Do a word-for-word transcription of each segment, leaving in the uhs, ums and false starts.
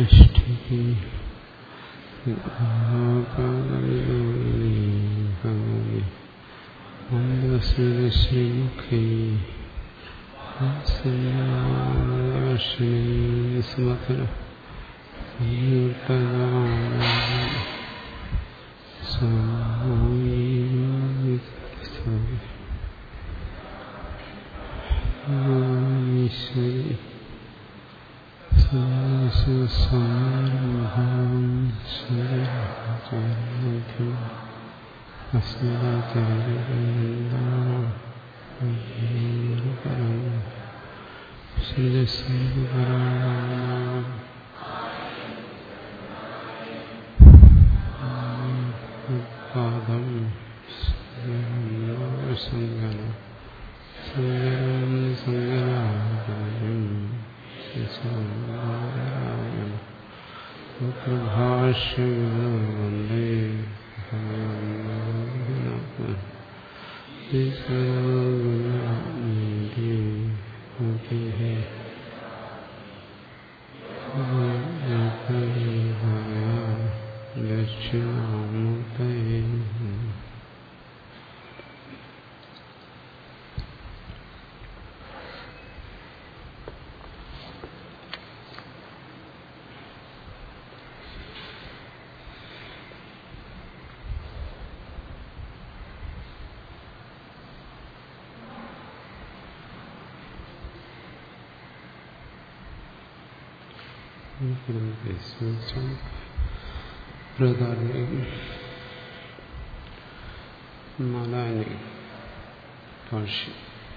നാലാനി ഭാഷ്യം.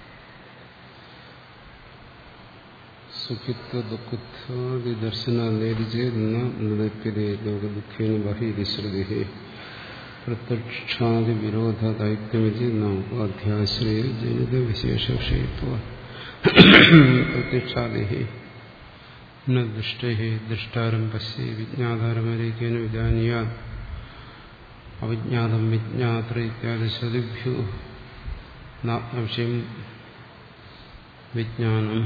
സുഖിത്വ ദുഃഖത്വാദി ദർശന നേരിചേരുന്ന നിലയ്ക്കതേ ലോകദുഃഖേന ബഹിരി ശ്രുതി പ്രത്യക്ഷാദി വിരോധ ദൈത്യമിതി ഉപാധ്യാശ്രയ ജനിത വിശേഷ വിഷയത്വ പ്രത്യക്ഷാദി ദുഷ്ടേ ദൃഷ്ടാരം പശ്യ വിജ്ഞാതാരമരേക്കേന വിജാനീയാ അവിജ്ഞാതം വിജ്ഞാത്ര ഇത്യാദി ശ്രുതിഭ്യോ നാത്മവിഷയം വിജ്ഞാനം.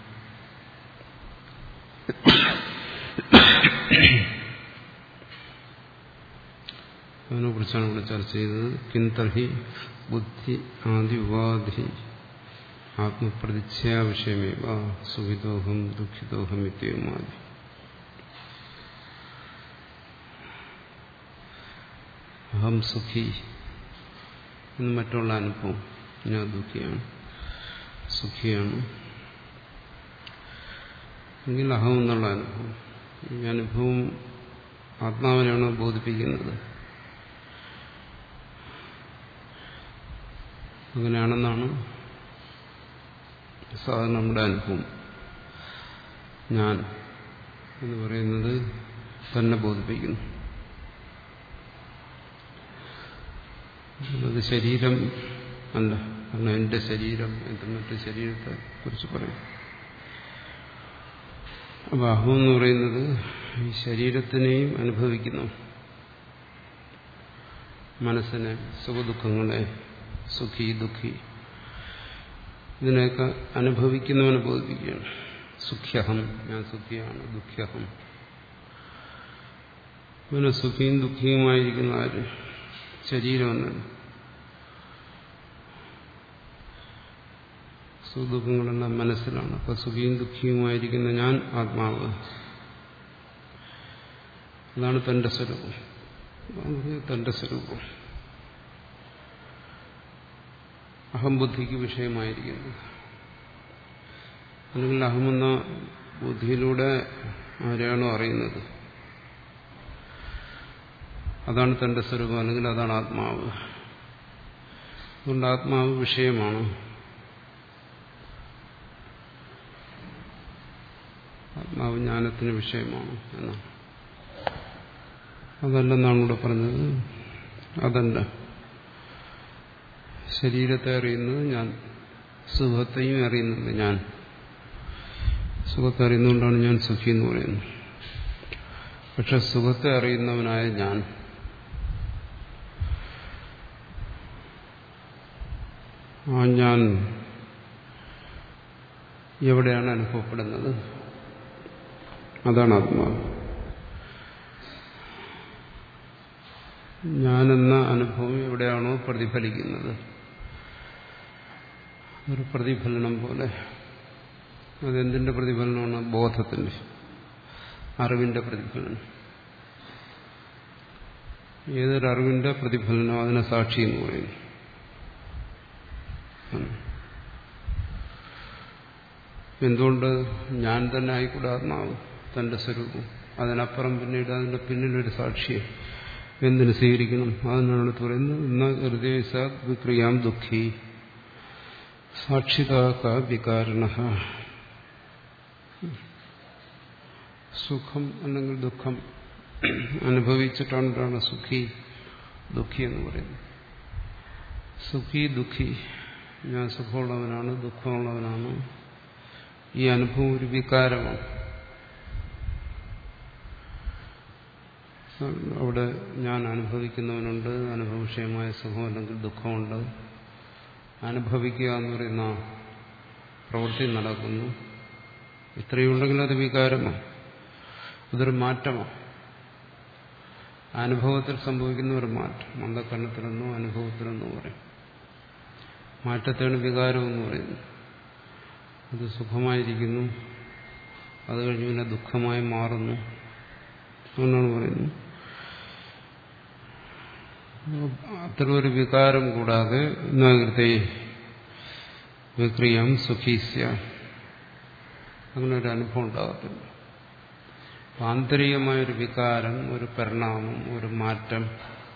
അതിനെക്കുറിച്ചാണ് ഇവിടെ ചർച്ച ചെയ്തത്. കിന്തർഹി ബുദ്ധി ആദി ഉപാധി ആത്മപ്രതിച്ഛയാ വിഷയമേവ സുഖിതോഹം ദുഃഖിതോഹം ഇത്യവുമാതി. അഹം സുഖി എന്ന് മറ്റുള്ള അനുഭവം, ഞാൻ ദുഃഖിയാണ് സുഖിയാണ് എങ്കിൽ അഹം എന്നുള്ള അനുഭവം, ഈ അനുഭവം ആത്മാവിനെയാണ് ബോധിപ്പിക്കുന്നത്. അങ്ങനെയാണെന്നാണ് സാധാരണ നമ്മുടെ അനുഭവം. ഞാൻ എന്ന് പറയുന്നത് തന്നെ ബോധിപ്പിക്കുന്നു. അത് ശരീരം അല്ല, കാരണം എന്റെ ശരീരം എന്ന് മറ്റു ശരീരത്തെ കുറിച്ച് പറയും. അപ്പൊ അഹം എന്ന് പറയുന്നത് ഈ ശരീരത്തിനെയും അനുഭവിക്കുന്നു, മനസ്സിനെ, സുഖദുഃഖങ്ങളെ, സുഖി ദുഃഖി ഇതിനെയൊക്കെ അനുഭവിക്കുന്നവനെ ബോധിപ്പിക്കുകയാണ്. സുഖ്യഹം, ഞാൻ സുഖിയാണ്, ദുഃഖ്യഹം. പിന്നെ സുഖിയും ദുഃഖിയുമായിരിക്കുന്ന ആര്? ശരീരം എന്നാണ്. സുഖദുഃഖങ്ങളെല്ലാം മനസ്സിലാണ്. അപ്പൊ സുഖിയും ദുഃഖിയുമായിരിക്കുന്ന ഞാൻ ആത്മാവ്, അതാണ് തന്റെ സ്വരൂപം. തന്റെ സ്വരൂപം അഹംബുദ്ധിക്ക് വിഷയമായിരിക്കുന്നത്. അല്ലെങ്കിൽ അഹമെന്ന ബുദ്ധിയിലൂടെ ആരെയാണോ അറിയുന്നത് അതാണ് തന്റെ സ്വരൂപം, അല്ലെങ്കിൽ അതാണ് ആത്മാവ്. അതുകൊണ്ട് ആത്മാവ് വിഷയമാണ്. ആത്മാവ് ജ്ഞാനത്തിന് വിഷയമാണ് എന്നാണ്. അതല്ലെന്നാണ് ഇവിടെ പറഞ്ഞത്. അതല്ല, ശരീരത്തെ അറിയുന്നത് ഞാൻ, സുഖത്തെയും അറിയുന്നുണ്ട് ഞാൻ. സുഖത്തെ അറിയുന്നതുകൊണ്ടാണ് ഞാൻ സുഖി എന്ന് പറയുന്നത്. പക്ഷെ സുഖത്തെ അറിയുന്നവനായ ഞാൻ ആ ഞാൻ എവിടെയാണ് അനുഭവപ്പെടുന്നത്? അതാണ് ആത്മാവ്. ഞാനെന്ന അനുഭവം എവിടെയാണോ പ്രതിഫലിക്കുന്നത്, ഒരു പ്രതിഫലനം പോലെ. അതെന്തിന്റെ പ്രതിഫലനമാണ്? ബോധത്തിന്റെ, അറിവിന്റെ പ്രതിഫലനം. ഏതൊരു അറിവിന്റെ പ്രതിഫലനം അതിനെ സാക്ഷി എന്ന് പറയുന്നു. എന്തുകൊണ്ട്? ഞാൻ തന്നെ ആയിക്കൂടെ ആത്മാവ്, തന്റെ സ്വരൂപം. അതിനപ്പുറം പിന്നീട് അതിന്റെ പിന്നിലൊരു സാക്ഷിയെ എന്തിനു സ്വീകരിക്കണം? അതിനാണ് പറയുന്നത് ഇന്ന ഹൃദയ വിക്രിയാം ദുഃഖി സാക്ഷിതാക വികാരണ. സുഖം അല്ലെങ്കിൽ ദുഃഖം അനുഭവിച്ചിട്ടാണ് ഒരാണ് സുഖി ദുഃഖി എന്ന് പറയുന്നത്. സുഖി ദുഃഖി, ഞാൻ സുഖമുള്ളവനാണ് ദുഃഖമുള്ളവനാണ്, ഈ അനുഭവം ഒരു വികാരമാണ്. അവിടെ ഞാൻ അനുഭവിക്കുന്നവനുണ്ട്, അനുഭവവിഷയമായ സുഖം അല്ലെങ്കിൽ ദുഃഖമുണ്ട്. അനുഭവിക്കുക എന്ന് പറയുന്ന പ്രവൃത്തി നടക്കുന്നു. ഇത്രയുണ്ടെങ്കിൽ അത് വികാരമാണ്, അതൊരു മാറ്റമാണ്. അനുഭവത്തിൽ സംഭവിക്കുന്ന ഒരു മാറ്റം, അന്ധകരണത്തിലെന്നോ അനുഭവത്തിലെന്നോ പറയും. മാറ്റത്തെയാണ് വികാരം എന്ന് പറയുന്നത്. അത് സുഖമായിരിക്കുന്നു, അത് കഴിഞ്ഞ് പിന്നെ ദുഃഖമായി മാറുന്നു എന്നാണ് പറയുന്നത്. അത്തരമൊരു വികാരം കൂടാതെ നഗരത്തെ വിക്രിയം സുഖീസ്യ, അങ്ങനെ ഒരു അനുഭവം ഉണ്ടാകത്തില്ല. ആന്തരികമായൊരു വികാരം, ഒരു പരിണാമം, ഒരു മാറ്റം,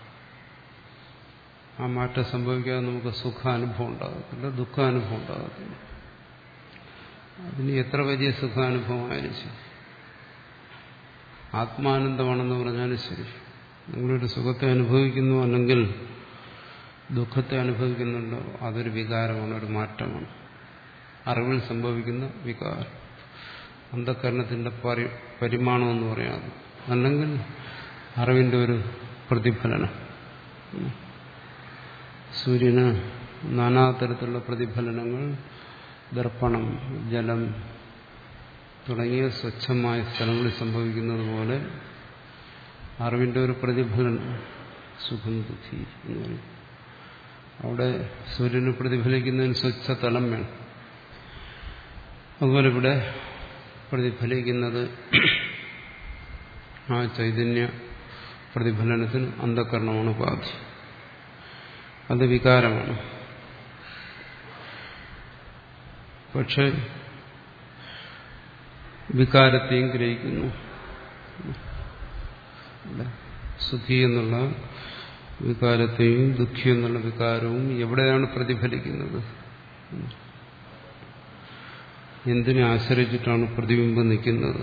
ആ മാറ്റം സംഭവിക്കാതെ നമുക്ക് സുഖാനുഭവം ഉണ്ടാകത്തില്ല, ദുഃഖാനുഭവം ഉണ്ടാകത്തില്ല. അതിന് എത്ര വലിയ സുഖാനുഭവമായാലും ശരി, ആത്മാനന്ദമാണെന്ന് പറഞ്ഞാലും ശരി, നിങ്ങളൊരു സുഖത്തെ അനുഭവിക്കുന്നു അല്ലെങ്കിൽ ദുഃഖത്തെ അനുഭവിക്കുന്നുണ്ടോ, അതൊരു വികാരമാണ്, ഒരു മാറ്റമാണ്, അറിവിൽ സംഭവിക്കുന്ന വികാരം. അന്ധകരണത്തിന്റെ പരിമാണം എന്ന് പറയാതെ, അല്ലെങ്കിൽ അറിവിന്റെ ഒരു പ്രതിഫലനം. സൂര്യന് നാനാതരത്തിലുള്ള പ്രതിഫലനങ്ങൾ, ദർപ്പണം, ജലം തുടങ്ങിയ സ്വച്ഛമായ സ്ഥലങ്ങളിൽ സംഭവിക്കുന്നത് പോലെ അറിവിന്റെ ഒരു പ്രതിഫലനം സുഖം ദുഃഖി എന്ന് പറയും. അവിടെ സൂര്യന് പ്രതിഫലിക്കുന്നതിന് സ്വച്ഛ തലം വേണം. അതുപോലെ ഇവിടെ പ്രതിഫലിക്കുന്നത് ആ ചൈതന്യ പ്രതിഫലനത്തിന് അന്ധകരണമാണ് ഉപാധി, അത് വികാരമാണ്. പക്ഷെ വികാരത്തെയും ഗ്രഹിക്കുന്നു. സുഖി എന്നുള്ള വികാരത്തെയും ദുഃഖി എന്നുള്ള വികാരവും എവിടെയാണ് പ്രതിഫലിക്കുന്നത്, എന്തിനെ ആശ്രയിച്ചിട്ടാണ് പ്രതിബിംബം നിൽക്കുന്നത്?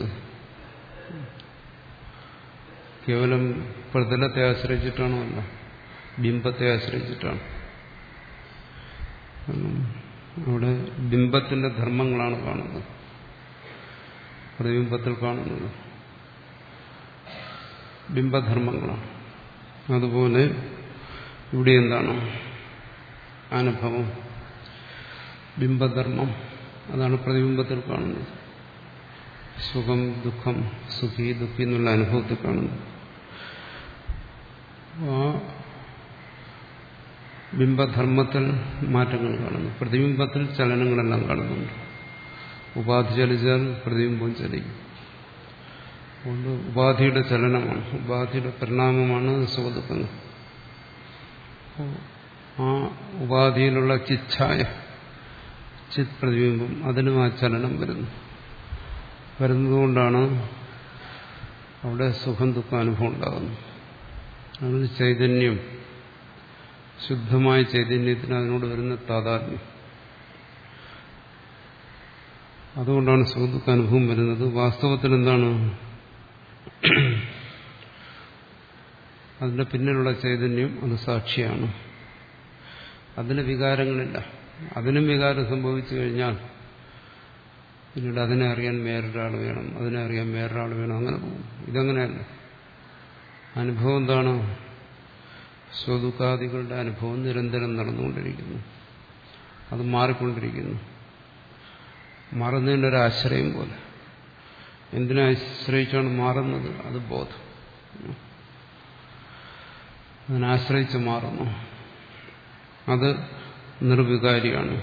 കേവലം പ്രതലത്തെ ആശ്രയിച്ചിട്ടാണോ? അല്ല, ബിംബത്തെ ആശ്രയിച്ചിട്ടാണ്. അവിടെ ബിംബത്തിന്റെ ധർമ്മങ്ങളാണ് കാണുന്നത്, പ്രതിബിംബത്തിൽ കാണുന്നത് ബിംബധർമ്മങ്ങളാണ്. അതുപോലെ ഇവിടെ എന്താണ് അനുഭവം? ബിംബധർമ്മം, അതാണ് പ്രതിബിംബത്തിൽ കാണുന്നത്. സുഖം ദുഃഖം, സുഖി ദുഃഖി എന്നുള്ള അനുഭവത്തിൽ കാണുന്നത്. ആ ബിംബധർമ്മത്തിൽ മാറ്റങ്ങൾ കാണുന്നു, പ്രതിബിംബത്തിൽ ചലനങ്ങളെല്ലാം കാണുന്നുണ്ട്. ഉപാധി ചലിച്ചാൽ പ്രതിബിംബം ചലിക്കും. അതുകൊണ്ട് ഉപാധിയുടെ ചലനമാണ്, ഉപാധിയുടെ പരിണാമമാണ് സുഖദുഃഖങ്ങൾ. ആ ഉപാധിയിലുള്ള ചിച്ഛായ, ചിത് പ്രതിബിംബം, അതിനും ആ ചലനം വരുന്നു. വരുന്നതുകൊണ്ടാണ് അവിടെ സുഖം ദുഃഖം അനുഭവം ഉണ്ടാകുന്നത്. അതിന് ചൈതന്യം, ശുദ്ധമായ ചൈതന്യത്തിന് അതിനോട് വരുന്ന താതാത്മ്യം, അതുകൊണ്ടാണ് സുഖദുഃഖ അനുഭവം വരുന്നത്. വാസ്തവത്തിൽ എന്താണ്? അതിന്റെ പിന്നിലുള്ള ചൈതന്യം, അത് സാക്ഷിയാണ്. അതിന് വികാരങ്ങളില്ല. അതിനും വികാരം സംഭവിച്ചു കഴിഞ്ഞാൽ പിന്നീട് അതിനെ അറിയാൻ വേറൊരാൾ വേണം, അതിനെ അറിയാൻ വേറൊരാൾ വേണം, അങ്ങനെ പോകും. ഇതങ്ങനെയല്ല. അനുഭവം എന്താണ്? സ്വദുഃഖാദികളുടെ അനുഭവം നിരന്തരം നടന്നുകൊണ്ടിരിക്കുന്നു, അത് മാറിക്കൊണ്ടിരിക്കുന്നു. മാറുന്നതിൻ്റെ ഒരു ആശ്രയം പോലെ. എന്തിനെ ആശ്രയിച്ചാണ് മാറുന്നത്? അത് ബോധം. അതിനാശ്രയിച്ച് മാറുന്നു. അത് നിർവികാരിയാണ്.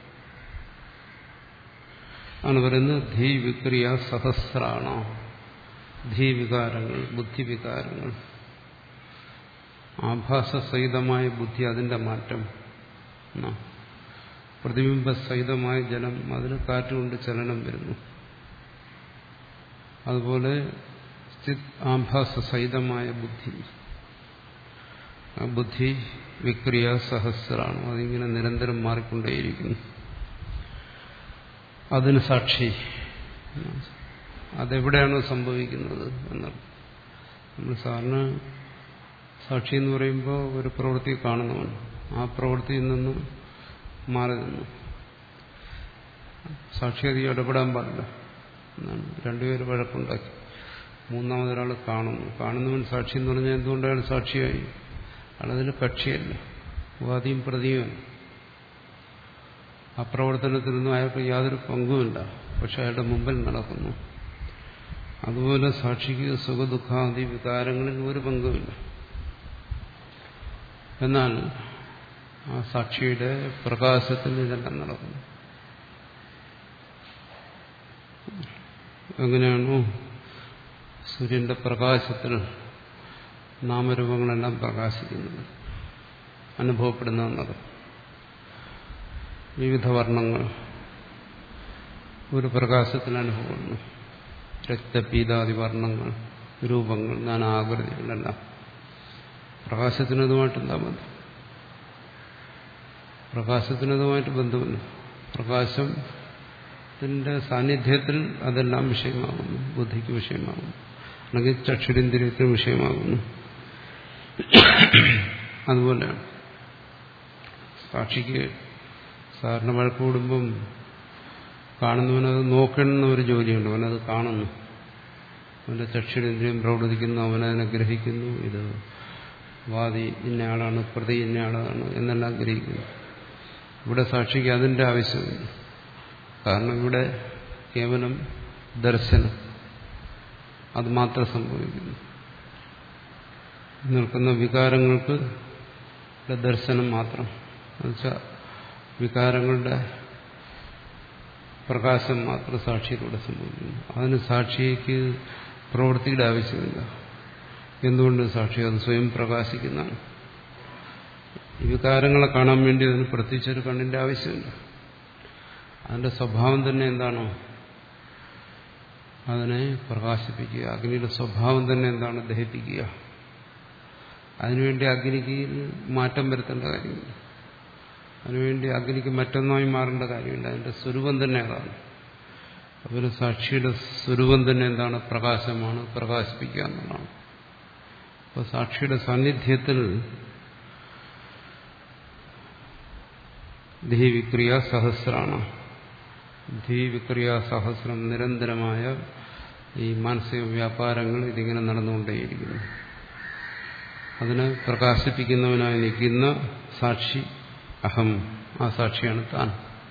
ആണ് പറയുന്നത് ധീ വിക്രിയ സഹസ്രാണ. ധീവികാരങ്ങൾ, ബുദ്ധിവികാരങ്ങൾ, ആഭാസസഹിതമായ ബുദ്ധി, അതിന്റെ മാറ്റം. പ്രതിബിംബസഹിതമായ ജലം, അതിന് കാറ്റുകൊണ്ട് ചലനം വരുന്നു. അതുപോലെ ആഭാസസഹിതമായ ബുദ്ധി, ആ ബുദ്ധി വിക്രിയ സഹസ്രാണ്. അതിങ്ങനെ നിരന്തരം മാറിക്കൊണ്ടേയിരിക്കുന്നു. അതിന് സാക്ഷി. അതെവിടെയാണോ സംഭവിക്കുന്നത് എന്നാണ്. നമ്മൾ സാറിന് സാക്ഷി എന്ന് പറയുമ്പോൾ ഒരു പ്രവൃത്തി കാണുന്നവൻ, ആ പ്രവൃത്തിയിൽ നിന്നും മാറി നിന്നു. സാക്ഷി അധികം ഇടപെടാൻ പാടില്ല എന്നാണ്. രണ്ടുപേര് വഴക്കുണ്ടാക്കി, മൂന്നാമതൊരാൾ കാണുന്നു. കാണുന്നവൻ സാക്ഷി എന്ന് പറഞ്ഞാൽ എന്തുകൊണ്ട് അയാൾ സാക്ഷിയായി? അയാളതിന് കക്ഷിയല്ല, വാദിയും പ്രതിയും. ആ പ്രവർത്തനത്തിലൊന്നും അയാൾക്ക് യാതൊരു പങ്കുമില്ല, പക്ഷെ അയാളുടെ മുമ്പിൽ നടക്കുന്നു. അതുപോലെ സാക്ഷിക്ക് സുഖദുഃഖാദി വികാരങ്ങളിൽ ഒരു പങ്കുമില്ല. എന്നാൽ ആ സാക്ഷിയുടെ പ്രകാശത്തിൽ ഇതെല്ലാം നടക്കുന്നു. എങ്ങനെയാണോ സൂര്യന്റെ പ്രകാശത്തിൽ നാമരൂപങ്ങളെല്ലാം പ്രകാശിക്കുന്നത്, അനുഭവപ്പെടുന്നത്, വിവിധ വർണ്ണങ്ങൾ ഒരു പ്രകാശത്തിൽ അനുഭവപ്പെടുന്നു. രക്തപീതാദി വർണ്ണങ്ങൾ, രൂപങ്ങൾ, നാനാകൃതികളെല്ലാം പ്രകാശത്തിനതുമായിട്ടെന്താ ബന്ധം? പ്രകാശത്തിനതുമായിട്ട് ബന്ധമില്ല. പ്രകാശത്തിന്റെ സാന്നിധ്യത്തിൽ അതെല്ലാം വിഷയമാകുന്നു, ബുദ്ധിക്ക് വിഷയമാകുന്നു, അല്ലെങ്കിൽ ചക്ഷുരേന്ദ്രിയത്തിന് വിഷയമാകുന്നു. അതുപോലെയാണ് സാക്ഷിക്ക് സാറിന് വഴക്കൂടുമ്പം കാണുന്നവനത് നോക്കുന്ന ഒരു ജോലിയുണ്ട്. അവനത് കാണുന്നു, അവന്റെ ചക്ഷുരേന്ദ്രിയം പ്രവർത്തിക്കുന്നു, അവനതിനെ ഗ്രഹിക്കുന്നു. ഇത് വാദി ഇന്നയാളാണ്, പ്രതി ഇന്നയാളാണ് എന്നെല്ലാം ഗ്രഹിക്കുന്നു. ഇവിടെ സാക്ഷിക്ക് അതിന്റെ ആവശ്യമില്ല. കാരണം ഇവിടെ കേവലം ദർശനം, അത് മാത്രം സംഭവിക്കുന്നു. നിൽക്കുന്ന വികാരങ്ങൾക്ക് ദർശനം മാത്രം, എന്നുവെച്ചാൽ വികാരങ്ങളുടെ പ്രകാശം മാത്രം സാക്ഷിയിലൂടെ സംഭവിക്കുന്നു. അതിന് സാക്ഷിക്ക് പ്രവൃത്തിയുടെ ആവശ്യമില്ല. എന്തുകൊണ്ട്? സാക്ഷി അത് സ്വയം പ്രകാശിക്കുന്നതാണ്. ഈ വികാരങ്ങളെ കാണാൻ വേണ്ടി അതിന് പ്രത്യേകിച്ചൊരു കണ്ണിന്റെ ആവശ്യമില്ല. അതിന്റെ സ്വഭാവം തന്നെ എന്താണോ അതിനെ പ്രകാശിപ്പിക്കുക. അഗ്നിയുടെ സ്വഭാവം തന്നെ എന്താണ്? ദഹിപ്പിക്കുക. അതിനുവേണ്ടി അഗ്നിക്ക് മാറ്റം വരുത്തേണ്ട കാര്യമില്ല. അതിനുവേണ്ടി അഗ്നിക്ക് മറ്റൊന്നായി മാറേണ്ട കാര്യമില്ല. അതിന്റെ സ്വരൂപം തന്നെ അതാണ്. അതുപോലെ സാക്ഷിയുടെ സ്വരൂപം തന്നെ എന്താണ്? പ്രകാശമാണ്, പ്രകാശിപ്പിക്കുക എന്നുള്ളതാണ്. അപ്പോൾ സാക്ഷിയുടെ സാന്നിധ്യത്തിൽ ധീവിക്രിയ സഹസ്രാണ്. ധീവിക്രിയ സഹസ്രം, നിരന്തരമായ ഈ മാനസിക വ്യാപാരങ്ങൾ ഇതിങ്ങനെ നടന്നുകൊണ്ടേയിരിക്കുന്നു. അതിനെ പ്രകാശിപ്പിക്കുന്നവനായി നിൽക്കുന്ന സാക്ഷി അഹം, ആ സാക്ഷിയാണ് താൻ.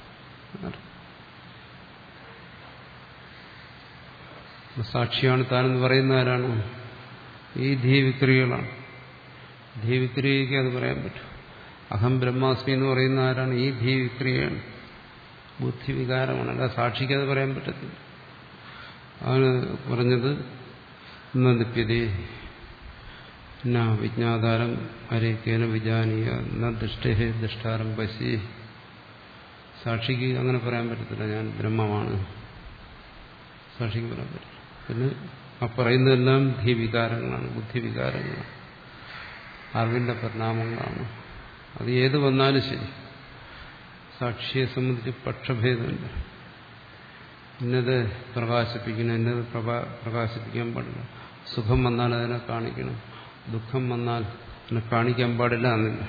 സാക്ഷിയാണ് താനെന്ന് പറയുന്ന ആരാണ്? ഈ ധീവിക്രിയകളാണ്. ധീവിക്രിയയ്ക്ക് അത് പറയാൻ പറ്റും. അഹം ബ്രഹ്മാസ്മി എന്ന് പറയുന്ന ആരാണ്? ഈ ധീവിക്രിയയാണ്, ബുദ്ധിവികാരമാണ്. അല്ല സാക്ഷിക്ക് അത് പറയാൻ പറ്റത്തില്ല. ആണ് പറഞ്ഞത് നദിപ്യതേ ന വിജ്ഞാതാരം അരേക്കേന വിജാനീയ ന ദുഷ്ടേ ദുഷ്ടാരം പശി. സാക്ഷിക്ക് അങ്ങനെ പറയാൻ പറ്റത്തില്ല, ഞാൻ ബ്രഹ്മമാണ്. സാക്ഷിക്ക് പറയാൻ പറ്റില്ല. പിന്നെ ആ പറയുന്നതെല്ലാം ധീവികാരങ്ങളാണ്, ബുദ്ധിവികാരങ്ങളാണ്, അറിവിന്റെ പരിണാമങ്ങളാണ്. അത് ഏത് വന്നാലും ശരി, സാക്ഷിയെ സംബന്ധിച്ച് പക്ഷഭേദമില്ല. ഇന്നത് പ്രകാശിപ്പിക്കണം, ഇന്നത് പ്രകാശിപ്പിക്കാൻ പാടില്ല. സുഖം വന്നാൽ അതിനെ കാണിക്കണം, ദുഃഖം വന്നാൽ അതിനെ കാണിക്കാൻ പാടില്ല എന്നില്ല.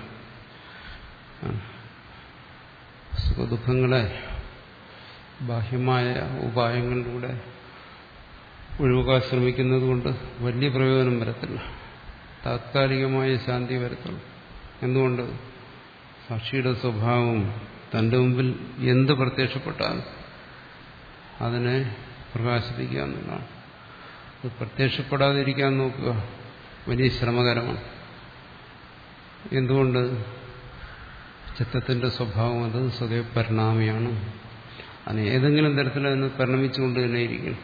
സുഖദുഃഖങ്ങളെ ബാഹ്യമായ ഉപായങ്ങളിലൂടെ ഒഴിവാക്കാൻ ശ്രമിക്കുന്നത് കൊണ്ട് വലിയ പ്രയോജനം വരത്തില്ല, താത്കാലികമായ ശാന്തി വരത്തുള്ളൂ. എന്തുകൊണ്ട്? സാക്ഷിയുടെ സ്വഭാവം തന്റെ മുമ്പിൽ എന്ത് പ്രത്യക്ഷപ്പെട്ടാലും അതിനെ പ്രകാശിപ്പിക്കുക എന്നുള്ളതാണ്. അത് പ്രത്യക്ഷപ്പെടാതിരിക്കാൻ നോക്കുക വലിയ ശ്രമകരമാണ്. എന്തുകൊണ്ട്? ചിത്തത്തിന്റെ സ്വഭാവം അത് സ്വതവേ പരിണാമിയാണ്. അതിന് ഏതെങ്കിലും തരത്തിൽ അതിന് പരിണമിച്ചുകൊണ്ട് തന്നെ ഇരിക്കണം.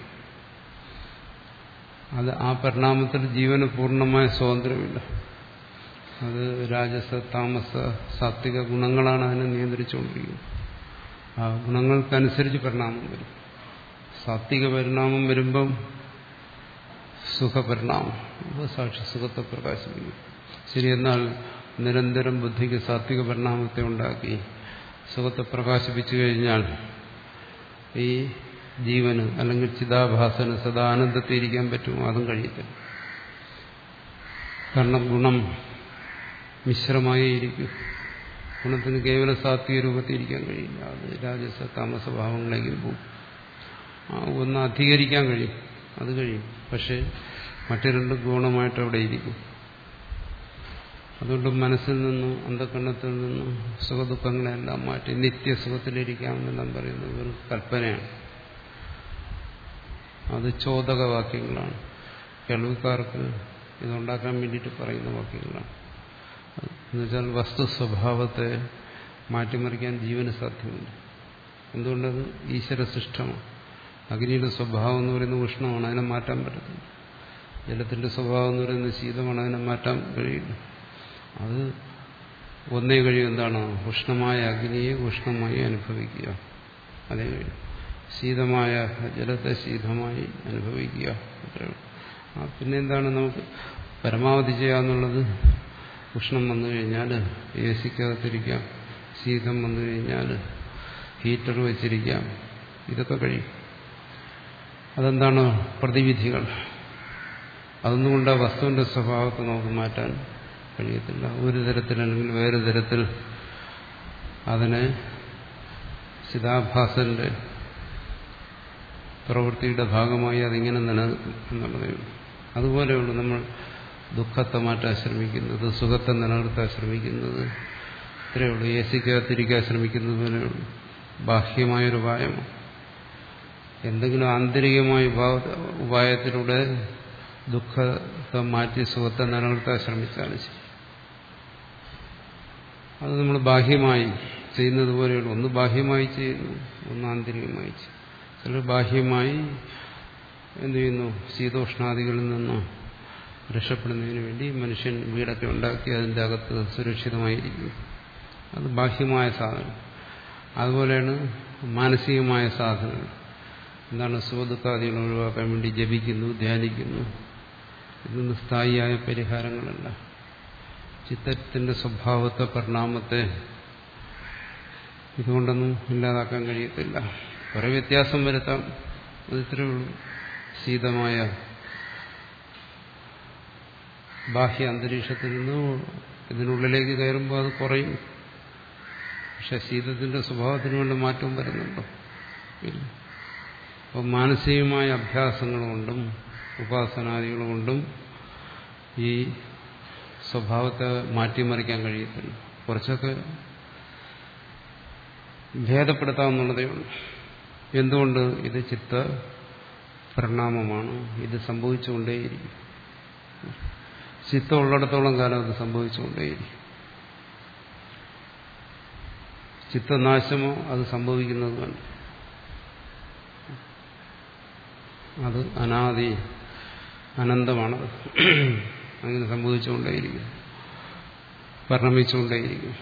അത് ആ പരിണാമത്തിൽ ജീവന് പൂർണ്ണമായ സ്വാതന്ത്ര്യമില്ല. അത് രാജസ താമസ സാത്വിക ഗുണങ്ങളാണ് അതിനെ നിയന്ത്രിച്ചുകൊണ്ടിരിക്കുന്നത്. ആ ഗുണങ്ങൾക്കനുസരിച്ച് പരിണാമം വരും. സാത്വിക പരിണാമം വരുമ്പം സുഖപരിണാമം, അപ്പോൾ സാക്ഷി സുഖത്തെ പ്രകാശിപ്പിക്കും. ശരി, എന്നാൽ നിരന്തരം ബുദ്ധിക്ക് സാത്വിക പരിണാമത്തെ ഉണ്ടാക്കി സുഖത്തെ പ്രകാശിപ്പിച്ചു കഴിഞ്ഞാൽ ഈ ജീവന് അല്ലെങ്കിൽ ചിതാഭാസന് സദാ ആനന്ദത്തെ ഇരിക്കാൻ പറ്റുമോ? അതും കഴിയത്തില്ല. കാരണം ഗുണം മിശ്രമായി ഇരിക്കും. ഗുണത്തിന് കേവല സാത്വിക രൂപത്തിൽ ഇരിക്കാൻ കഴിയില്ല. അത് രാജസ താമസ ഭാവങ്ങളിലേക്കും പോകും. ഒന്ന് അധികരിക്കാൻ കഴിയും, അത് കഴിയും. പക്ഷെ മറ്റു രണ്ട് ഗുണമായിട്ട് അവിടെ ഇരിക്കും. അതുകൊണ്ട് മനസ്സിൽ നിന്നും അന്ധകരണത്തിൽ നിന്നും സുഖദുഃഖങ്ങളെല്ലാം മാറ്റി നിത്യസുഖത്തിലിരിക്കാമെന്നെല്ലാം പറയുന്നത് ഒരു കൽപ്പനയാണ്. അത് ചോദക വാക്യങ്ങളാണ്. കേൾവിക്കാർക്ക് ഇതുണ്ടാക്കാൻ വേണ്ടിയിട്ട് പറയുന്ന വാക്യങ്ങളാണ്. എന്നുവെച്ചാൽ വസ്തു സ്വഭാവത്തെ മാറ്റിമറിക്കാൻ ജീവന് സാധ്യമല്ല. എന്തുകൊണ്ടത് ഈശ്വര സൃഷ്ടമാണ്. അഗ്നിയുടെ സ്വഭാവം എന്ന് പറയുന്നത് ഉഷ്ണമാണ്, അതിനെ മാറ്റാൻ പറ്റത്തില്ല. ജലത്തിന്റെ സ്വഭാവം എന്ന് പറയുന്നത് ശീതമാണ്, അതിനെ മാറ്റാൻ കഴിയില്ല. അത് ഒന്നേ കഴിയും. എന്താണ്? ഉഷ്ണമായ അഗ്നിയെ ഉഷ്ണമായി അനുഭവിക്കുക, അതേ കഴിയും. ശീതമായ ജലത്തെ ശീതമായി അനുഭവിക്കുക, അത്രയും. ആ പിന്നെ എന്താണ് നമുക്ക് പരമാവധി ചെയ്യാന്നുള്ളത്? ഉഷ്ണം വന്നു കഴിഞ്ഞാൽ എ സിക്കകത്തിരിക്കാം, ശീതം വന്നു കഴിഞ്ഞാൽ ഹീറ്റർ വെച്ചിരിക്കാം, ഇതൊക്കെ കഴിയും. അതെന്താണ്? പ്രതിവിധികൾ. അതൊന്നുകൊണ്ട് ആ വസ്തുവിന്റെ സ്വഭാവത്തെ നമുക്ക് മാറ്റാൻ കഴിയത്തില്ല. ഒരു തരത്തിലല്ലെങ്കിൽ വേറെ തരത്തിൽ അതിനെ ചിതാഭാസന്റെ പ്രവൃത്തിയുടെ ഭാഗമായി അതിങ്ങനെ നിലനിൽക്കും എന്നുള്ളതേ ഉള്ളൂ. അതുപോലെയുള്ളൂ നമ്മൾ ദുഃഖത്തെ മാറ്റാൻ ശ്രമിക്കുന്നത്, സുഖത്തെ നിലനിർത്താൻ ശ്രമിക്കുന്നത്. ഇത്രയേ ഉള്ളൂ. എ സിക്കകത്തിരിക്കാൻ ശ്രമിക്കുന്നത് പോലെയുള്ളൂ. ബാഹ്യമായൊരു ഉപായമാണ്. എന്തെങ്കിലും ആന്തരികമായ ഉപായത്തിലൂടെ ദുഃഖത്തെ മാറ്റി സുഖത്തെ നിലനിർത്താൻ ശ്രമിച്ചാണ് ശരി. അത് നമ്മൾ ബാഹ്യമായി ചെയ്യുന്നത് പോലെയുള്ളൂ. ഒന്ന് ബാഹ്യമായി ചെയ്യുന്നു, ഒന്ന് ആന്തരികമായി ചെയ്യും. ചിലർ ബാഹ്യമായി എന്ത് ചെയ്യുന്നു? ശീതോഷ്ണാദികളിൽ നിന്ന് രക്ഷപ്പെടുന്നതിന് വേണ്ടി മനുഷ്യൻ വീടൊക്കെ ഉണ്ടാക്കി അതിൻ്റെ അകത്ത് സുരക്ഷിതമായിരിക്കും. അത് ബാഹ്യമായ സാധനം. അതുപോലെയാണ് മാനസികമായ സാധനങ്ങൾ. എന്താണ്? സുഖദുഃഖാദികൾ ഒഴിവാക്കാൻ വേണ്ടി ജപിക്കുന്നു, ധ്യാനിക്കുന്നു. ഇതൊന്നും സ്ഥായിയായ പരിഹാരങ്ങളല്ല. ചിത്തത്തിന്റെ സ്വഭാവത്തെ, പരിണാമത്തെ ഇതുകൊണ്ടൊന്നും ഇല്ലാതാക്കാൻ കഴിയത്തില്ല. കുറെ വ്യത്യാസം വരുത്താം, അത് ഇത്രയേ ഉള്ളൂ. ശീതമായ ബാഹ്യ അന്തരീക്ഷത്തിൽ നിന്ന് ഇതിനുള്ളിലേക്ക് കയറുമ്പോൾ അത് കുറയും. പക്ഷെ ശീതത്തിന്റെ സ്വഭാവത്തിന് വേണ്ടി മാറ്റവും വരുന്നുണ്ടോ? ഇല്ല. അപ്പോൾ മാനസികമായ അഭ്യാസങ്ങൾ കൊണ്ടും ഉപാസനാദികൾ കൊണ്ടും ഈ സ്വഭാവത്തെ മാറ്റിമറിക്കാൻ കഴിയത്തില്ല. കുറച്ചൊക്കെ ഭേദപ്പെടുത്താമെന്നുള്ളതേ ഉള്ളൂ. എന്തുകൊണ്ട്? ഇത് ചിത്ത പരിണാമമാണ്. ഇത് സംഭവിച്ചുകൊണ്ടേയിരിക്കും. ചിത്തം ഉള്ളിടത്തോളം കാലം അത് സംഭവിച്ചുകൊണ്ടേയിരിക്കും. ചിത്തനാശമോ അത് സംഭവിക്കുന്നതുമാണ്. അത് അനാദി അനന്തമാണത്. അങ്ങനെ സംഭവിച്ചുകൊണ്ടേയിരിക്കും, പരിണമിച്ചുകൊണ്ടേയിരിക്കും.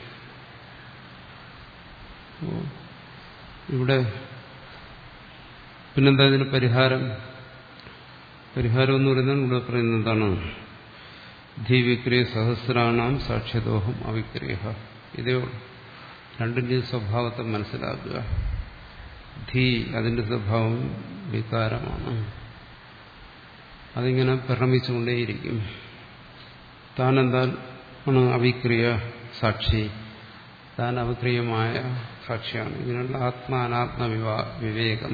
ഇവിടെ പിന്നെന്താ ഇതിന് പരിഹാരം? പരിഹാരം എന്ന് പറയുന്നത് ഇവിടെ പറയുന്നത് എന്താണ്? ധീവിക്രിയ സഹസ്രാണാം സാക്ഷ്യദോഹം അവിക്രിയ. ഇതേ രണ്ടിന്റെയും സ്വഭാവത്തെ മനസ്സിലാക്കുക. ധീ അതിന്റെ സ്വഭാവം വികാരമാണ്. അതിങ്ങനെ പരിണമിച്ചുകൊണ്ടേയിരിക്കും. താനെന്താണ്? അവിക്രിയ സാക്ഷി. താൻ അവിക്രിയമായ സാക്ഷിയാണ്. ഇങ്ങനെയുള്ള ആത്മാ അനാത്മ വിവേകം.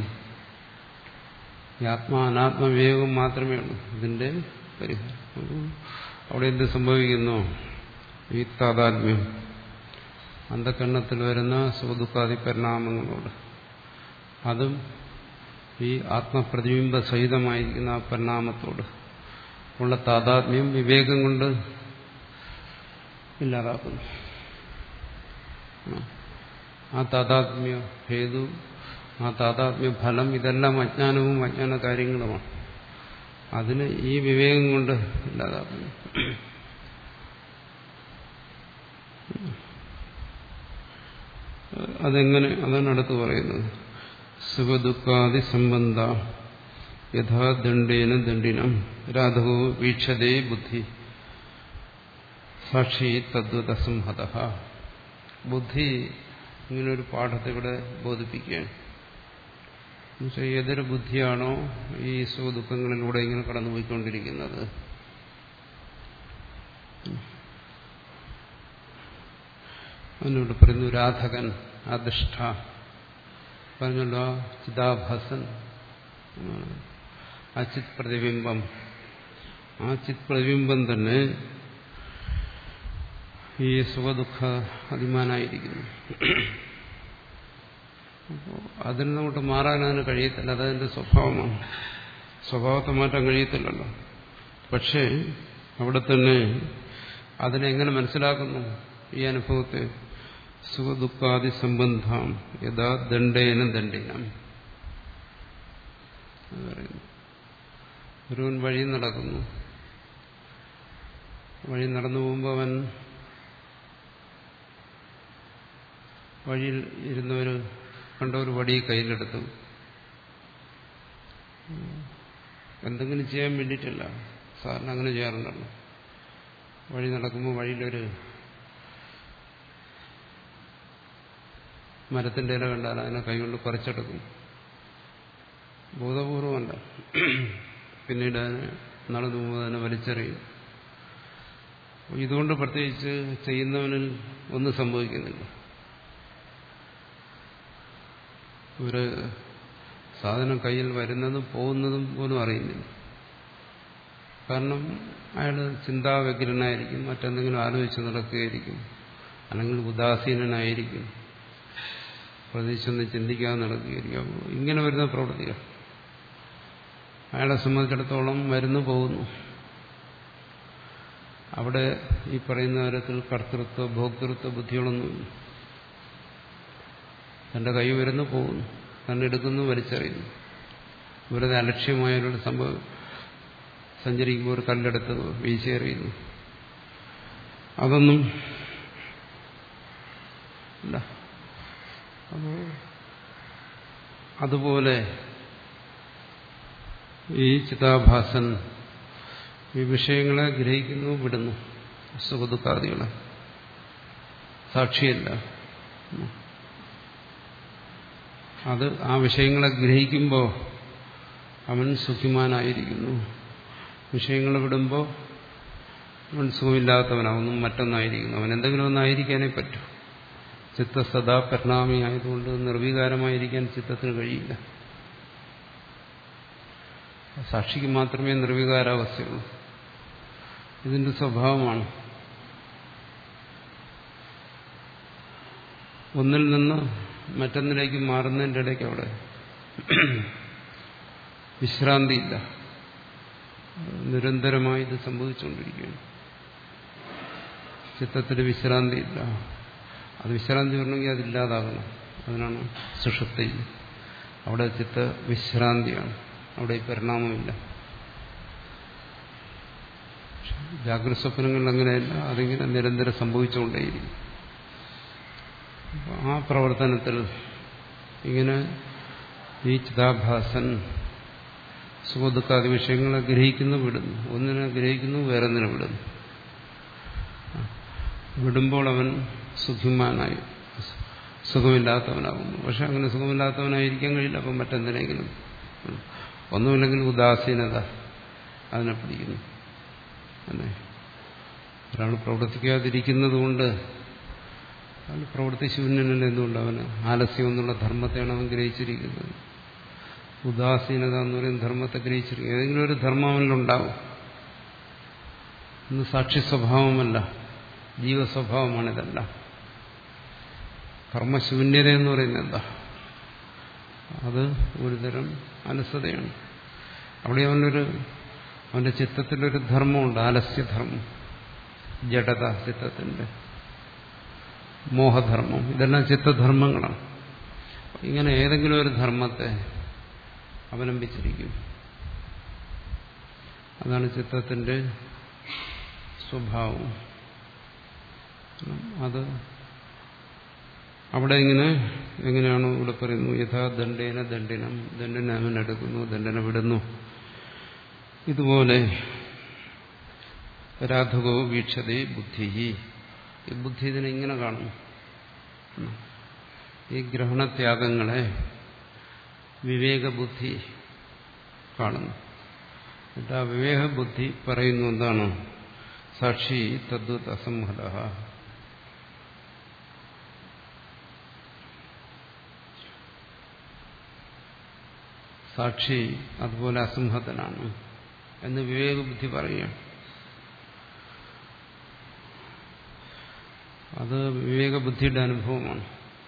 ഈ ആത്മാ അനാത്മ വിവേകം മാത്രമേ ഉള്ളൂ ഇതിന്റെ പരിഹാരം. അവിടെ എന്ത് സംഭവിക്കുന്നു? ഈ താതാത്മ്യം, അന്ധകരണത്തിൽ വരുന്ന സുഖദുഃഖാദി പരിണാമങ്ങളോട്, അതും ഈ ആത്മപ്രതിബിംബ സഹിതമായിരിക്കുന്ന ആ പരിണാമത്തോട് ഉള്ള താതാത്മ്യം വിവേകം കൊണ്ട് ഇല്ലാതാക്കുന്നു. ആ താതാത്മ്യ ഹേതു, ആ താതാത്മ്യ ഫലം, ഇതെല്ലാം അജ്ഞാനവും അജ്ഞാന കാര്യങ്ങളുമാണ്. അതിന് ഈ വിവേകം കൊണ്ട് ഇല്ലാതാക്കുന്നു. അതെങ്ങനെ? അതാണ് അടുത്ത് പറയുന്നത്. സുഖദുഃഖാദി സംബന്ധ യഥാ ദണ്ഡേന ദണ്ഡിനം രാധവോ വീക്ഷതേ ബുദ്ധി സാക്ഷി തദ്വത സംഹത. ബുദ്ധി ഇങ്ങനൊരു പാഠത്തെ ഇവിടെ ബോധിപ്പിക്കുകയാണ്. എന്നുവെച്ചാൽ ഏതൊരു ബുദ്ധിയാണോ ഈ സുഖദുഃഖങ്ങളിലൂടെ ഇങ്ങനെ കടന്നുപോയിക്കൊണ്ടിരിക്കുന്നത്, അതിനോട് പറയുന്നു രാധകൻ, അധിഷ്ഠ പറഞ്ഞല്ലോ, ചിതാഭാസൻ, ആ ചിത് പ്രതിബിംബം. ആ ചിത് പ്രതിബിംബം തന്നെ ഈ സുഖദുഃഖ അധിമാനായിരിക്കുന്നു. അപ്പോൾ അതിൽ നിന്നോട്ട് മാറാൻ അതിന് കഴിയത്തില്ല. അതതിൻ്റെ സ്വഭാവമാണ്. സ്വഭാവത്തെ മാറ്റാൻ കഴിയത്തില്ലല്ലോ. പക്ഷേ അവിടെ തന്നെ അതിനെങ്ങനെ മനസ്സിലാക്കുന്നു ഈ അനുഭവത്തെ? സുഖദുഃഖാദി സംബന്ധം യഥാ ദണ്ഡേന ദണ്ഡിനം. ഒരുവൻ വഴി നടക്കുന്നു. വഴി നടന്നു പോകുമ്പോൾ അവൻ വഴിയിൽ ഇരുന്നവർ കണ്ട ഒരു വടി കയ്യിലെടുത്തു. എന്തെങ്കിലും ചെയ്യാൻ വേണ്ടിയിട്ടില്ല, സാറിന് അങ്ങനെ ചെയ്യാറുണ്ടല്ലോ. വഴി നടക്കുമ്പോൾ വഴിയിലൊരു മരത്തിന്റെ ഇല കണ്ടാൽ അതിനെ കൈകൊണ്ട് പറിച്ചെടുക്കും. ബോധപൂർവമല്ല. പിന്നീട് അതിനെ നടന്നു പോകുമ്പോൾ അതിനെ വലിച്ചെറിയും. ഇതുകൊണ്ട് പ്രത്യേകിച്ച് ചെയ്യുന്നവനിൽ ഒന്നും സംഭവിക്കുന്നില്ല. ഒരു സാധനം കയ്യിൽ വരുന്നതും പോകുന്നതും പോലും അറിയുന്നില്ല. കാരണം അയാൾ ചിന്താവ്യഗ്രനായിരിക്കും, മറ്റെന്തെങ്കിലും ആലോചിച്ച് നടക്കുകയായിരിക്കും, അല്ലെങ്കിൽ ഉദാസീനനായിരിക്കും, പ്രതീക്ഷയൊന്നും ചിന്തിക്കാതെ നടക്കുകയായിരിക്കും. ഇങ്ങനെ വരുന്ന പ്രവൃത്തികൾ അയാളെ സംബന്ധിച്ചിടത്തോളം വരുന്നു പോകുന്നു. അവിടെ ഈ പറയുന്ന തരത്തിൽ കർത്തൃത്വ ഭോക്തൃത്വ ബുദ്ധികളൊന്നുമില്ല. തന്റെ കൈ വരുന്നു പോകുന്നു, തന്നെ എടുക്കുന്നു, വലിച്ചെറിയുന്നു. വെറുതെ അലക്ഷ്യമായൊരു സംഭവം സഞ്ചരിക്കുമ്പോൾ ഒരു കല്ലെടുത്ത് വീശിയെറിയുന്നു. അതൊന്നും ഇല്ല. അപ്പോൾ അതുപോലെ ഈ ചിതാഭാസൻ ഈ വിഷയങ്ങളെ ഗ്രഹിക്കുന്നു, വിടുന്നു. സുഖദുഃഖാദികളെ സാക്ഷിയല്ല. അത് ആ വിഷയങ്ങളെ ഗ്രഹിക്കുമ്പോൾ അവൻ സുഖിമാനായിരിക്കുന്നു. വിഷയങ്ങളെ വിടുമ്പോൾ അവൻ സുഖമില്ലാത്തവനാവുന്നു, മറ്റൊന്നായിരിക്കുന്നു. അവൻ എന്തെങ്കിലും ഒന്നായിരിക്കാനേ പറ്റൂ. ചിത്ത സദാ പരിണാമി ആയതുകൊണ്ട് നിർവികാരമായിരിക്കാൻ ചിത്തത്തിന് കഴിയില്ല. സാക്ഷിക്ക് മാത്രമേ നിർവികാരാവസ്ഥയുള്ളൂ. ഇതിന്റെ സ്വഭാവമാണ്. ഒന്നിൽ നിന്ന് മറ്റൊന്നിലേക്ക് മാറുന്നതിൻ്റെ ഇടയ്ക്ക് അവിടെ വിശ്രാന്തിയില്ല. നിരന്തരമായി ഇത് സംഭവിച്ചുകൊണ്ടിരിക്കുകയാണ്. ചിത്തത്തിൽ വിശ്രാന്തിയില്ല. അത് വിശ്രാന്തി വരണമെങ്കിൽ അതില്ലാതാകണം. അതിനാണ് സുഷുപ്തി. അവിടെ ചിത്ത വിശ്രാന്തിയാണ്. അവിടെ പരിണാമമില്ല. ജാഗ്രത സ്വപ്നങ്ങളിൽ അങ്ങനെയല്ല. അതിങ്ങനെ നിരന്തരം സംഭവിച്ചുകൊണ്ടേയിരിക്കും. ആ പ്രവർത്തനത്തിൽ ഇങ്ങനെ ഈ ചിതാഭാസൻ സുഖദുഃഖാദി വിഷയങ്ങളെ ഗ്രഹിക്കുന്നു, വിടുന്നു. ഒന്നിനെ ഗ്രഹിക്കുന്നു, വേറൊന്നിനെ വിടുന്നു. വിടുമ്പോൾ അവൻ സുഖിമാനായി സുഖമില്ലാത്തവനാകുന്നു. പക്ഷെ അങ്ങനെ സുഖമില്ലാത്തവനായിരിക്കാൻ കഴിയില്ല. അപ്പം മറ്റെന്തിനെങ്കിലും ഒന്നുമില്ലെങ്കിൽ ഉദാസീനത അതിനെ പിടിക്കുന്നു. അല്ലേ? ഒരാൾ പ്രവർത്തിക്കാതിരിക്കുന്നത് കൊണ്ട് അവൻ പ്രവൃത്തി ശൂന്യനല്ല. എന്തുകൊണ്ട്? അവന് ആലസ്യം എന്നുള്ള ധർമ്മത്തെയാണ് അവൻ ഗ്രഹിച്ചിരിക്കുന്നത്. ഉദാസീനത എന്ന് പറയുന്ന ധർമ്മത്തെ ഗ്രഹിച്ചിരിക്കുന്നത്. ഏതെങ്കിലും ഒരു ധർമ്മം അവനിലുണ്ടാവും. ഇന്ന് സാക്ഷി സ്വഭാവമല്ല, ജീവസ്വഭാവമാണിതല്ല. കർമ്മശൂന്യത എന്ന് പറയുന്നത് എന്താ? അത് ഒരുതരം അലസതയാണ്. അവിടെ അവനൊരു അവന്റെ ചിത്തത്തിലൊരു ധർമ്മമുണ്ട്, ആലസ്യധർമ്മം. ജഡത ചിത്തത്തിന്റെ, മോഹധർമ്മം, ഇതെല്ലാം ചിത്തധർമ്മങ്ങളാണ്. ഇങ്ങനെ ഏതെങ്കിലും ഒരു ധർമ്മത്തെ അവലംബിച്ചിരിക്കും. അതാണ് ചിത്തത്തിന്റെ സ്വഭാവം. അത് അവിടെ ഇങ്ങനെ എങ്ങനെയാണോ ഇവിടെ പറയുന്നു, യഥാ ദണ്ഡേന ദണ്ഡിനം, ദണ്ഡന അവൻ എടുക്കുന്നു, ദണ്ഡന വിടുന്നു. ഇതുപോലെ രാധകോ വീക്ഷതേ ബുദ്ധി, ഈ ബുദ്ധി ഇതിനെ ഇങ്ങനെ കാണുന്നു. ഈ ഗ്രഹണത്യാഗങ്ങളെ വിവേകബുദ്ധി കാണുന്നു. എന്നിട്ട് ആ വിവേകബുദ്ധി പറയുന്നു എന്താണ്? സാക്ഷി തദ്വത് അസംഹത, സാക്ഷി അതുപോലെ അസംഹതനാണ് എന്ന് വിവേകബുദ്ധി പറയുകയാണ്. അത് വിവേകബുദ്ധിയുടെ അനുഭവമാണ്.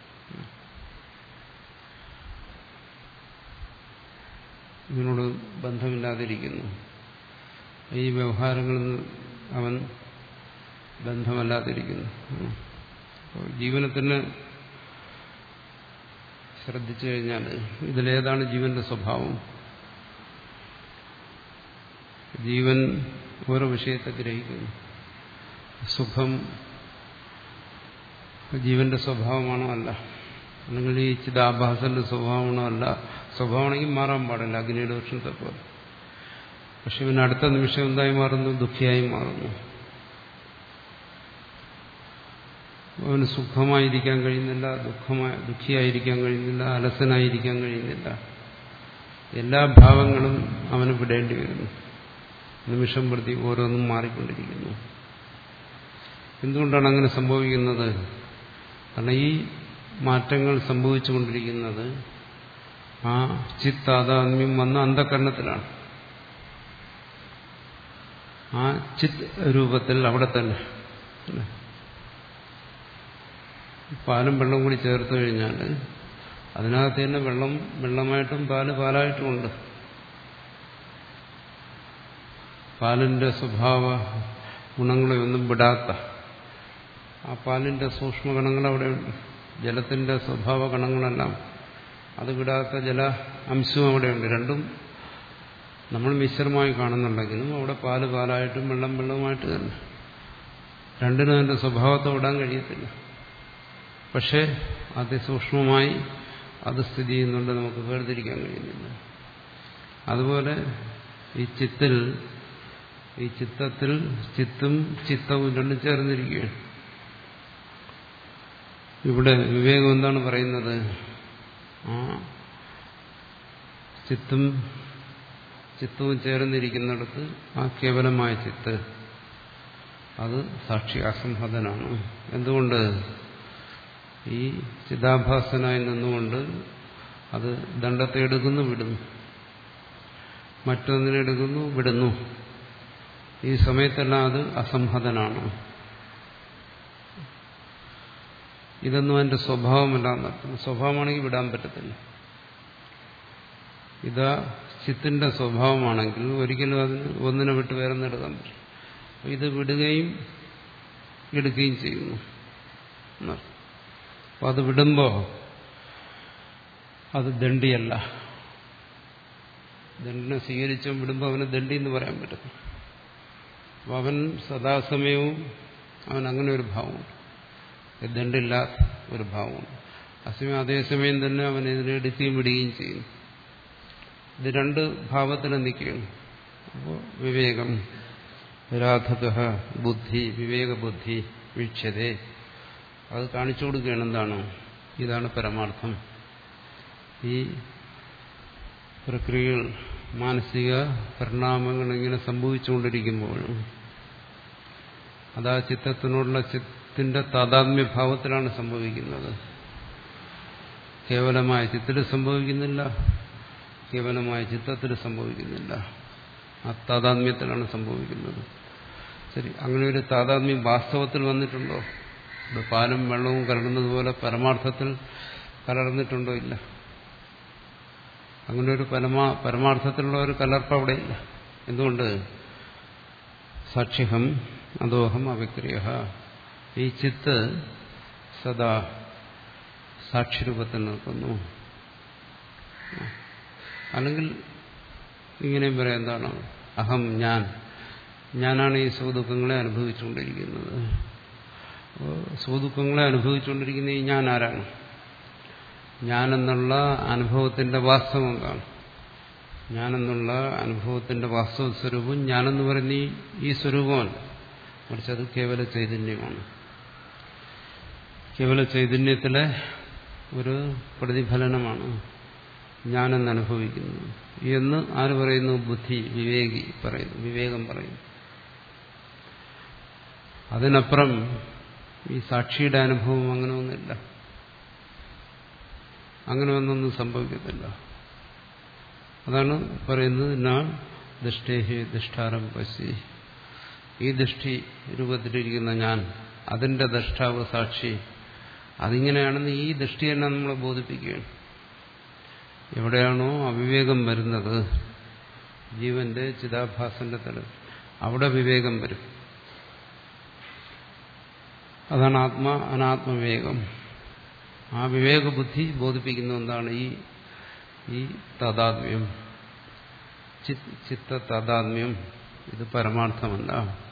ഇതിനോട് ബന്ധമില്ലാതിരിക്കുന്നു. ഈ വ്യവഹാരങ്ങളിൽ അവൻ ബന്ധമല്ലാതിരിക്കുന്നു. ജീവനെ തന്നെ ശ്രദ്ധിച്ചു കഴിഞ്ഞാൽ ഇതിലേതാണ് ജീവന്റെ സ്വഭാവം? ജീവൻ ഓരോ വിഷയത്തെ ഗ്രഹിക്കുന്നു. സുഖം ജീവന്റെ സ്വഭാവമാണോ? അല്ല. അല്ലെങ്കിൽ ഈ ചിദാഭാസന്റെ സ്വഭാവമാണോ? അല്ല. സ്വഭാവമാണെങ്കിൽ മാറാൻ പാടില്ല, അഗ്നിയുടെ വൃക്ഷത്തെ പോലെ. പക്ഷെ ഇവന് അടുത്ത നിമിഷം എന്തായി മാറുന്നു? ദുഃഖിയായി മാറുന്നു. അവന് സുഖമായിരിക്കാൻ കഴിയുന്നില്ല, ദുഃഖമായി ദുഃഖിയായിരിക്കാൻ കഴിയുന്നില്ല, അലസനായിരിക്കാൻ കഴിയുന്നില്ല. എല്ലാ ഭാവങ്ങളും അവന് വിടേണ്ടി വരുന്നു. നിമിഷം പ്രതി ഓരോന്നും മാറിക്കൊണ്ടിരിക്കുന്നു. എന്തുകൊണ്ടാണ് അങ്ങനെ സംഭവിക്കുന്നത്? കാരണം ഈ മാറ്റങ്ങൾ സംഭവിച്ചുകൊണ്ടിരിക്കുന്നത് ആ ചിത്ത് താതാത്മ്യം വന്ന അന്ധകരണത്തിലാണ്. ആ ചിത്ത് രൂപത്തിൽ അവിടെ തന്നെ പാലും വെള്ളം കൂടി ചേർത്ത് കഴിഞ്ഞാൽ അതിനകത്ത് തന്നെ വെള്ളം വെള്ളമായിട്ടും പാല് പാലായിട്ടുമുണ്ട്. പാലിന്റെ സ്വഭാവ ഗുണങ്ങളെ ഒന്നും വിടാത്ത ആ പാലിന്റെ സൂക്ഷ്മഗണങ്ങൾ അവിടെയുണ്ട്. ജലത്തിന്റെ സ്വഭാവ ഗണങ്ങളെല്ലാം അത് വിടാത്ത ജല അംശവും അവിടെയുണ്ട്. രണ്ടും നമ്മൾ മിശ്രമായി കാണുന്നുണ്ടെങ്കിലും അവിടെ പാല് പാലായിട്ടും വെള്ളം വെള്ളവുമായിട്ട് തന്നെ. രണ്ടിനും അതിന്റെ സ്വഭാവത്തെ വിടാൻ കഴിയത്തില്ല. പക്ഷെ അതിസൂക്ഷ്മമായി അത് സ്ഥിതി ചെയ്യുന്നുണ്ട്, നമുക്ക് വേർതിരിക്കാൻ കഴിയുന്നില്ല. അതുപോലെ ഈ ചിത്തിൽ ഈ ചിത്തത്തിൽ ചിത്തും ചിത്തവും രണ്ടും ചേർന്നിരിക്കുകയാണ്. ഇവിടെ വിവേകം എന്താണ് പറയുന്നത്? ആ ചിത്തും ചിത്തവും ചേർന്നിരിക്കുന്നിടത്ത് ആ കേവലമായ ചിത്ത് അത് സാക്ഷി അസംഹതനാണ്. എന്തുകൊണ്ട്? ഈ ചിദാഭാസനായി നിന്നുകൊണ്ട് അത് ദണ്ഡത്തെ എടുക്കുന്നു, വിടുന്നു, മറ്റൊന്നിനെ എടുക്കുന്നു, വിടുന്നു. ഈ സമയത്തെല്ലാം അത് അസംഹതനാണ്. ഇതൊന്നും അതിന്റെ സ്വഭാവമല്ല എന്നർത്ഥം. സ്വഭാവമാണെങ്കിൽ വിടാൻ പറ്റത്തില്ല. ഇതാ ചിത്തിന്റെ സ്വഭാവമാണെങ്കിൽ ഒരിക്കലും അതിന് ഒന്നിനെ വിട്ട് വേറൊന്നും എടുക്കാൻ പറ്റില്ല. ഇത് വിടുകയും എടുക്കുകയും ചെയ്യുന്നു. അപ്പോൾ അത് വിടുമ്പോൾ അത് ദണ്ഡിയല്ല. ദണ്ഡിനെ സ്വീകരിച്ചും വിടുമ്പോൾ അവന് ദണ്ഡി എന്ന് പറയാൻ പറ്റും. അപ്പോൾ അവൻ സദാസമയവും അവൻ അങ്ങനെ ഒരു ഭാവമുണ്ട്, ദണ്ഡില്ലാത്ത ഒരു ഭാവമുണ്ട്. അസമയം അതേസമയം തന്നെ അവൻ ഇതിനെ എടുക്കുകയും വിടുകയും ചെയ്യുന്നു. ഇത് രണ്ട് ഭാവത്തിന് നിൽക്കുകയാണ്. അപ്പോൾ വിവേകം രാധക ബുദ്ധി, വിവേകബുദ്ധി വീക്ഷ്യതേ, അത് കാണിച്ചു കൊടുക്കുകയാണ്. എന്താണ്? ഇതാണ് പരമാർത്ഥം. ഈ പ്രക്രിയകൾ, മാനസിക പരിണാമങ്ങൾ ഇങ്ങനെ സംഭവിച്ചുകൊണ്ടിരിക്കുമ്പോഴും അതാ ചിത്തത്തിനോടുള്ള ചിത്തിന്റെ താതാത്മ്യഭാവത്തിലാണ് സംഭവിക്കുന്നത്. കേവലമായ ചിത്തിൽ സംഭവിക്കുന്നില്ല, കേവലമായ ചിത്തത്തിൽ സംഭവിക്കുന്നില്ല. ആ താതാത്മ്യത്തിലാണ് സംഭവിക്കുന്നത്. ശരി, അങ്ങനെ ഒരു താതാത്മ്യം വാസ്തവത്തിൽ വന്നിട്ടുണ്ടോ? ഇവിടെ പാലും വെള്ളവും കലർന്നതുപോലെ പരമാർത്ഥത്തിൽ കലർന്നിട്ടുണ്ടോ? ഇല്ല. അങ്ങനെ ഒരു പരമാ പരമാർത്ഥത്തിലുള്ള ഒരു കലർപ്പ് അവിടെ ഇല്ല. എന്തുകൊണ്ട്? സാക്ഷ്യഹം അതോഹം അവിക്രിയ. ഈ ചിത്ത് സദാ സാക്ഷിരൂപത്തിൽ നിൽക്കുന്നു. അല്ലെങ്കിൽ ഇങ്ങനെയും പറയാം, എന്താണ് അഹം, ഞാൻ ഞാനാണ് ഈ സുഖദുഃഖങ്ങളെ അനുഭവിച്ചുകൊണ്ടിരിക്കുന്നത്. സുഖദുഃഖങ്ങളെ അനുഭവിച്ചുകൊണ്ടിരിക്കുന്ന ഈ ഞാൻ ആരാണ്? ഞാനെന്നുള്ള അനുഭവത്തിന്റെ വാസ്തവം എന്താണ്? ഞാനെന്നുള്ള അനുഭവത്തിന്റെ വാസ്തവ സ്വരൂപം ഞാനെന്ന് പറയുന്ന ഈ സ്വരൂപമല്ല, മറിച്ച് അത് കേവല ചൈതന്യമാണ്. കേവല ചൈതന്യത്തിലെ ഒരു പ്രതിഫലനമാണ് ഞാനെന്ന് അനുഭവിക്കുന്നത് എന്ന് ആര് പറയുന്നു? ബുദ്ധി, വിവേകി പറയുന്നു, വിവേകം പറയുന്നു. അതിനപ്പുറം ഈ സാക്ഷിയുടെ അനുഭവം അങ്ങനെ ഒന്നുമില്ല, അങ്ങനെ ഒന്നൊന്നും സംഭവിക്കത്തില്ല. അതാണ് പറയുന്നത് ന ദൃഷ്ടേഹി ദൃഷ്ടാരം പശി. ഈ ദൃഷ്ടി രൂപത്തിലിരിക്കുന്ന ഞാൻ, അതിന്റെ ദൃഷ്ടാവ് സാക്ഷി, അതിങ്ങനെയാണെന്ന് ഈ ദൃഷ്ടി തന്നെ നമ്മളെ ബോധിപ്പിക്കുകയാണ്. എവിടെയാണോ അവിവേകം വരുന്നത്, ജീവന്റെ ചിതാഭാസന്റെ തലത്തിൽ, അവിടെ വിവേകം വരും. അതാണ് ആത്മാ അനാത്മവിവേകം. ആ വിവേകബുദ്ധി ബോധിപ്പിക്കുന്ന എന്താണ്? ഈ ഈ താദാത്മ്യം, ചിത്ത താദാത്മ്യം, ഇത് പരമാർത്ഥമല്ല.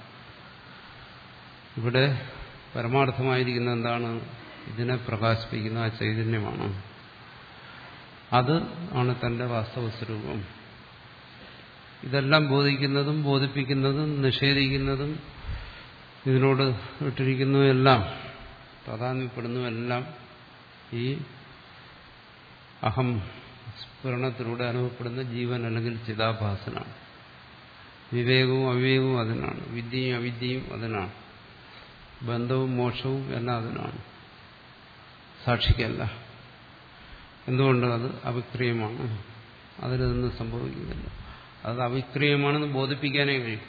ഇവിടെ പരമാർത്ഥമായിരിക്കുന്ന എന്താണ്? ഇതിനെ പ്രകാശിപ്പിക്കുന്ന ആ ചൈതന്യമാണ്. അത് ആണ് തന്റെ വാസ്തവ സ്വരൂപം. ഇതെല്ലാം ബോധിക്കുന്നതും ബോധിപ്പിക്കുന്നതും നിഷേധിക്കുന്നതും ഇതിനോട് ഇട്ടിരിക്കുന്നതെല്ലാം താതാത്മ്യപ്പെടുന്നതെല്ലാം ഈ അഹം സ്ഫുരണത്തിലൂടെ അനുഭവപ്പെടുന്ന ജീവൻ അല്ലെങ്കിൽ ചിതാഭാസനാണ്. വിവേകവും അവിവേകവും അതിനാണ്, വിദ്യയും അവിദ്യയും അതിനാണ്, ബന്ധവും മോക്ഷവും എല്ലാം അതിനാണ്, സാക്ഷിക്കല്ല. എന്തുകൊണ്ട്? അത് അവിക്രിയമാണ്, അതിലൊന്നും സംഭവിക്കുന്നില്ല. അത് അവിക്രിയമാണെന്ന് ബോധിപ്പിക്കാനേ കഴിയും.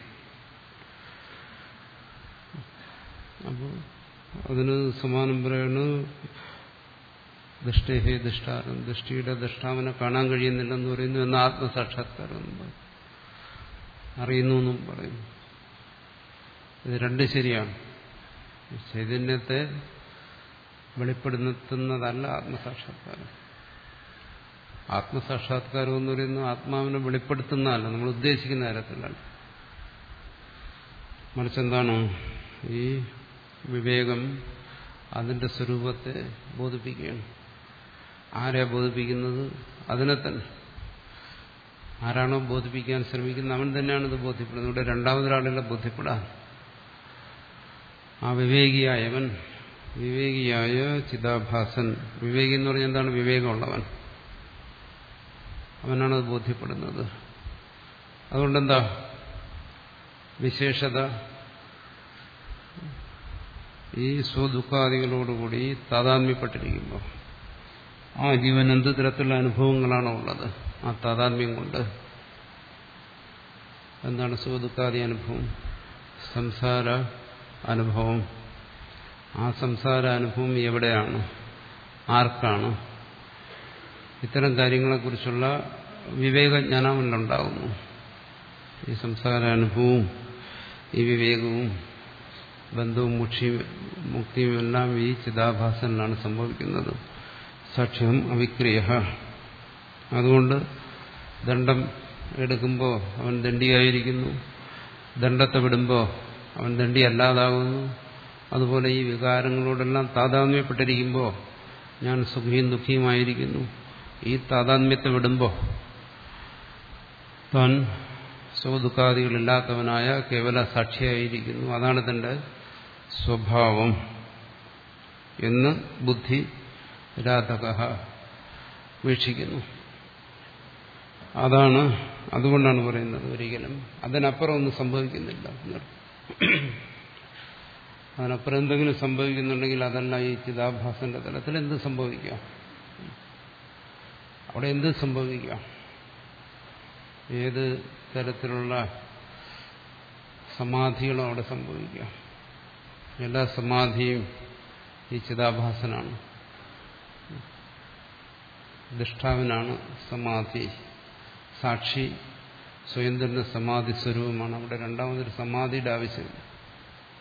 അപ്പോൾ അതിന് സമാനം പറയുന്നു ദൃഷ്ടേഹേ ദൃഷ്ടാരം, ദൃഷ്ടിയുടെ ദൃഷ്ടാവിനെ കാണാൻ കഴിയുന്നില്ലെന്ന് പറയുന്നു. എന്നാൽ ആത്മസാക്ഷാത്കാരം എന്നും പറയും, അറിയുന്നു എന്നും പറയുന്നു. ഇത് രണ്ടും ശരിയാണ്. ചൈതന്യത്തെ വെളിപ്പെടുത്തുന്നതല്ല ആത്മസാക്ഷാത്കാരം. ആത്മസാക്ഷാത്കാരം എന്ന് പറയുന്നത് ആത്മാവിനെ വെളിപ്പെടുത്തുന്നതല്ല, നമ്മൾ ഉദ്ദേശിക്കുന്ന തരത്തിലല്ല. മറിച്ചെന്താണ്? ഈ വിവേകം അതിന്റെ സ്വരൂപത്തെ ബോധിപ്പിക്കുകയാണ്. ആരെയാ ബോധിപ്പിക്കുന്നത്? അതിനെ തന്നെ. ആരാണോ ബോധിപ്പിക്കാൻ ശ്രമിക്കുന്നത് അവൻ തന്നെയാണ് ഇത് ബോധ്യപ്പെടുന്നത്. ഇവിടെ രണ്ടാമതൊരാളല്ല ബോധ്യപ്പെടാൻ. ആ വിവേകിയായവൻ, വിവേകിയായ ചിതാഭാസൻ, വിവേകി എന്ന് പറഞ്ഞാൽ എന്താണ്? വിവേകമുള്ളവൻ, അവനാണത് ബോധ്യപ്പെടുന്നത്. അതുകൊണ്ടെന്താ വിശേഷത? ഈ സ്വദുഃഖാദികളോടുകൂടി താതാത്മ്യപ്പെട്ടിരിക്കുമ്പോൾ ആ ജീവൻ എന്ത് തരത്തിലുള്ള അനുഭവങ്ങളാണോ ഉള്ളത്, ആ താതാത്മ്യം കൊണ്ട് എന്താണ് സ്വദുഃഖാദി അനുഭവം? സംസാര അനുഭവം. ആ സംസാര അനുഭവം എവിടെയാണ്, ആർക്കാണ്? ഇത്തരം കാര്യങ്ങളെക്കുറിച്ചുള്ള വിവേകജ്ഞാനമുണ്ടാകുന്നു. ഈ സംസാരാനുഭവവും ഈ വിവേകവും ബന്ധവും മുക്ഷിയും മുക്തിയും എല്ലാം ഈ ചിതാഭാസനിലാണ് സംഭവിക്കുന്നത്. സാക്ഷ്യം അവിക്രിയ. അതുകൊണ്ട് ദണ്ഡം എടുക്കുമ്പോൾ അവൻ ദണ്ഡിയായിരിക്കുന്നു, ദണ്ഡത്തെ വിടുമ്പോൾ അവൻ ദണ്ഡിയല്ലാതാകുന്നു. അതുപോലെ ഈ വികാരങ്ങളോടെല്ലാം താതാത്മ്യപ്പെട്ടിരിക്കുമ്പോൾ ഞാൻ സുഖിയും ദുഃഖിയുമായിരിക്കുന്നു. ഈ താതാത്മ്യത്തെ വിടുമ്പോൾ താൻ സുഖദുഃഖാദികളില്ലാത്തവനായ കേവല സാക്ഷിയായിരിക്കുന്നു. അതാണ് തന്റെ സ്വഭാവം എന്ന് ബുദ്ധി രാധക വീക്ഷിക്കുന്നു. അതാണ്, അതുകൊണ്ടാണ് പറയുന്നത് ഒരിക്കലും അതിനപ്പുറം ഒന്നും സംഭവിക്കുന്നില്ല. അതിനപ്പുറം എന്തെങ്കിലും സംഭവിക്കുന്നുണ്ടെങ്കിൽ അതല്ല ഈ ചിതാഭാസന്റെ തലത്തിൽ എന്ത് സംഭവിക്കാം, അവിടെ എന്ത് സംഭവിക്കാം, ഏത് തരത്തിലുള്ള സമാധികളും അവിടെ സംഭവിക്കാം. എല്ലാ സമാധിയും ഈ ചിതാഭാസനാണ്, ദൃഷ്ടാവിനാണ് സമാധി. സാക്ഷി സ്വയം തന്നെ സമാധി സ്വരൂപമാണ്. അവിടെ രണ്ടാമതൊരു സമാധിയുടെ ആവശ്യമില്ല.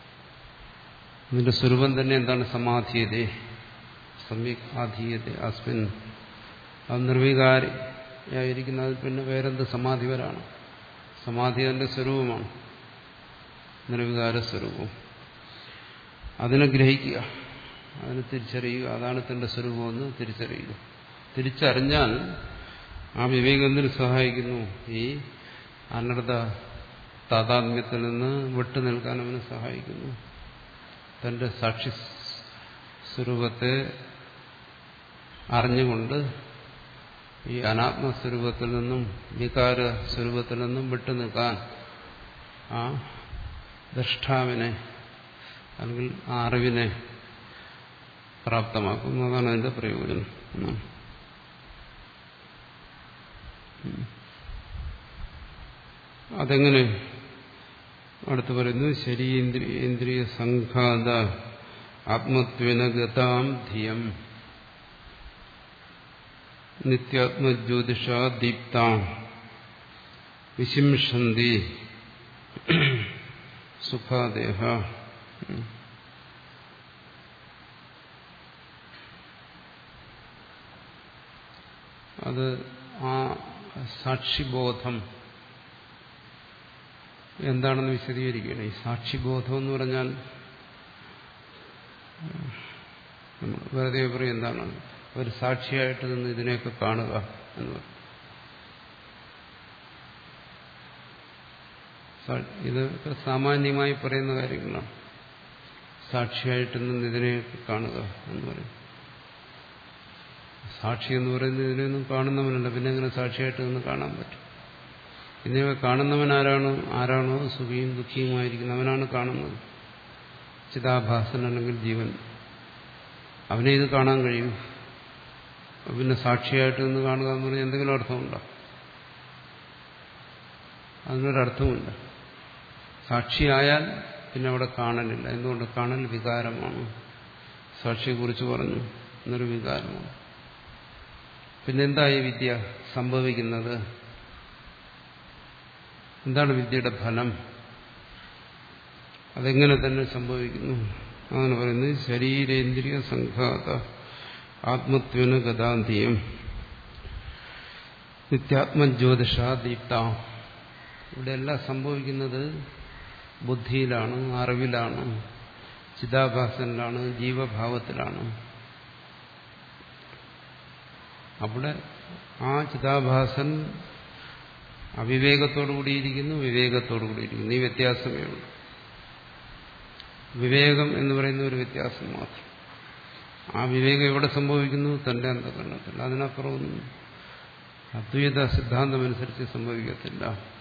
അതിന്റെ സ്വരൂപം തന്നെ എന്താണ്? സമാധീയതേ, സമ്യക് ആധീയതേ അസ്മിൻ. അത് നിർവികാരിയായിരിക്കുന്ന അതിൽ പിന്നെ വേറെന്ത് സമാധി വരാണ്? സമാധി അതിന്റെ സ്വരൂപമാണ്, നിർവികാര സ്വരൂപം. അതിനെ ഗ്രഹിക്കുക, അതിനെ തിരിച്ചറിയുക, അതാണ് തന്റെ സ്വരൂപമെന്ന് തിരിച്ചറിയുക. തിരിച്ചറിഞ്ഞാൽ ആ വിവേകം എന്തിനു സഹായിക്കുന്നു? ഈ അനർഥ താതാത്മ്യത്തിൽ നിന്ന് വിട്ടു നിൽക്കാൻ അവന് സഹായിക്കുന്നു. തന്റെ സാക്ഷി സ്വരൂപത്തെ അറിഞ്ഞുകൊണ്ട് ഈ അനാത്മസ്വരൂപത്തിൽ നിന്നും വികാര സ്വരൂപത്തിൽ നിന്നും വിട്ടു നിൽക്കാൻ ആ ദ്രഷ്ടാവിനെ അല്ലെങ്കിൽ ആ അറിവിനെ പ്രാപ്തമാക്കുന്നു. അതാണ് അതിന്റെ പ്രയോജനം. അതെങ്ങനെ? അടുത്ത് പറയുന്നു, ശരീന്ദ്രിയ സംഘാത ആത്മത്വേന ഗതാം ധിയം നിത്യാത്മജ്യോതിഷാ ദീപ്താം വിശിംഷന്തി സുഖാദേഹ. അത് ആ സാക്ഷിബോധം എന്താണെന്ന് വിശദീകരിക്കുകയാണ്. ഈ സാക്ഷിബോധം എന്ന് പറഞ്ഞാൽ വെറുതെ പറയും എന്താണ്? ഒരു സാക്ഷിയായിട്ട് നിന്ന് ഇതിനെയൊക്കെ കാണുക എന്ന് പറയും. ഇതൊക്കെ സാമാന്യമായി പറയുന്ന കാര്യങ്ങളാണ്. സാക്ഷിയായിട്ട് നിന്ന് ഇതിനെയൊക്കെ കാണുക എന്ന് പറയും. സാക്ഷി എന്ന് പറയുന്നത് ഇതിനെയൊന്നും കാണുന്നവനല്ല, പിന്നെ എങ്ങനെ സാക്ഷിയായിട്ട് നിന്ന് കാണാൻ പറ്റും? ഇതിനെ കാണുന്നവൻ ആരാണോ ആരാണോ സുഖിയും ദുഃഖിയുമായിരിക്കുന്നവനാണ് കാണുന്നത്. ചിതാഭാസൻ അല്ലെങ്കിൽ ജീവൻ, അവനെ ഇത് കാണാൻ കഴിയും. പിന്നെ സാക്ഷിയായിട്ട് നിന്ന് കാണുക എന്ന് പറഞ്ഞാൽ എന്തെങ്കിലും അർത്ഥമുണ്ടോ? അതിനൊരർത്ഥമില്ല. സാക്ഷിയായാൽ പിന്നെ അവിടെ കാണലില്ല. എന്തുകൊണ്ട്? കാണൽ വികാരമാണ്. സാക്ഷിയെക്കുറിച്ച് പറഞ്ഞു, എന്നൊരു വികാരമാണ്. പിന്നെന്താ ഈ വിദ്യ സംഭവിക്കുന്നത്? എന്താണ് വിദ്യയുടെ ഫലം? അതെങ്ങനെ തന്നെ സംഭവിക്കുന്നു? അങ്ങനെ പറയുന്നത് ശരീരേന്ദ്രിയ സംഘാത ആത്മത്വന ഗതാന്തിയം നിത്യാത്മജ്യോതിഷാ ദീപ്ത. ഇവിടെ എല്ലാം സംഭവിക്കുന്നത് ബുദ്ധിയിലാണ്, അറിവിലാണ്, ചിതാഭാസനിലാണ്, ജീവഭാവത്തിലാണ്. അവിടെ ആ ചിതാഭാസൻ അവിവേകത്തോടു കൂടിയിരിക്കുന്നു, വിവേകത്തോടു കൂടിയിരിക്കുന്നു. ഈ വ്യത്യാസമേ ഉള്ളൂ. വിവേകം എന്ന് പറയുന്ന ഒരു വ്യത്യാസം മാത്രം. ആ വിവേകം എവിടെ സംഭവിക്കുന്നു? തന്റെ അന്ധകരണത്തിൽ. അതിനപ്പുറമൊന്നും അദ്വൈത സിദ്ധാന്തമനുസരിച്ച് സംഭവിക്കത്തില്ല.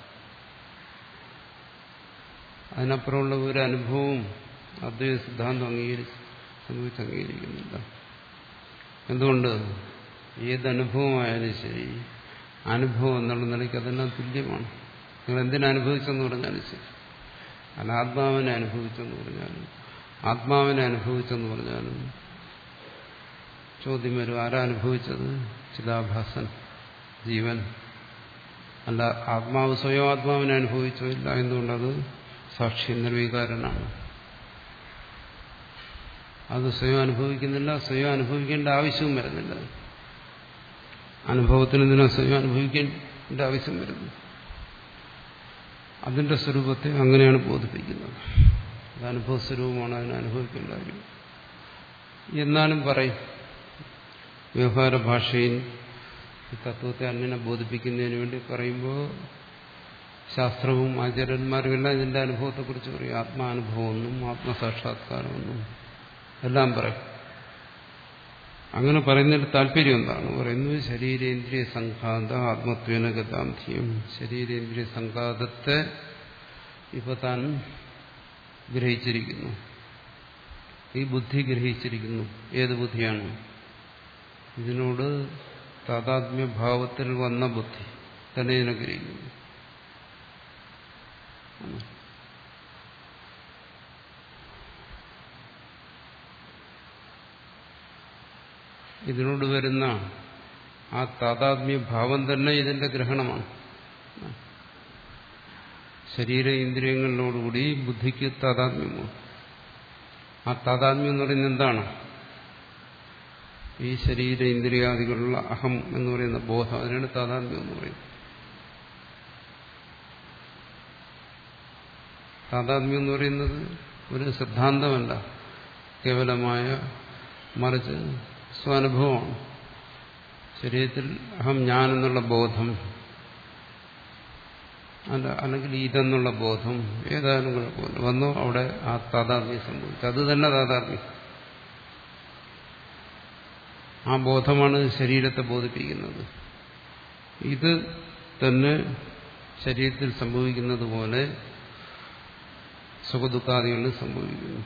അതിനപ്പുറമുള്ള ഒരു അനുഭവവും അദ്വൈത സിദ്ധാന്തം അംഗീകരിച്ച് സംഭവിച്ച് അംഗീകരിക്കുന്നില്ല. എന്തുകൊണ്ട്? ഏതനുഭവമായാലും ശരി, അനുഭവം എന്നുള്ള നിലയ്ക്ക് അതെല്ലാം തുല്യമാണ്. നിങ്ങൾ എന്തിനനുഭവിച്ചെന്ന് പറഞ്ഞാലും ശരി, അനാത്മാവിനെ അനുഭവിച്ചെന്ന് പറഞ്ഞാലും ആത്മാവിനെ അനുഭവിച്ചെന്ന് പറഞ്ഞാലും ചോദ്യം വരും, ആരാ അനുഭവിച്ചത്? ചിതാഭാസൻ, ജീവൻ. അല്ല, ആത്മാവ് സ്വയം ആത്മാവിനെ അനുഭവിച്ചോ? ഇല്ല. എന്തുകൊണ്ടത് സാക്ഷി നിർവികാരനാണ്. അത് സ്വയം അനുഭവിക്കുന്നില്ല, സ്വയം അനുഭവിക്കേണ്ട ആവശ്യവും വരുന്നില്ല. അനുഭവത്തിന് എന്തിനാ സ്വയം അനുഭവിക്കേണ്ട ആവശ്യം വരുന്നു? അതിന്റെ സ്വരൂപത്തെ അങ്ങനെയാണ് ബോധിപ്പിക്കുന്നത്. അത് അനുഭവ സ്വരൂപമാണ്, അതിനെ അനുഭവിക്കേണ്ട കാര്യം. എന്നാലും പറയും, വ്യവഹാര ഭാഷയിൽ ഈ തത്വത്തെ അന്യനെ ബോധിപ്പിക്കുന്നതിന് വേണ്ടി പറയുമ്പോൾ ശാസ്ത്രവും ആചാര്യന്മാരും എല്ലാം ഇതിന്റെ അനുഭവത്തെക്കുറിച്ച് പറയും. ആത്മാനുഭവമെന്നും ആത്മസാക്ഷാത്കാരമെന്നും എല്ലാം പറയും. അങ്ങനെ പറയുന്നതിന്റെ താല്പര്യം എന്താണ്? പറയുന്നത് ശരീരേന്ദ്രിയ സംഘാത ആത്മത്വേന ഗതാന്ധിയം. ശരീരേന്ദ്രിയ സംഘാതത്തെ ഇപ്പൊ താൻ ഗ്രഹിച്ചിരിക്കുന്നു, ഈ ബുദ്ധി ഗ്രഹിച്ചിരിക്കുന്നു. ഏത് ബുദ്ധിയാണ്? ഇതിനോട് താതാത്മ്യഭാവത്തിൽ വന്ന ബുദ്ധി തന്നെ ഇതിനെ ഗ്രഹിക്കുന്നു. ഇതിനോട് വരുന്ന ആ താതാത്മ്യഭാവം തന്നെ ഇതിന്റെ ഗ്രഹണമാണ്. ശരീര ഇന്ദ്രിയങ്ങളിലോടുകൂടി ബുദ്ധിക്ക് താതാത്മ്യമാണ്. ആ താതാത്മ്യം എന്ന് പറയുന്നത് എന്താണ്? ഈ ശരീര ഇന്ദ്രിയാദികളുള്ള അഹം എന്ന് പറയുന്ന ബോധം, അതിനാണ് താതാത്മ്യം എന്ന് പറയുന്നത്. താതാത്മ്യം എന്ന് പറയുന്നത് ഒരു സിദ്ധാന്തമല്ല, കേവലമായ, മറിച്ച് സ്വാനുഭവമാണ്. ശരീരത്തിൽ അഹം ഞാൻ എന്നുള്ള ബോധം, അല്ല അല്ലെങ്കിൽ ഇതെന്നുള്ള ബോധം, ഏതായാലും കുഴപ്പമില്ല, വന്നോ അവിടെ ആ താതാത്മ്യം സംഭവിച്ചു. അത് തന്നെ താതാത്മ്യം. ആ ബോധമാണ് ശരീരത്തെ ബോധിപ്പിക്കുന്നത്. ഇത് തന്നെ ശരീരത്തിൽ സംഭവിക്കുന്നത് പോലെ സുഖദുഃഖാദികളിൽ സംഭവിക്കുന്നു.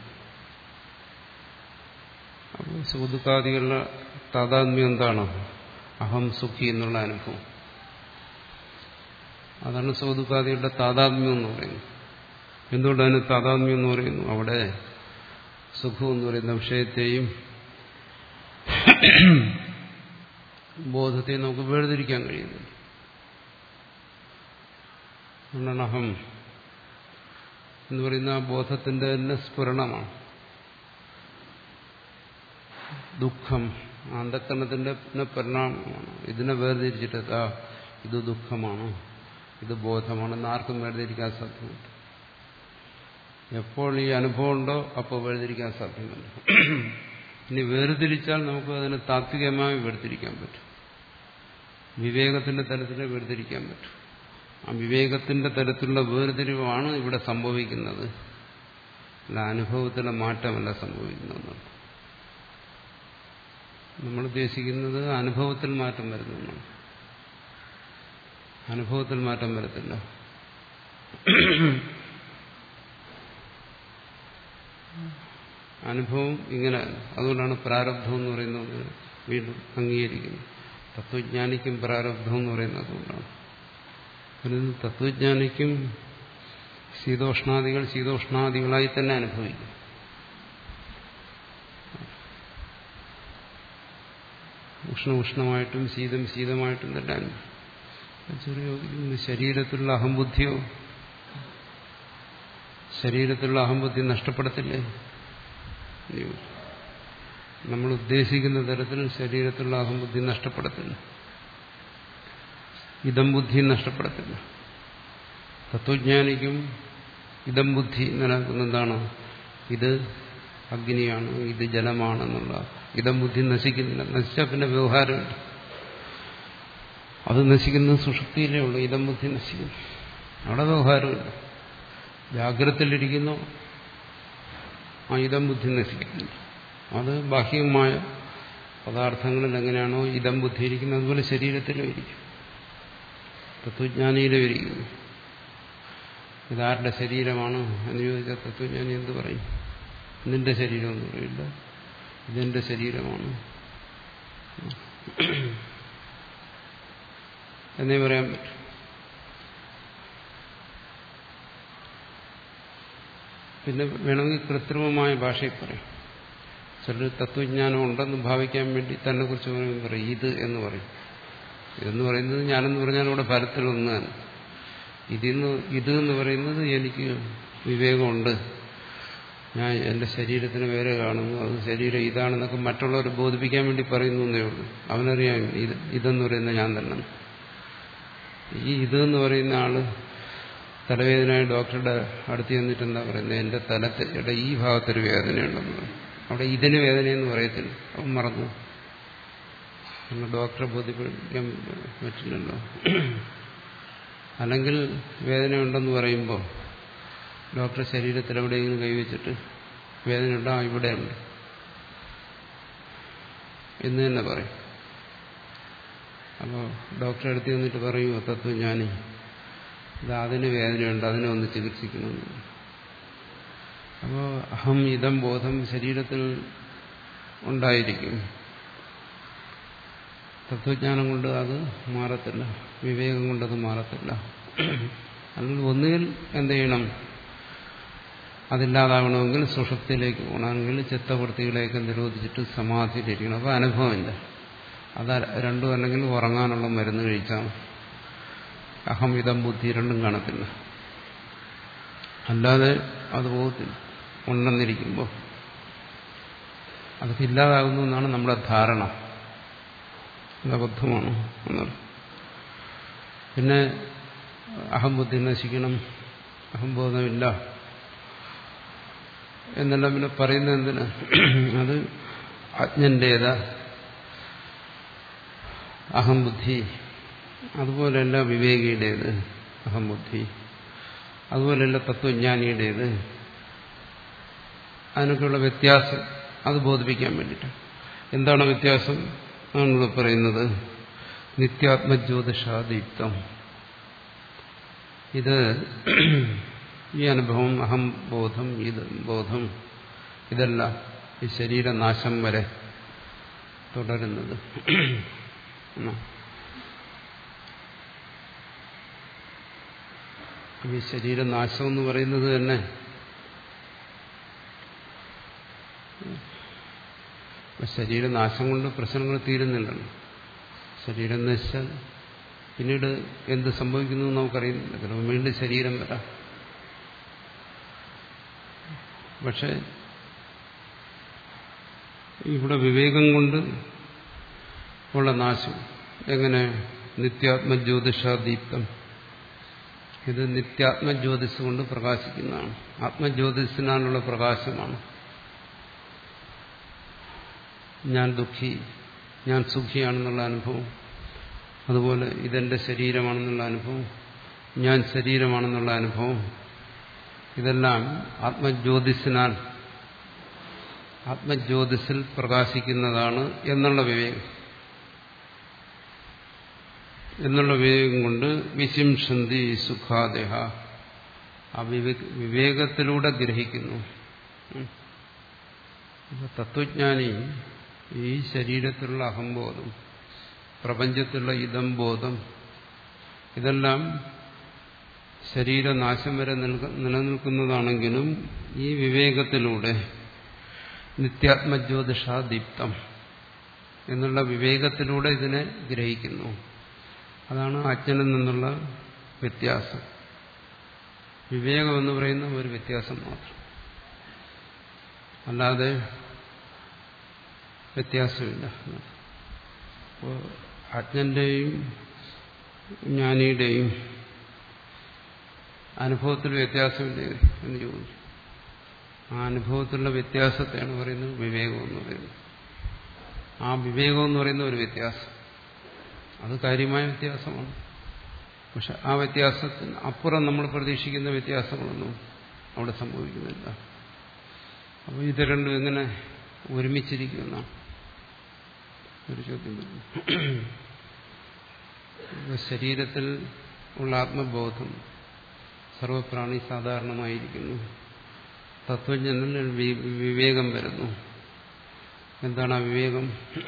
അപ്പോൾ സുഖദുഃഖാദികളുടെ താതാത്മ്യം എന്താണ്? അഹം സുഖി എന്നുള്ള അനുഭവം. അതാണ് സുഖദുഃഖാദികളുടെ താതാത്മ്യം എന്ന് പറയുന്നത്. എന്തുകൊണ്ടതിന് താതാത്മ്യം എന്ന് പറയുന്നു? അവിടെ സുഖം എന്ന് പറയുന്ന വിഷയത്തെയും ബോധത്തെയും നമുക്ക് വേർതിരിക്കാൻ കഴിയുന്നു. അതുകൊണ്ടാണ് അഹം എന്ന് പറയുന്ന ആ ബോധത്തിന്റെ തന്നെ സ്ഫുരണമാണ്. ദുഃഖം അന്ധക്കരണത്തിന്റെ പരിണാമമാണ്. ഇതിനെ വേർതിരിച്ചിട്ട് ആ ഇത് ദുഃഖമാണ്, ഇത് ബോധമാണെന്ന് ആർക്കും വേർതിരിക്കാൻ സാധ്യമല്ല. എപ്പോൾ ഈ അനുഭവം ഉണ്ടോ അപ്പോൾ വേർതിരിക്കാൻ സാധ്യമല്ല. ഇനി വേർതിരിച്ചാൽ നമുക്ക് അതിനെ താത്വികമായി വേർതിരിക്കാൻ പറ്റും. വിവേകത്തിന്റെ തലത്തിൽ വേർതിരിക്കാൻ പറ്റും. ആ വിവേകത്തിന്റെ തലത്തിലുള്ള വേർതിരിവാണ് ഇവിടെ സംഭവിക്കുന്നത്. അല്ല അനുഭവത്തിലെ മാറ്റമല്ല സംഭവിക്കുന്നത്. നമ്മൾ ഉദ്ദേശിക്കുന്നത് അനുഭവത്തിൽ മാറ്റം വരുന്നതാണ്. അനുഭവത്തിൽ മാറ്റം വരത്തില്ല. അനുഭവം ഇങ്ങനെ, അതുകൊണ്ടാണ് പ്രാരബ്ധം എന്ന് പറയുന്നത് വീണ്ടും അംഗീകരിക്കുന്നത്. തത്വജ്ഞാനിക്കും പ്രാരബ്ധം എന്ന് പറയുന്നത് അതുകൊണ്ടാണ്. തത്വജ്ഞാനിക്കും ശീതോഷ്ണാദികൾ ശീതോഷ്ണാദികളായി തന്നെ അനുഭവിക്കും. ഉഷ്ണ ഉഷ്ണമായിട്ടും ശീതം ശീതമായിട്ടും തന്നെ അനുഭവിക്കും. ശരീരത്തിലുള്ള അഹംബുദ്ധിയോ, ശരീരത്തിലുള്ള അഹംബുദ്ധി നഷ്ടപ്പെടത്തില്ലേ? നമ്മൾ ഉദ്ദേശിക്കുന്ന തരത്തിൽ ശരീരത്തിലുള്ള അഹംബുദ്ധി നഷ്ടപ്പെടത്തില്ല, ഇതം ബുദ്ധി നഷ്ടപ്പെടത്തില്ല. തത്വജ്ഞാനിക്കും ഇതം ബുദ്ധി നിലനിൽക്കുന്ന എന്താണ്? ഇത് അഗ്നിയാണ്, ഇത് ജലമാണെന്നുള്ള ഇതം ബുദ്ധി നശിക്കുന്നില്ല. നശിച്ചാൽ പിന്നെ വ്യവഹാരമില്ല. അത് നശിക്കുന്നത് സുഷുപ്തിയിലേ ഉള്ളൂ. ഇതം ബുദ്ധി നശിക്കുന്നു, അവിടെ വ്യവഹാരമില്ല. ജാഗ്രതയിലിരിക്കുന്നു, ആ ഇതം ബുദ്ധി നശിക്കുന്നില്ല. അത് ബാഹ്യമായ പദാർത്ഥങ്ങളിൽ എങ്ങനെയാണോ ഇതം ബുദ്ധി ഇരിക്കുന്നത് അതുപോലെ ശരീരത്തിലും ഇരിക്കും, തത്വജ്ഞാനിയിലും ഇരിക്കുന്നു. ഇതാരുടെ ശരീരമാണ് എന്ന് ചോദിച്ചാൽ തത്വജ്ഞാനി എന്ത് പറയും? നിന്റെ ശരീരം എന്ന് പറയില്ല, ഇതെന്റെ ശരീരമാണ് എന്നേ പറയാൻ പറ്റും. പിന്നെ വേണമെങ്കിൽ കൃത്രിമമായ ഭാഷയിൽ പറയാം. ചിലർ തത്വജ്ഞാനം ഉണ്ടെന്ന് ഭാവിക്കാൻ വേണ്ടി തന്നെ കുറിച്ച് പറയും ഇത് എന്ന് പറയും. ഇതെന്ന് പറയുന്നത് ഞാനെന്ന് പറഞ്ഞാൽ ഇവിടെ ഫലത്തിലൊന്നാണ്. ഇതിന്ന് ഇത് എന്ന് പറയുന്നത് എനിക്ക് വിവേകമുണ്ട്, ഞാൻ എൻ്റെ ശരീരത്തിന് വേറെ കാണുന്നു, അത് ശരീരം ഇതാണെന്നൊക്കെ മറ്റുള്ളവർ ബോധിപ്പിക്കാൻ വേണ്ടി പറയുന്നു എന്നേ ഉള്ളൂ. അവനറിയാം ഇത് ഇതെന്ന് പറയുന്നത് ഞാൻ തന്നെ. ഈ ഇതെന്ന് പറയുന്ന ആള് തലവേദനയായി ഡോക്ടറുടെ അടുത്ത് ചെന്നിട്ട് എന്താ പറയുന്നത്? എൻ്റെ തലയുടെ ഈ ഭാഗത്തൊരു വേദനയുണ്ടെന്ന് പറയും. അവിടെ ഇതിന് വേദനയെന്ന് പറയത്തില്ല, അവൻ മറന്നു. നമ്മൾ ഡോക്ടറെ ബോധ്യപ്പെടുത്താൻ പറ്റില്ലല്ലോ. അല്ലെങ്കിൽ വേദനയുണ്ടെന്ന് പറയുമ്പോൾ ഡോക്ടർ ശരീരത്തിൽ എവിടെയെങ്കിലും കൈവച്ചിട്ട് വേദനയുണ്ടോ? ഇവിടെയുണ്ട് എന്ന് തന്നെ പറയും. അപ്പോൾ ഡോക്ടറെ അടുത്ത് ചെന്നിട്ട് പറയുമോ തത്വജ്ഞാനി ഇത് അതിന് വേദനയുണ്ട്, അതിനെ ഒന്ന് ചികിത്സിക്കണമെന്ന്. അപ്പോൾ അഹം ഇതം ബോധം ശരീരത്തിൽ ഉണ്ടായിരിക്കും. തത്വജ്ഞാനം കൊണ്ട് അത് മാറത്തില്ല, വിവേകം കൊണ്ടത് മാറത്തില്ല. അല്ലെങ്കിൽ ഒന്നുകിൽ എന്ത് ചെയ്യണം? അതില്ലാതാവണമെങ്കിൽ സുഷുപ്തിയിലേക്ക് പോകണമെങ്കിൽ ചിത്തവൃത്തികളെയൊക്കെ നിരോധിച്ചിട്ട് സമാധിയിലിരിക്കണം. അപ്പോൾ അനുഭവമില്ല. അത് രണ്ടും അല്ലെങ്കിൽ ഉറങ്ങാനുള്ള മരുന്ന് കഴിച്ചാൽ അഹമിതം ബുദ്ധി രണ്ടും കാണത്തില്ല. അല്ലാതെ അത് പോകത്തില്ല. ഉണ്ടെന്നിരിക്കുമ്പോൾ അതൊക്കെ ഇല്ലാതാകുന്നു എന്നാണ് നമ്മുടെ ധാരണ. അത് അബദ്ധമാണ് എന്നത്. പിന്നെ അഹംബുദ്ധി നശിക്കണം, അഹംബോധമില്ല എന്നെല്ലാം പിന്നെ പറയുന്നത് എന്തിന്? അത് അജ്ഞന്റേത് അഹംബുദ്ധി, അതുപോലെയല്ല വിവേകിയുടേത് അഹംബുദ്ധി, അതുപോലെയല്ല തത്വജ്ഞാനിയുടേത്. അതിനൊക്കെയുള്ള വ്യത്യാസം അത് ബോധിപ്പിക്കാൻ വേണ്ടിയിട്ട്. എന്താണ് വ്യത്യാസം? ആണിവിടെ പറയുന്നത്. നിത്യാത്മജ്യോതിഷാദീപ്തം. ഇത് ഈ അനുഭവം, അഹം ബോധം, ഇത് ബോധം, ഇതല്ല ഈ ശരീരനാശം വരെ തുടരുന്നത്. ഈ ശരീരനാശം എന്ന് പറയുന്നത് തന്നെ ശരീരനാശം കൊണ്ട് പ്രശ്നങ്ങൾ തീരുന്നില്ലല്ലോ. ശരീരം നശിച്ചാൽ പിന്നീട് എന്ത് സംഭവിക്കുന്നു നമുക്കറിയുന്നില്ല. ചിലപ്പോൾ വീണ്ടും ശരീരം വരാം. പക്ഷെ ഇവിടെ വിവേകം കൊണ്ട് ഉള്ള നാശം എങ്ങനെ? നിത്യാത്മജ്യോതിഷാദീപ്തം. ഇത് നിത്യാത്മജ്യോതിസ് കൊണ്ട് പ്രകാശിക്കുന്നതാണ്. ആത്മജ്യോതിസിനാലുള്ള പ്രകാശമാണ്. ഞാൻ ദുഃഖി, ഞാൻ സുഖിയാണെന്നുള്ള അനുഭവം, അതുപോലെ ഇതെന്റെ ശരീരമാണെന്നുള്ള അനുഭവം, ഞാൻ ശരീരമാണെന്നുള്ള അനുഭവം, ഇതെല്ലാം ആത്മജ്യോതിസിനാൽ ആത്മജ്യോതിസിൽ പ്രകാശിക്കുന്നതാണ് എന്നുള്ള വിവേകം എന്നുള്ള വിവേകം കൊണ്ട് വിശിംഷന്തി സുഖാദേഹ, ആ വിവേകത്തിലൂടെ ഗ്രഹിക്കുന്നു. തത്വജ്ഞാനി ഈ ശരീരത്തിലുള്ള അഹംബോധം, പ്രപഞ്ചത്തിലുള്ള ഇതം ബോധം, ഇതെല്ലാം ശരീരനാശം വരെ നിലനിൽക്കുന്നതാണെങ്കിലും ഈ വിവേകത്തിലൂടെ നിത്യാത്മജ്യോതിഷാദീപ്തം എന്നുള്ള വിവേകത്തിലൂടെ ഇതിനെ ഗ്രഹിക്കുന്നു. അതാണ് അജ്ഞനിൽ നിന്നുള്ള വ്യത്യാസം. വിവേകം എന്ന് പറയുന്ന ഒരു വ്യത്യാസം മാത്രം, അല്ലാതെ വ്യത്യാസമില്ല. അപ്പോൾ അജ്ഞന്റെയും ജ്ഞാനിയുടെയും അനുഭവത്തിൽ വ്യത്യാസമില്ലേ എന്ന് ചോദിച്ചു. ആ അനുഭവത്തിലുള്ള വ്യത്യാസത്തെയാണ് പറയുന്നത് വിവേകം എന്ന് പറയുന്നത്. ആ വിവേകം എന്ന് പറയുന്ന ഒരു വ്യത്യാസം, അത് കാര്യമായ വ്യത്യാസമാണ്. പക്ഷെ ആ വ്യത്യാസത്തിന് അപ്പുറം നമ്മൾ പ്രതീക്ഷിക്കുന്ന വ്യത്യാസങ്ങളൊന്നും അവിടെ സംഭവിക്കുന്നില്ല. അപ്പോൾ ഇത് രണ്ടും എങ്ങനെ ഒരുമിച്ചിരിക്കുമെന്നാണ് ഒരു ചോദ്യം വരുന്നത്. ശരീരത്തിൽ ഉള്ള ആത്മബോധം സർവപ്രാണി സാധാരണമായിരിക്കുന്നു. തത്വജ്ഞനിൽ വിവേകം വരുന്നു. എന്താണ് ആ വിവേകം?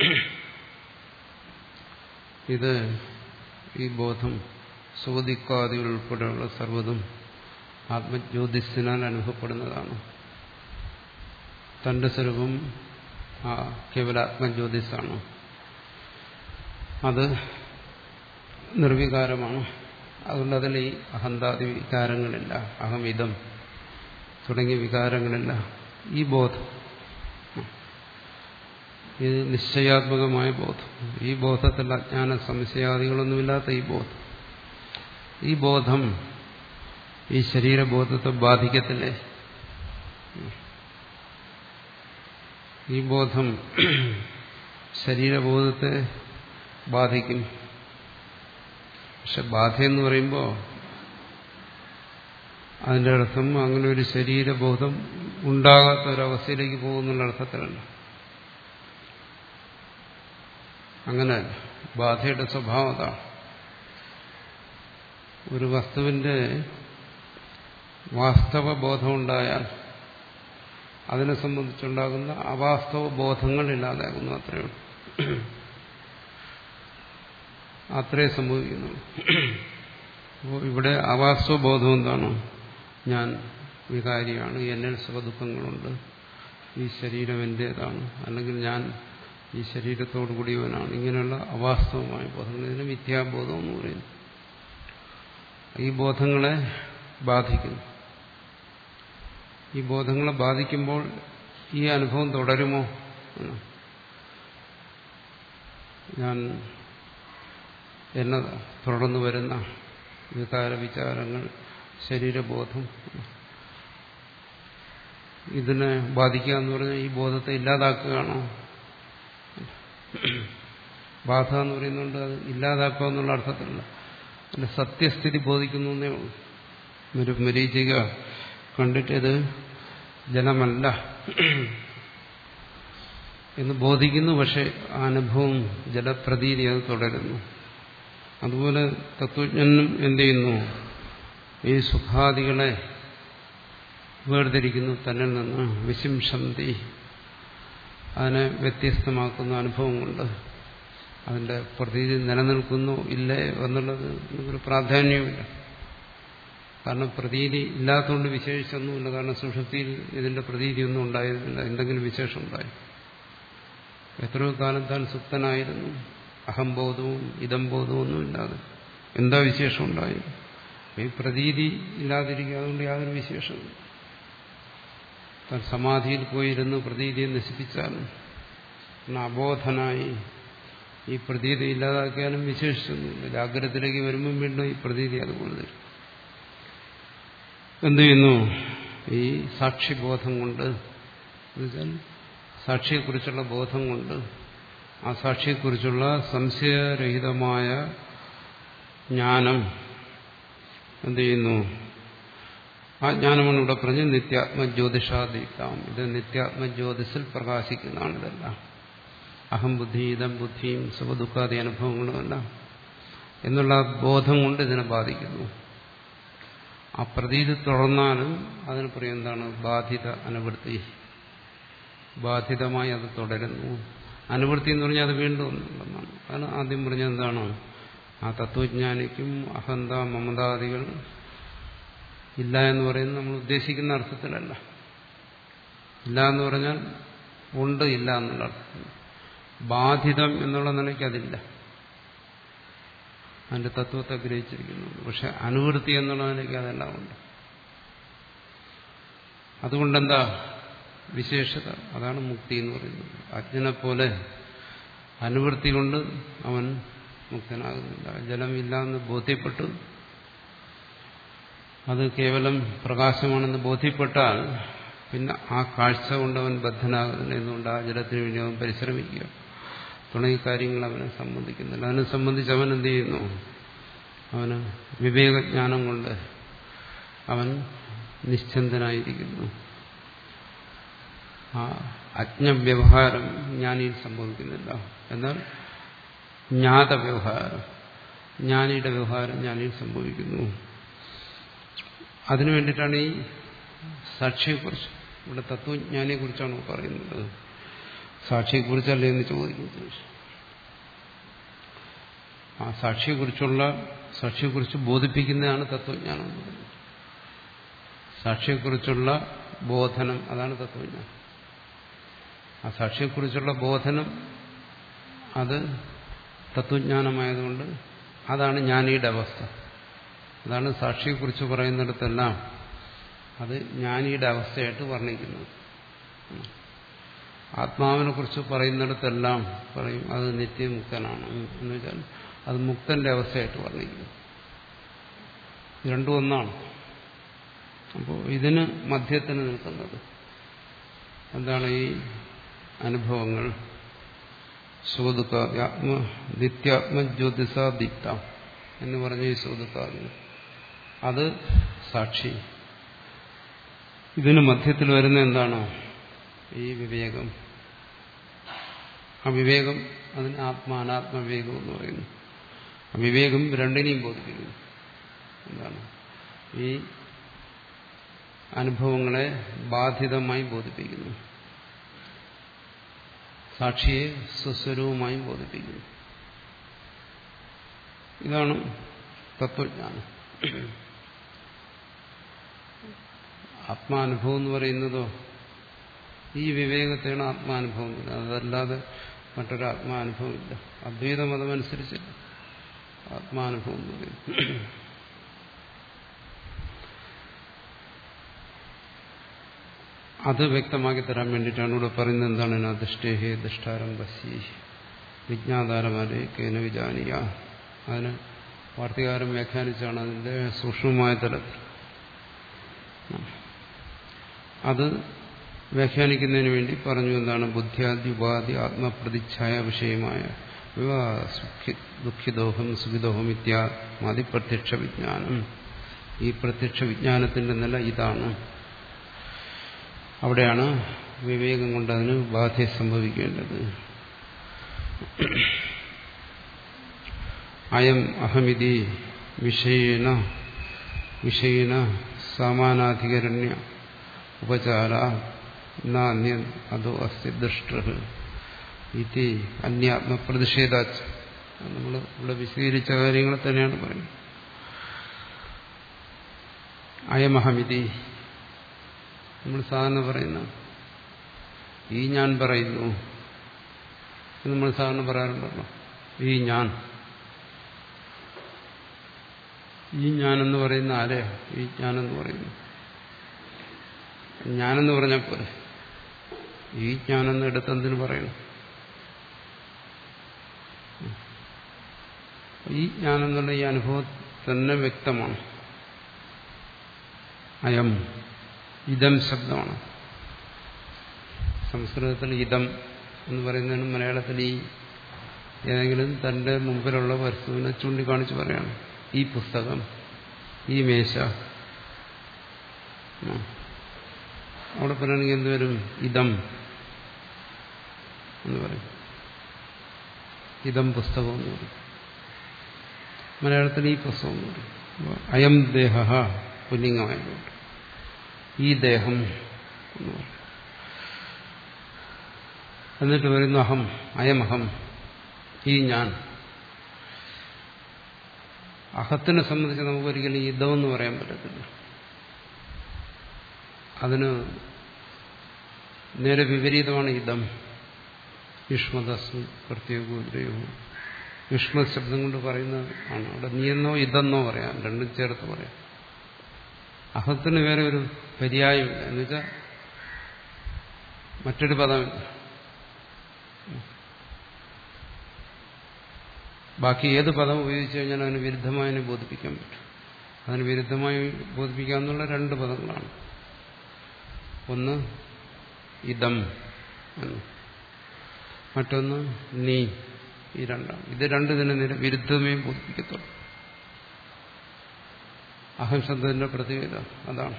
ഇത് ഈ ബോധം സുഖദിക്കാദികൾ ഉൾപ്പെടെയുള്ള സർവ്വതും ആത്മജ്യോതിസിനാൽ അനുഭവപ്പെടുന്നതാണ്. തന്റെ സ്വരൂപം ആ കേവലാത്മജ്യോതിസാണ്. അത് നിർവികാരമാണ്. അതുകൊണ്ട് അതിൽ ഈ അഹന്താദി വികാരങ്ങളില്ല, അഹമിതം തുടങ്ങിയ വികാരങ്ങളില്ല. ഈ ബോധം, ഇത് നിശ്ചയാത്മകമായ ബോധം, ഈ ബോധത്തിൽ അജ്ഞാന സംശയാദികളൊന്നുമില്ലാത്ത ഈ ബോധം, ഈ ബോധം ഈ ശരീരബോധത്തെ ബാധിക്കത്തില്ലേ? ഈ ബോധം ശരീരബോധത്തെ ബാധിക്കും. പക്ഷെ ബാധയെന്ന് പറയുമ്പോൾ അതിൻ്റെ അർത്ഥം അങ്ങനെ ഒരു ശരീരബോധം ഉണ്ടാകാത്ത ഒരവസ്ഥയിലേക്ക് പോകുന്നുള്ള അർത്ഥത്തിലല്ല. അങ്ങനെ ബാധയുടെ സ്വഭാവം അതാണ്. ഒരു വസ്തുവിന്റെ വാസ്തവ ബോധമുണ്ടായാൽ അതിനെ സംബന്ധിച്ചുണ്ടാകുന്ന അവാസ്തവ ബോധങ്ങൾ ഇല്ലാതാകുന്നു. അത്രയേ ഉള്ളൂ. അത്രേ സംഭവിക്കുന്നു. അപ്പോൾ ഇവിടെ അവാസ്തവ ബോധം എന്താണ്? ഞാൻ വികാരിയാണ്, എന്നിൽ സുഖദുഃഖങ്ങളുണ്ട്, ഈ ശരീരം എന്റേതാണ്, അല്ലെങ്കിൽ ഞാൻ ഈ ശരീരത്തോടു കൂടിയവനാണ്. ഇങ്ങനെയുള്ള അവാസ്തവമായ ബോധങ്ങൾ, ഇതിന് മിഥ്യാബോധം എന്ന് പറയുന്നു. ഈ ബോധങ്ങളെ ബാധിക്കുന്നു. ഈ ബോധങ്ങളെ ബാധിക്കുമ്പോൾ ഈ അനുഭവം തുടരുമോ? ഞാൻ എന്നെ തുടർന്നു വരുന്ന വികാര വിചാരങ്ങൾ, ശരീരബോധം, ഇതിനെ ബാധിക്കുക എന്ന് പറഞ്ഞാൽ ഈ ബോധത്തെ ഇല്ലാതാക്കുകയാണോ? ബാധ എന്ന് പറയുന്നുണ്ട്, അത് ഇല്ലാതാക്കുക എന്നുള്ള അർത്ഥത്തിലല്ല, അതിന്റെ സത്യസ്ഥിതി ബോധിക്കുന്നു എന്നേ ഉള്ളൂ. ഒരു മരീചിക കണ്ടിട്ടത് ജലമല്ല എന്ന് ബോധിക്കുന്നു, പക്ഷെ ആ അനുഭവം ജലപ്രതീതി അത് തുടരുന്നു. അതുപോലെ തത്വജ്ഞനും എന്ത് ചെയ്യുന്നു? ഈ സുഖാദികളെ വേർതിരിക്കുന്നു തന്നിൽ നിന്ന്, വിശിംശന്തി, അതിനെ വ്യത്യസ്തമാക്കുന്ന അനുഭവം കൊണ്ട് അതിന്റെ പ്രതീതി നിലനിൽക്കുന്നു ഇല്ലേ എന്നുള്ളത് ഒരു പ്രാധാന്യവുമില്ല. കാരണം പ്രതീതി ഇല്ലാത്തതുകൊണ്ട് വിശേഷിച്ചൊന്നുമില്ല. കാരണം സുഷുപ്തിയിൽ ഇതിന്റെ പ്രതീതിയൊന്നും ഉണ്ടായിരുന്നില്ല, എന്തെങ്കിലും വിശേഷം ഉണ്ടായി. എത്രയോ കാലം താൻ സുപ്തനായിരുന്നു, അഹംബോധവും ഇതംബോധവും ഒന്നും ഇല്ലാതെ എന്താ വിശേഷം ഉണ്ടായി? ഈ പ്രതീതി ഇല്ലാതിരിക്കുക, അതുകൊണ്ട് യാതൊരു വിശേഷവും. താൻ സമാധിയിൽ പോയിരുന്നു പ്രതീതിയെ നശിപ്പിച്ചാലും അബോധനായി ഈ പ്രതീതി ഇല്ലാതാക്കിയാലും വിശേഷിച്ചൊന്നുമില്ല. ജാഗ്രതത്തിലേക്ക് വരുമ്പം വീണ്ടും ഈ പ്രതീതി അതുപോലെ തരും. എന്തു ചെയ്യുന്നു? ഈ സാക്ഷിബോധം കൊണ്ട്, എന്നുവെച്ചാൽ സാക്ഷിയെക്കുറിച്ചുള്ള ബോധം കൊണ്ട്, ആ സാക്ഷിയെക്കുറിച്ചുള്ള സംശയരഹിതമായ ജ്ഞാനം എന്തു ചെയ്യുന്നു? ആ ജ്ഞാനമാണ് ഇവിടെ പറഞ്ഞ് നിത്യാത്മജ്യോതിഷാദീപ്താം. ഇത് നിത്യാത്മജ്യോതിസിൽ പ്രകാശിക്കുന്നതാണ്. ഇതെല്ലാം അഹംബുദ്ധി, ഇതം ബുദ്ധിയും സുഖദുഃഖാദി അനുഭവങ്ങളുമല്ല എന്നുള്ള ബോധം കൊണ്ട് ഇതിനെ ബാധിക്കുന്നു. ആ പ്രതീതി തുടർന്നാലും അതിന് പറയും എന്താണ്? ബാധിത അനുവൃത്തി. ബാധിതമായി അത് തുടരുന്നു. അനുവൃത്തി എന്ന് പറഞ്ഞാൽ അത് വീണ്ടും ഒന്നുണ്ടെന്നാണ്. കാരണം ആദ്യം പറഞ്ഞത് എന്താണ്? ആ തത്വജ്ഞാനിക്കും അഹന്ത മമതാദികൾ ഇല്ല എന്ന് പറയുന്നത് നമ്മൾ ഉദ്ദേശിക്കുന്ന അർത്ഥത്തിലല്ല. ഇല്ല എന്ന് പറഞ്ഞാൽ ഉണ്ട്, ഇല്ല എന്നുള്ള അർത്ഥത്തിൽ. ബാധിതം എന്നുള്ള നിലയ്ക്ക് അതില്ല, അതിന്റെ തത്വത്തെ ഗ്രഹിച്ചിരിക്കുന്നു. പക്ഷെ അനുവൃത്തി എന്നുള്ള നിലയ്ക്ക് അതെല്ലാം ഉണ്ട്. അതുകൊണ്ടെന്താ വിശേഷത? അതാണ് മുക്തി എന്ന് പറയുന്നത്. അജ്ഞനെ പോലെ അനുവൃത്തി കൊണ്ട് അവൻ മുക്തനാകുന്നില്ല. ജലമില്ല എന്ന് ബോധ്യപ്പെട്ടു, അത് കേവലം പ്രകാശമാണെന്ന് ബോധ്യപ്പെട്ടാൽ പിന്നെ ആ കാഴ്ച കൊണ്ട് അവൻ ബദ്ധനാകുന്നില്ല. എന്തുകൊണ്ട്? ആ ജലത്തിന് വേണ്ടി അവൻ പരിശ്രമിക്കുക തുടങ്ങിയ കാര്യങ്ങൾ അവനെ സംബന്ധിക്കുന്നില്ല. അതിനെ സംബന്ധിച്ച് അവൻ എന്ത് ചെയ്യുന്നു? അവന് വിവേകജ്ഞാനം കൊണ്ട് അവൻ നിശ്ചന്തനായിരിക്കുന്നു. ആ അജ്ഞവ്യവഹാരം ജ്ഞാനിയിൽ സംഭവിക്കുന്നില്ല. എന്നാൽ ജ്ഞാത വ്യവഹാരം, ജ്ഞാനിയുടെ വ്യവഹാരം ജ്ഞാനിയിൽ സംഭവിക്കുന്നു. അതിനു വേണ്ടിയിട്ടാണ് ഈ സാക്ഷിയെക്കുറിച്ച്, ഇവിടെ തത്വജ്ഞാനിയെക്കുറിച്ചാണ് പറയുന്നത്. സാക്ഷിയെക്കുറിച്ചല്ലേ എന്ന് ചോദിക്കുന്നത്. ആ സാക്ഷിയെക്കുറിച്ചുള്ള സാക്ഷിയെക്കുറിച്ച് ബോധിപ്പിക്കുന്നതാണ് തത്വജ്ഞാനം എന്ന് പറയുന്നത്. സാക്ഷിയെക്കുറിച്ചുള്ള ബോധനം, അതാണ് തത്വജ്ഞാനം. ആ സാക്ഷിയെക്കുറിച്ചുള്ള ബോധനം അത് തത്വജ്ഞാനമായതുകൊണ്ട് അതാണ് ജ്ഞാനിയുടെ അവസ്ഥ. അതാണ് സാക്ഷിയെക്കുറിച്ച് പറയുന്നിടത്തെല്ലാം അത് ജ്ഞാനിയുടെ അവസ്ഥയായിട്ട് വർണ്ണിക്കുന്നത്. ആത്മാവിനെ കുറിച്ച് പറയുന്നിടത്തെല്ലാം പറയും അത് നിത്യമുക്തനാണ് എന്ന് വെച്ചാൽ അത് മുക്തന്റെ അവസ്ഥയായിട്ട് വർണ്ണിക്കുന്നു. രണ്ടും ഒന്നാണ്. അപ്പോൾ ഇതിന് മധ്യത്തിന് നിൽക്കുന്നത് എന്താണ്? ഈ അനുഭവങ്ങൾ സുഖദുഃഖാദി ആത്മ നിത്യാത്മജ്യോതിസാദീപ്ത എന്ന് പറഞ്ഞ ഈ സുഖദുഃഖാദി അത് സാക്ഷി. ഇതിന് മധ്യത്തിൽ വരുന്ന എന്താണ്? ഈ വിവേകം. ആ വിവേകം അതിന് ആത്മാനാത്മ വിവേകം എന്ന് പറയുന്നു. ആ വിവേകം രണ്ടിനെയും ബോധിപ്പിക്കുന്നു. എന്താണ്? ഈ അനുഭവങ്ങളെ ബാധിതമായി ബോധിപ്പിക്കുന്നു, സാക്ഷിയെ സ്വസ്വരൂപമായും ബോധിപ്പിക്കുന്നു. ഇതാണ് തത്വജ്ഞാനം. ആത്മാനുഭവം എന്ന് പറയുന്നതോ ഈ വിവേകത്തെയാണ് ആത്മാനുഭവം. അതല്ലാതെ മറ്റൊരു ആത്മാനുഭവമില്ല. അദ്വൈത മതമനുസരിച്ചില്ല ആത്മാനുഭവം എന്ന് പറയുന്നത്. അത് വ്യക്തമാക്കി തരാൻ വേണ്ടിയിട്ടാണ് ഇവിടെ പറയുന്നത്. എന്താണ് ദൃഷ്ടേഹേ ദൃഷ്ടാരംഭസി വിജ്ഞാതാരമാരെ കേന വിജാനിയ. അതിന് വാർത്തകാരം വ്യാഖ്യാനിച്ചാണ് അതിന്റെ സൂക്ഷ്മമായ തലത്തിൽ. അത് വ്യാഖ്യാനിക്കുന്നതിന് വേണ്ടി പറഞ്ഞു എന്താണ് ബുദ്ധ്യാദി ഉപാധി ആത്മപ്രതിച്ഛായ വിഷയമായ ദുഃഖിദോഹം സുഖിദോഹം ഇത്യാദി പ്രത്യക്ഷ വിജ്ഞാനം. ഈ പ്രത്യക്ഷ വിജ്ഞാനത്തിന്റെ നില ഇതാണ്. അവിടെയാണ് വിവേകം കൊണ്ട് അതിന് ബാധ സംഭവിക്കേണ്ടത്. അയം അഹമിതി വിഷയേന വിഷയേന സമാനാധികരണ്യ ഉപചാര നാന്യ അതോ അസ്തി ദൃഷ്ട ഇതി അന്യാത്മപ്രതിഷേധാച്ച. നമ്മൾ ഇവിടെ വിശദീകരിച്ച കാര്യങ്ങളെ തന്നെയാണ് പറയുന്നത്. അയമഹമിതി നമ്മൾ സാധാരണ പറയുന്ന ഈ ഞാൻ പറയുന്നു എന്ന് നമ്മൾ സാധാരണ പറയാറുണ്ടല്ലോ. ഈ ഞാൻ ഈ ഞാനെന്ന് പറയുന്ന ആരെയാ ഈ ഞാനെന്ന് പറയുന്നു? ഞാനെന്ന് പറഞ്ഞാൽ പോലെ ഈ ഞാനെന്ന് എടുത്തെന്തിനു പറയണം? ഈ ഞാനെന്നുള്ള ഈ അനുഭവം തന്നെ വ്യക്തമാണ്. അയം ഇതം ശബ്ദമാണ്. സംസ്കൃതത്തിൽ ഇതം എന്ന് പറയുന്നതിന് മലയാളത്തിൽ ഈ ഏതെങ്കിലും തന്റെ മുമ്പിലുള്ള വസ്തുവിനെ ചൂണ്ടിക്കാണിച്ച് പറയാണ്. ഈ പുസ്തകം, ഈ മേശ. അവിടെ പറയുകയാണെങ്കിൽ എന്തുവരും? ഇതം എന്ന് പറയും. ഇതം പുസ്തകം എന്ന് പറയും. മലയാളത്തിൽ ഈ പുസ്തകം എന്ന് പറയും. അയം ദേഹ പുല്ലിംഗമായതുകൊണ്ട് ഈ ദേഹം എന്ന് പറയും. എന്നിട്ട് വരുന്നു അഹം, അയമഹം, ഈ ഞാൻ. അഹത്തിനെ സംബന്ധിച്ച് നമുക്കൊരിക്കലും ഇതമെന്ന് പറയാൻ പറ്റത്തില്ല. അതിന് നേരെ വിപരീതമാണ് ഇതം. യുഷ്മദസ്മി പ്രത്യേകോദ്രയോ യുഷ്മ ശബ്ദം കൊണ്ട് പറയുന്നത് ആണ്. അവിടെ നീയെന്നോ ഇതെന്നോ പറയാം, രണ്ടും ചേർത്ത് പറയാം. അഹത്തിന് വേറെ ഒരു പര്യായമില്ല. എന്നുവെച്ചാൽ മറ്റൊരു പദമില്ല. ബാക്കി ഏത് പദം ഉപയോഗിച്ചു കഴിഞ്ഞാൽ അതിന് വിരുദ്ധമായി ബോധിപ്പിക്കാൻ പറ്റും. അതിന് വിരുദ്ധമായി ബോധിപ്പിക്കാമെന്നുള്ള രണ്ട് പദങ്ങളാണ്. ഒന്ന് ഇതം എന്ന്, മറ്റൊന്ന് നീ. ഈ രണ്ടാണ്. ഇത് രണ്ടിതിനെ വിരുദ്ധമേ ബോധിപ്പിക്കത്തുള്ളൂ. അഹം ശബ്ദത്തിന്റെ പ്രത്യേകത അതാണ്.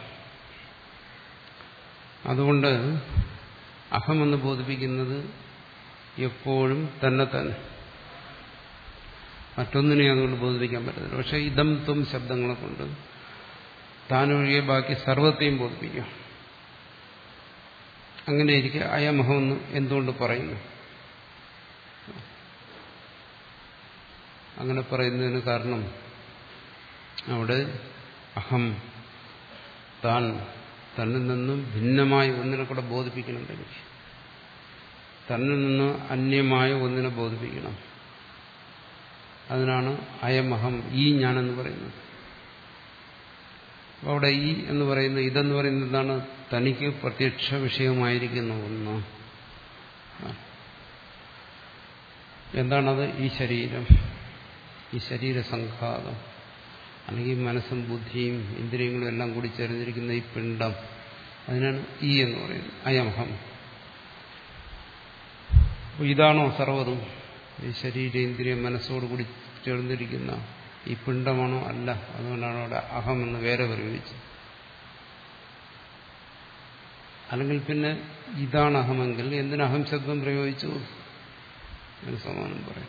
അതുകൊണ്ട് അഹമെന്ന് ബോധിപ്പിക്കുന്നത് എപ്പോഴും തന്നെ തന്നെ, മറ്റൊന്നിനെ അതുകൊണ്ട് ബോധിപ്പിക്കാൻ പറ്റത്തില്ല. പക്ഷെ ഇതം ത്വം ശബ്ദങ്ങളെ കൊണ്ട് താനൊഴികെ ബാക്കി സർവത്തെയും ബോധിപ്പിക്കാം. അങ്ങനെ ഇരിക്കെ അയമഹമെന്ന് എന്തുകൊണ്ട് പറയുന്നു? അങ്ങനെ പറയുന്നതിന് കാരണം അവിടെ അഹം താൻ തന്നിൽ നിന്നും ഭിന്നമായ ഒന്നിനെ കൂടെ ബോധിപ്പിക്കണമെങ്കിൽ, തന്നിൽ നിന്ന് അന്യമായ ഒന്നിനെ ബോധിപ്പിക്കണം. അതിനാണ് അയമഹം, ഈ ഞാനെന്ന് പറയുന്നത്. അപ്പോൾ അവിടെ ഈ എന്ന് പറയുന്നത്, ഇതെന്ന് പറയുന്നത് എന്താണ്? തനിക്ക് പ്രത്യക്ഷ വിഷയമായിരിക്കുന്ന ഒന്ന്. എന്താണത്? ഈ ശരീരം, ഈ ശരീരസംഘാതം, അല്ലെങ്കിൽ മനസ്സും ബുദ്ധിയും ഇന്ദ്രിയങ്ങളും എല്ലാം കൂടി ചേർന്നിരിക്കുന്ന ഈ പിണ്ഡം, അതിനാണ് ഈ എന്ന് പറയുന്നത്, അയമഹം. അപ്പോൾ ഇതാണോ സർവ്വതും? ഈ ശരീരേന്ദ്രിയ മനസ്സോടുകൂടി ചേർന്നിരിക്കുന്ന ഈ പിണ്ഡമാണോ? അല്ല. അതുകൊണ്ടാണ് അവിടെ അഹം എന്ന് വേറെ പ്രയോഗിച്ചത്. അല്ലെങ്കിൽ പിന്നെ ഇതാണ് അഹമെങ്കിൽ എന്തിന് അഹം ശബ്ദം പ്രയോഗിച്ചു? അതിന് സമാനം പറയും.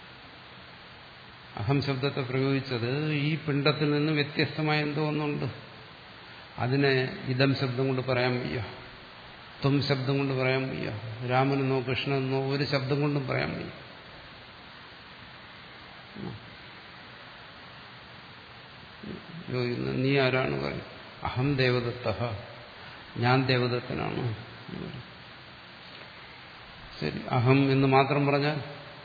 അഹം ശബ്ദത്തെ പ്രയോഗിച്ചത് ഈ പിണ്ഡത്തിൽ നിന്ന് വ്യത്യസ്തമായ എന്തോ ഒന്നുണ്ട്. അതിനെ ഇതം ശബ്ദം കൊണ്ട് പറയാൻ വയ്യ, ത്വം ശബ്ദം കൊണ്ട് പറയാൻ വയ്യ, രാമനെന്നോ കൃഷ്ണനെന്നോ ഒരു ശബ്ദം കൊണ്ടും പറയാൻ വയ്യ. നീ ആരാണ് പറയും? അഹം ദേവദത്ത, ഞാൻ ദേവദത്തനാണ്. ശരി, അഹം എന്ന് മാത്രം പറഞ്ഞാൽ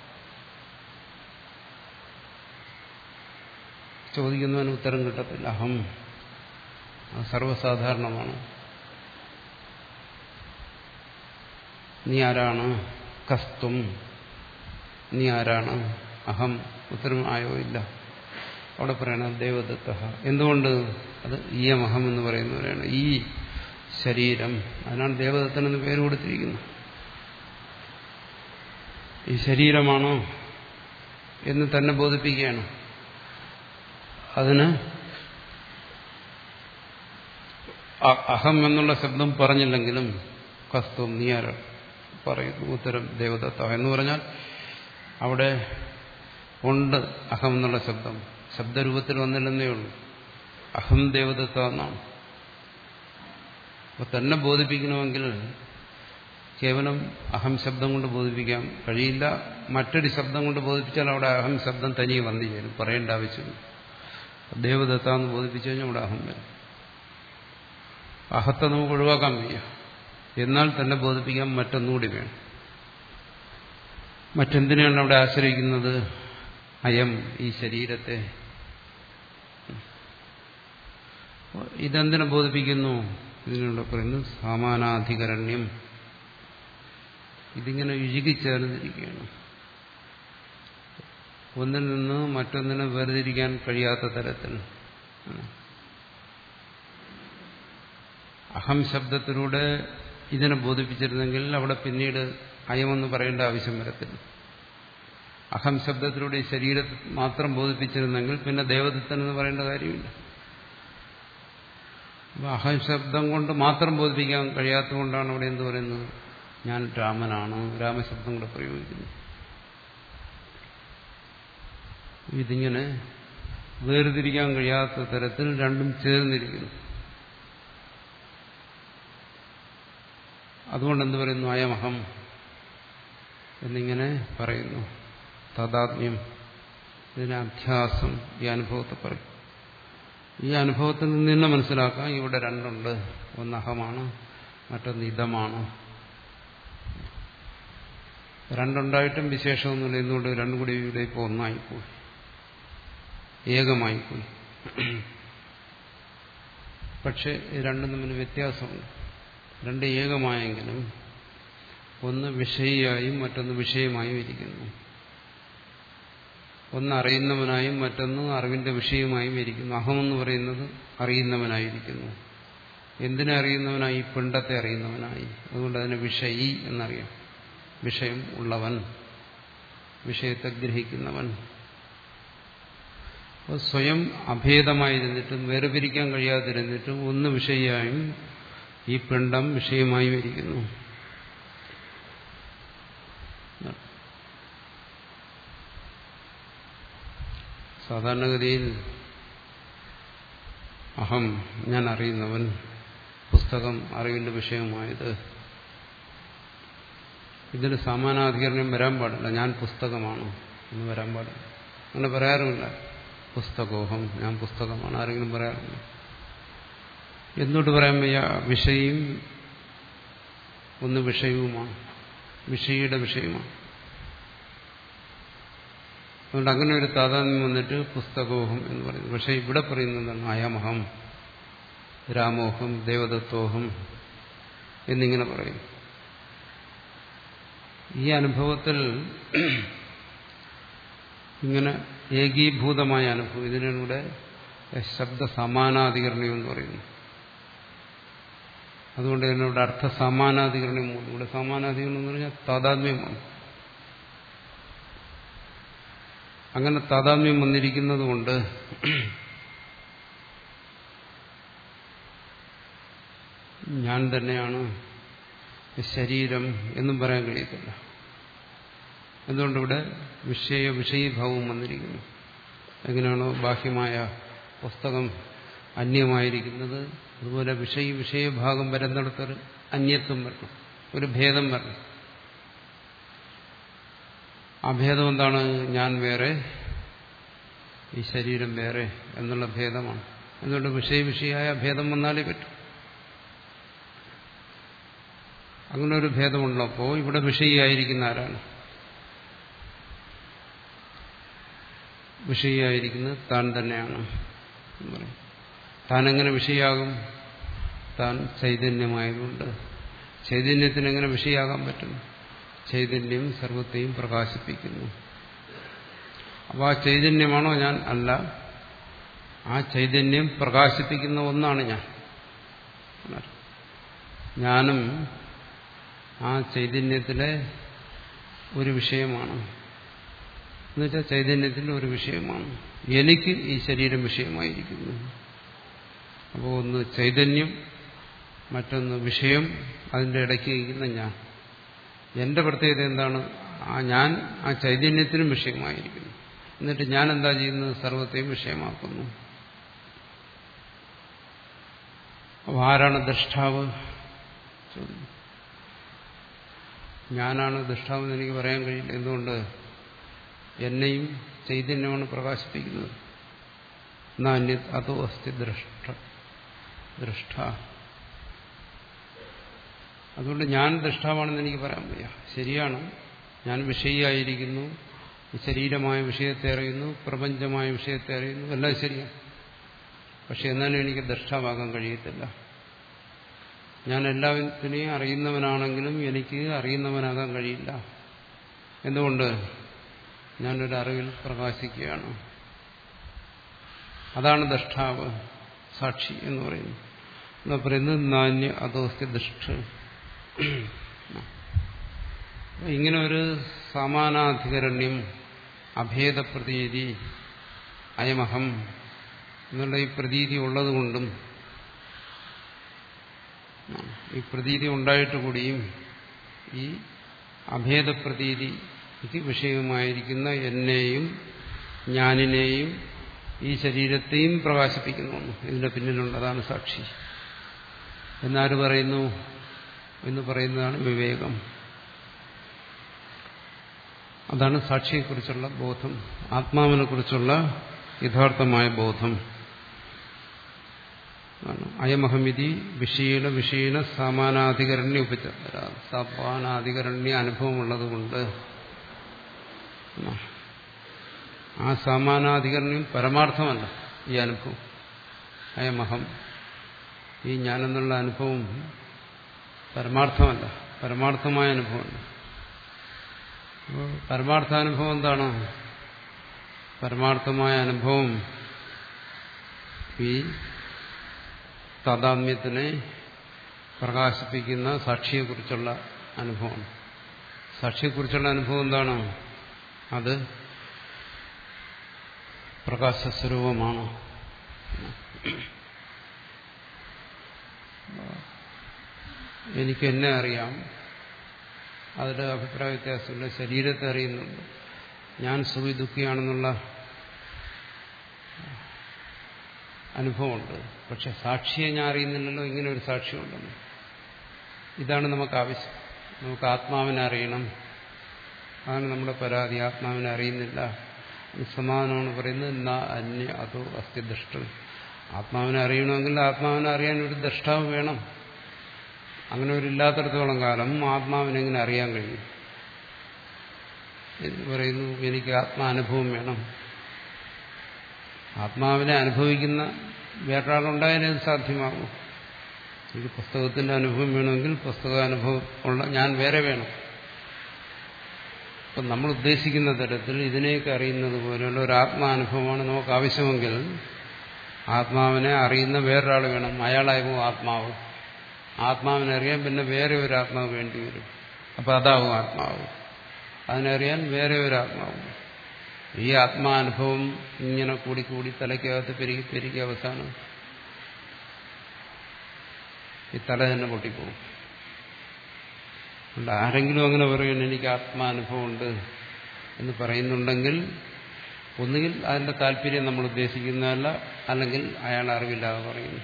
ചോദിക്കുന്നതിന് ഉത്തരം കിട്ടത്തില്ല. അഹം അത് സർവ്വസാധാരണമാണ്. നീ ആരാണ്? കസ്തും, നീ ആരാണ്? അഹം, ഉത്തരം ആയോ ഇല്ല. അവിടെ പറയണം ദേവദത്ത. എന്തുകൊണ്ട്? അത് ഈയമഹം എന്ന് പറയുന്നവരാണ്. ഈ ശരീരം, അതിനാണ് ദേവദത്തൻ എന്ന് പേര് കൊടുത്തിരിക്കുന്നത്. ഈ ശരീരമാണോ എന്ന് തന്നെ ബോധിപ്പിക്കുകയാണ്. അതിന് അഹം എന്നുള്ള ശബ്ദം പറഞ്ഞില്ലെങ്കിലും കസ്തും, നീ ആരാ പറയുന്നു. ഉത്തരം ദേവദത്ത എന്ന് പറഞ്ഞാൽ അവിടെ ഉണ്ട് അഹം എന്നുള്ള ശബ്ദം. ശബ്ദരൂപത്തിൽ വന്നില്ലെന്നേ ഉള്ളൂ. അഹം ദേവദത്ത എന്നാണ്. അപ്പൊ തന്നെ ബോധിപ്പിക്കണമെങ്കിൽ കേവലം അഹം ശബ്ദം കൊണ്ട് ബോധിപ്പിക്കാൻ കഴിയില്ല. മറ്റൊരു ശബ്ദം കൊണ്ട് ബോധിപ്പിച്ചാൽ അവിടെ അഹം ശബ്ദം തനിയെ വന്നു ചേരും, പറയേണ്ട ആവശ്യമില്ല. ദേവദത്ത എന്ന് ബോധിപ്പിച്ചു കഴിഞ്ഞാൽ അവിടെ അഹം വരും. അഹത്തെ നമുക്ക് ഒഴിവാക്കാൻ വയ്യ. എന്നാൽ തന്നെ ബോധിപ്പിക്കാൻ മറ്റൊന്നുകൂടി വേണം. മറ്റെന്തിനാണ് അവിടെ ആശ്രയിക്കുന്നത്? അയം, ഈ ശരീരത്തെ. ഇതെന്തിനെ ബോധിപ്പിക്കുന്നു? ഇതിനൂടെ പറയുന്നു സമാനാധികരണ്യം. ഇതിങ്ങനെ ഇഴുകിച്ചേർന്നിരിക്കുകയാണ്. ഒന്നിൽ നിന്ന് മറ്റൊന്നിനെ വേർതിരിക്കാൻ കഴിയാത്ത തരത്തിൽ. അഹം ശബ്ദത്തിലൂടെ ഇതിനെ ബോധിപ്പിച്ചിരുന്നെങ്കിൽ അവിടെ പിന്നീട് അയമെന്ന് പറയേണ്ട ആവശ്യം വരത്തില്ല. അഹം ശബ്ദത്തിലൂടെ ഈ ശരീരത്തെ മാത്രം ബോധിപ്പിച്ചിരുന്നെങ്കിൽ പിന്നെ ദേവദത്തൻ എന്ന് പറയേണ്ട കാര്യമില്ല. അഹം ശബ്ദം കൊണ്ട് മാത്രം ബോധിപ്പിക്കാൻ കഴിയാത്തതുകൊണ്ടാണ് അവിടെ എന്ത് പറയുന്നത്? ഞാൻ രാമനാണ്, രാമശബ്ദം കൂടെ പ്രയോഗിക്കുന്നു. ഇതിങ്ങനെ വേർതിരിക്കാൻ കഴിയാത്ത തരത്തിൽ രണ്ടും ചേർന്നിരിക്കുന്നു. അതുകൊണ്ട് എന്ത് പറയുന്നു? അയമഹം എന്നിങ്ങനെ പറയുന്നു. താദാത്മ്യം, ഇതിനെ അധ്യാസം, ഈ അനുഭവത്തെ പറയും. ഈ അനുഭവത്തിൽ നിന്ന് തന്നെ മനസ്സിലാക്കാം ഇവിടെ രണ്ടുണ്ട്. ഒന്ന് അഹമാണ്, മറ്റൊന്ന് ഇതമാണ്. രണ്ടുണ്ടായിട്ടും വിശേഷമൊന്നുമില്ല. എന്തുകൊണ്ട്? രണ്ടും കൂടി ഇവിടെ ഇപ്പോൾ ഒന്നായിപ്പോയി, ഏകമായിപ്പോയി. പക്ഷെ ഇത് രണ്ടും തമ്മിൽ വ്യത്യാസമുണ്ട്. രണ്ട് ഏകമായെങ്കിലും ഒന്ന് വിഷയിയായും മറ്റൊന്ന് വിഷയമായും ഇരിക്കുന്നു. ഒന്ന് അറിയുന്നവനായും മറ്റൊന്ന് അറിവിന്റെ വിഷയമായും ഇരിക്കുന്നു. അഹമെന്ന് പറയുന്നത് അറിയുന്നവനായിരിക്കുന്നു. എന്തിനെ അറിയുന്നവനായി? പിണ്ടത്തെ അറിയുന്നവനായി. അതുകൊണ്ട് അതിനെ വിഷയി എന്നറിയാം. വിഷയം ഉള്ളവൻ, വിഷയത്തെ ഗ്രഹിക്കുന്നവൻ. അപ്പോൾ സ്വയം അഭേദമായിരുന്നിട്ടും വേർപിരിക്കാൻ കഴിയാതിരുന്നിട്ടും ഒന്ന് വിഷയിയായും ഈ പിണ്ഡം വിഷയമായും ഇരിക്കുന്നു. സാധാരണഗതിയിൽ അഹം, ഞാൻ അറിയുന്നവൻ, പുസ്തകം അറിവിന്റെ വിഷയമായത്, ഇതിന് സമാനാധികരണം വരാൻ പാടില്ല. ഞാൻ പുസ്തകമാണ് എന്ന് വരാൻ പാടില്ല. അങ്ങനെ പറയാറുമില്ല. പുസ്തകോഹം, ഞാൻ പുസ്തകമാണ്, ആരെങ്കിലും പറയാറില്ല. എന്തുകൊണ്ട് പറയാൻ വയ്യ? വിഷയും ഒന്ന് വിഷയവുമാണ്, വിഷയിയുടെ വിഷയമാണ്. അതുകൊണ്ട് അങ്ങനെ ഒരു താതാത്മ്യം വന്നിട്ട് പുസ്തകോഹം എന്ന് പറയുന്നു. പക്ഷെ ഇവിടെ പറയുന്നതാണ് അയമഹം, രാമോഹം, ദേവദത്തോഹം എന്നിങ്ങനെ പറയും. ഈ അനുഭവത്തിൽ ഇങ്ങനെ ഏകീഭൂതമായ അനുഭവം, ഇതിനൂടെ ശബ്ദ സമാനാധികരണം എന്ന് പറയുന്നു. അതുകൊണ്ട് എന്നോട് അർത്ഥ സമാനാധികരണം. ഇവിടെ സമാനാധികരണം എന്ന് പറഞ്ഞാൽ താതാത്മ്യമാണ്. അങ്ങനെ താതാത്മ്യം വന്നിരിക്കുന്നത് കൊണ്ട് ഞാൻ തന്നെയാണ് ശരീരം എന്നും പറയാൻ കഴിയത്തില്ല. എന്തുകൊണ്ടിവിടെ വിഷയ വിഷയീഭാവം വന്നിരിക്കുന്നു. എങ്ങനെയാണോ ബാഹ്യമായ പുസ്തകം അന്യമായിരിക്കുന്നത്, അതുപോലെ വിഷയ വിഷയഭാഗം വരുന്നിടത്തൊരു അന്യത്വം വരണം, ഒരു ഭേദം വരണം. ആ ഭേദം എന്താണ്? ഞാൻ വേറെ, ഈ ശരീരം വേറെ എന്നുള്ള ഭേദമാണ്. അതുകൊണ്ട് വിഷയ വിഷയായ ഭേദം വന്നാലേ പറ്റും. അങ്ങനെ ഒരു ഭേദമുള്ളപ്പോൾ ഇവിടെ വിഷയിയായിരിക്കുന്ന ആരാണ്? വിഷയിയായിരിക്കുന്നത് താൻ തന്നെയാണ് എന്ന് പറയും. താൻ എങ്ങനെ വിഷയാകും? താൻ ചൈതന്യമായതുകൊണ്ട്. ചൈതന്യത്തിന് എങ്ങനെ വിഷയമാകാൻ പറ്റും? ചൈതന്യം സർവത്തെയും പ്രകാശിപ്പിക്കുന്നു. അപ്പോൾ ആ ചൈതന്യമാണോ ഞാൻ? അല്ല. ആ ചൈതന്യം പ്രകാശിപ്പിക്കുന്ന ഒന്നാണ് ഞാൻ. ഞാനും ആ ചൈതന്യത്തിലെ ഒരു വിഷയമാണ്. എന്നുവെച്ചാൽ ചൈതന്യത്തിൻ്റെ ഒരു വിഷയമാണ്. എനിക്ക് ഈ ശരീരം വിഷയമായിരിക്കുന്നു. അപ്പോൾ ഒന്ന് ചൈതന്യം, മറ്റൊന്ന് വിഷയം, അതിൻ്റെ ഇടയ്ക്ക് ഇരിക്കുന്ന ഞാൻ. എന്റെ പ്രത്യേകത എന്താണ്? ആ ഞാൻ ആ ചൈതന്യത്തിനും വിഷയമായിരിക്കുന്നു. എന്നിട്ട് ഞാൻ എന്താ ചെയ്യുന്നത്? സർവത്തെയും വിഷയമാക്കുന്നു. അപ്പോൾ ആരാണ് ദൃഷ്ടാവ്? ഞാനാണ് ദൃഷ്ടാവെന്ന് എനിക്ക് പറയാൻ കഴിയില്ല. എന്തുകൊണ്ട്? എന്നെയും ചൈതന്യമാണ് പ്രകാശിപ്പിക്കുന്നത്. നാന്യ അതോ അസ്തി ദൃഷ്ട ദൃഷ്ട. അതുകൊണ്ട് ഞാൻ ദൃഷ്ടാവാണെന്ന് എനിക്ക് പറയാൻ വയ്യ. ശരിയാണ്, ഞാൻ വിഷയിയായിരിക്കുന്നു, ശരീരമായ വിഷയത്തെ അറിയുന്നു, പ്രപഞ്ചമായ വിഷയത്തെ അറിയുന്നു, എല്ലാം ശരിയാണ്. പക്ഷെ എന്നാലും എനിക്ക് ദൃഷ്ടാവാകാൻ കഴിയത്തില്ല. ഞാൻ എല്ലാത്തിനെയും അറിയുന്നവനാണെങ്കിലും എനിക്ക് അറിയുന്നവനാകാൻ കഴിയില്ല. എന്തുകൊണ്ട്? ഞാനൊരു അറിവിൽ പ്രകാശിക്കുകയാണ്. അതാണ് ദൃഷ്ടാവ്, സാക്ഷി എന്ന് പറയുന്നത്. എന്താ പറയുന്നത്? നാന്യ അതോസ്തി ദൃഷ്ട. ഇങ്ങനെ ഒരു സമാനാധികരണ്യം, അഭേദപ്രതീതി, അയമഹം എന്നുള്ള ഈ പ്രതീതി ഉള്ളതുകൊണ്ടും, ഈ പ്രതീതി ഉണ്ടായിട്ട് കൂടിയും ഈ അഭേദപ്രതീതിക്ക് വിഷയമായിരിക്കുന്ന എന്നെയും ഞാനിനെയും ഈ ശരീരത്തെയും പ്രകാശിപ്പിക്കുന്നു. ഇതിന്റെ പിന്നിലുള്ളതാണ് സാക്ഷി. എന്നാര് പറയുന്നു? എന്ന് പറയുന്നതാണ് വിവേകം. അതാണ് സാക്ഷിയെക്കുറിച്ചുള്ള ബോധം, ആത്മാവിനെ കുറിച്ചുള്ള യഥാർത്ഥമായ ബോധം. അയമഹമിതി വിഷീണ വിഷീണ സമാനാധികരണ്യ ഉപചാര, സമാനാധികരണ്യ അനുഭവമുള്ളതുകൊണ്ട് ആ സമാനാധികരണ്യം പരമാർത്ഥമല്ല. ഈ അനുഭവം അയമഹം, ഈ ഞാനെന്നുള്ള അനുഭവം പരമാർത്ഥമല്ല, പരമാർത്ഥമായ അനുഭവമല്ല. പരമാർത്ഥാനുഭവം എന്താണ്? പരമാർത്ഥമായ അനുഭവം ഈ താദാത്മ്യത്തിനെ പ്രകാശിപ്പിക്കുന്ന സാക്ഷിയെക്കുറിച്ചുള്ള അനുഭവം. സാക്ഷിയെക്കുറിച്ചുള്ള അനുഭവം എന്താണ്? അത് പ്രകാശസ്വരൂപമാണ്. എനിക്ക് എന്നെ അറിയാം, അതിന്റെ അഭിപ്രായ വ്യത്യാസമില്ല. ശരീരത്തെ അറിയുന്നുണ്ട്, ഞാൻ സുഖി ദുഃഖിയാണെന്നുള്ള അനുഭവമുണ്ട്. പക്ഷെ സാക്ഷിയെ ഞാൻ അറിയുന്നില്ലല്ലോ. ഇങ്ങനെ ഒരു സാക്ഷിയുണ്ടെന്ന്. ഇതാണ് നമുക്ക് ആവശ്യം. നമുക്ക് ആത്മാവിനെ അറിയണം. അതാണ് നമ്മുടെ പരാതി. ആത്മാവിനെ അറിയുന്നില്ല. സമാധാനമാണ് പറയുന്നത്. ന അന്യ അതോ അസ്തി ദൃഷ്ടം. ആത്മാവിനെ അറിയണമെങ്കിൽ ആത്മാവിനെ അറിയാൻ ഒരു ദൃഷ്ടാവ് വേണം. അങ്ങനെ ഒരു ഇല്ലാത്തിടത്തോളം കാലം ആത്മാവിനെങ്ങനെ അറിയാൻ കഴിയും? എന്ന് പറയുന്നു, എനിക്ക് ആത്മാനുഭവം വേണം. ആത്മാവിനെ അനുഭവിക്കുന്ന വേറൊരാളുണ്ടായാലേ അത് സാധ്യമാകും. എനിക്ക് പുസ്തകത്തിന്റെ അനുഭവം വേണമെങ്കിൽ പുസ്തകാനുഭവം ഉള്ള ഞാൻ വേറെ വേണം. അപ്പം നമ്മൾ ഉദ്ദേശിക്കുന്ന തരത്തിൽ ഇതിനെയൊക്കെ അറിയുന്നത് പോലെയുള്ള ഒരു ആത്മാനുഭവമാണ് നമുക്ക് ആവശ്യമെങ്കിൽ ആത്മാവിനെ അറിയുന്ന വേറൊരാൾ വേണം. അയാളാകും ആത്മാവ്. ആത്മാവിനെ അറിയാൻ പിന്നെ വേറെ ഒരു ആത്മാവ് വേണ്ടി വരും. അപ്പം അതാവും ആത്മാവ്. അതിനറിയാൻ വേറെ ഒരു ആത്മാവ്. ഈ ആത്മാനുഭവം ഇങ്ങനെ കൂടിക്കൂടി തലയ്ക്കകത്ത് പെരുകി പെരുകി അവസാനം ഈ തല തന്നെ പൊട്ടിപ്പോകും. അതുകൊണ്ട് ആരെങ്കിലും അങ്ങനെ പറയുന്നു എനിക്ക് ആത്മാനുഭവമുണ്ട് എന്ന് പറയുന്നുണ്ടെങ്കിൽ ഒന്നുകിൽ അതിന്റെ താല്പര്യം നമ്മൾ ഉദ്ദേശിക്കുന്നതല്ല, അല്ലെങ്കിൽ അയാൾ അറിവില്ലാതെ പറയുന്നു.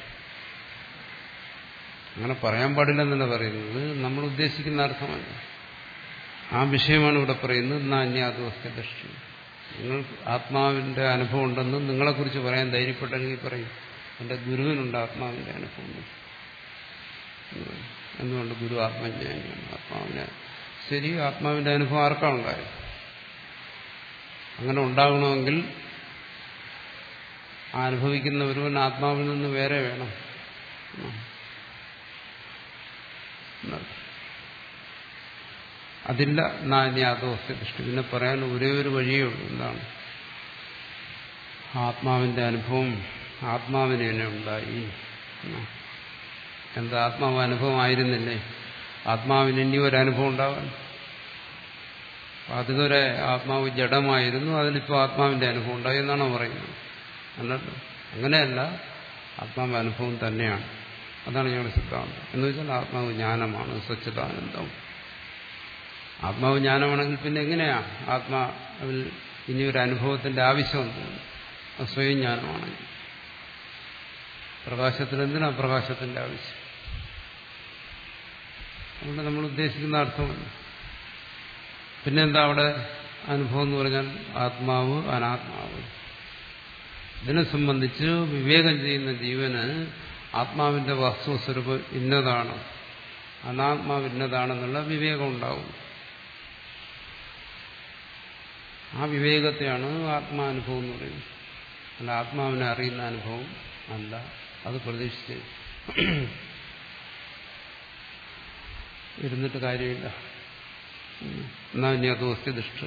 അങ്ങനെ പറയാൻ പാടില്ലെന്നല്ല പറയുന്നത്, നമ്മൾ ഉദ്ദേശിക്കുന്ന അർത്ഥമല്ല. ആ വിഷയമാണ് ഇവിടെ പറയുന്നത്. നാന്യാദോസ്തി ദൃഷ്ടി. നിങ്ങൾ ആത്മാവിന്റെ അനുഭവം ഉണ്ടെന്ന് നിങ്ങളെക്കുറിച്ച് പറയാൻ ധൈര്യപ്പെട്ടെങ്കിൽ പറയും എന്റെ ഗുരുവിനുണ്ട് ആത്മാവിന്റെ അനുഭവം. എന്തുകൊണ്ട്? ഗുരു ആത്മജ്ഞാനിയാണ്. ആത്മാവിനെ ശരി, ആത്മാവിന്റെ അനുഭവം ആർക്കാണ് ഉണ്ടായത്? അങ്ങനെ ഉണ്ടാകണമെങ്കിൽ ആ അനുഭവിക്കുന്ന ഒരുവൻ ആത്മാവിൽ നിന്ന് വേറെ വേണം. അതില്ല നാന്യാതോസ്യ ദൃഷ്ടി. പിന്നെ പറയാൻ ഒരേ ഒരു വഴിയേ ഉള്ളൂ. എന്താണ്? ആത്മാവിന്റെ അനുഭവം ആത്മാവിന് തന്നെ ഉണ്ടായി. എന്താ ആത്മാവ് അനുഭവമായിരുന്നില്ലേ? ആത്മാവിന് ഇനി ഒരു അനുഭവം ഉണ്ടാവാൻ. അതുവരെ ആത്മാവ് ജഡമായിരുന്നു, അതിലിപ്പോൾ ആത്മാവിന്റെ അനുഭവം ഉണ്ടായി എന്നാണോ പറയുന്നത്? അല്ലല്ലോ, അങ്ങനെയല്ല. ആത്മാവ് അനുഭവം തന്നെയാണ്. അതാണ് ഞങ്ങളുടെ സിദ്ധാന്തം. എന്ന് വെച്ചാൽ ആത്മാവ് ജ്ഞാനമാണ്, സച്ചിദാനന്ദം. ആത്മാവ് ജ്ഞാനമാണെങ്കിൽ പിന്നെ എങ്ങനെയാ ആത്മാവിൽ ഇനിയൊരു അനുഭവത്തിന്റെ ആവശ്യം തോന്നുന്നു? അത് സ്വയം ജ്ഞാനമാണെങ്കിൽ. പ്രകാശത്തിന് എന്തിനാ പ്രകാശത്തിന്റെ ആവശ്യം? അതുകൊണ്ട് നമ്മൾ ഉദ്ദേശിക്കുന്ന അർത്ഥമല്ല. പിന്നെന്താ അവിടെ അനുഭവം എന്ന് പറഞ്ഞാൽ ആത്മാവ് അനാത്മാവ്. ഇതിനെ സംബന്ധിച്ച് വിവേകം ചെയ്യുന്ന ജീവന് ആത്മാവിന്റെ വസ്തുസ്വരൂപം ഇന്നതാണ്, അനാത്മാവ് ഇന്നതാണെന്നുള്ള വിവേകം ഉണ്ടാവും. ആ വിവേകത്തെയാണ് ആത്മാനുഭവം എന്ന് പറയുന്നത്. അല്ല ആത്മാവിനെ അറിയുന്ന അനുഭവം അല്ല. അത് പ്രതീക്ഷിച്ച് ഇരുന്നിട്ട് കാര്യമില്ല. എന്നാ ജ്ഞാതോസ്തി ദുഷ്ട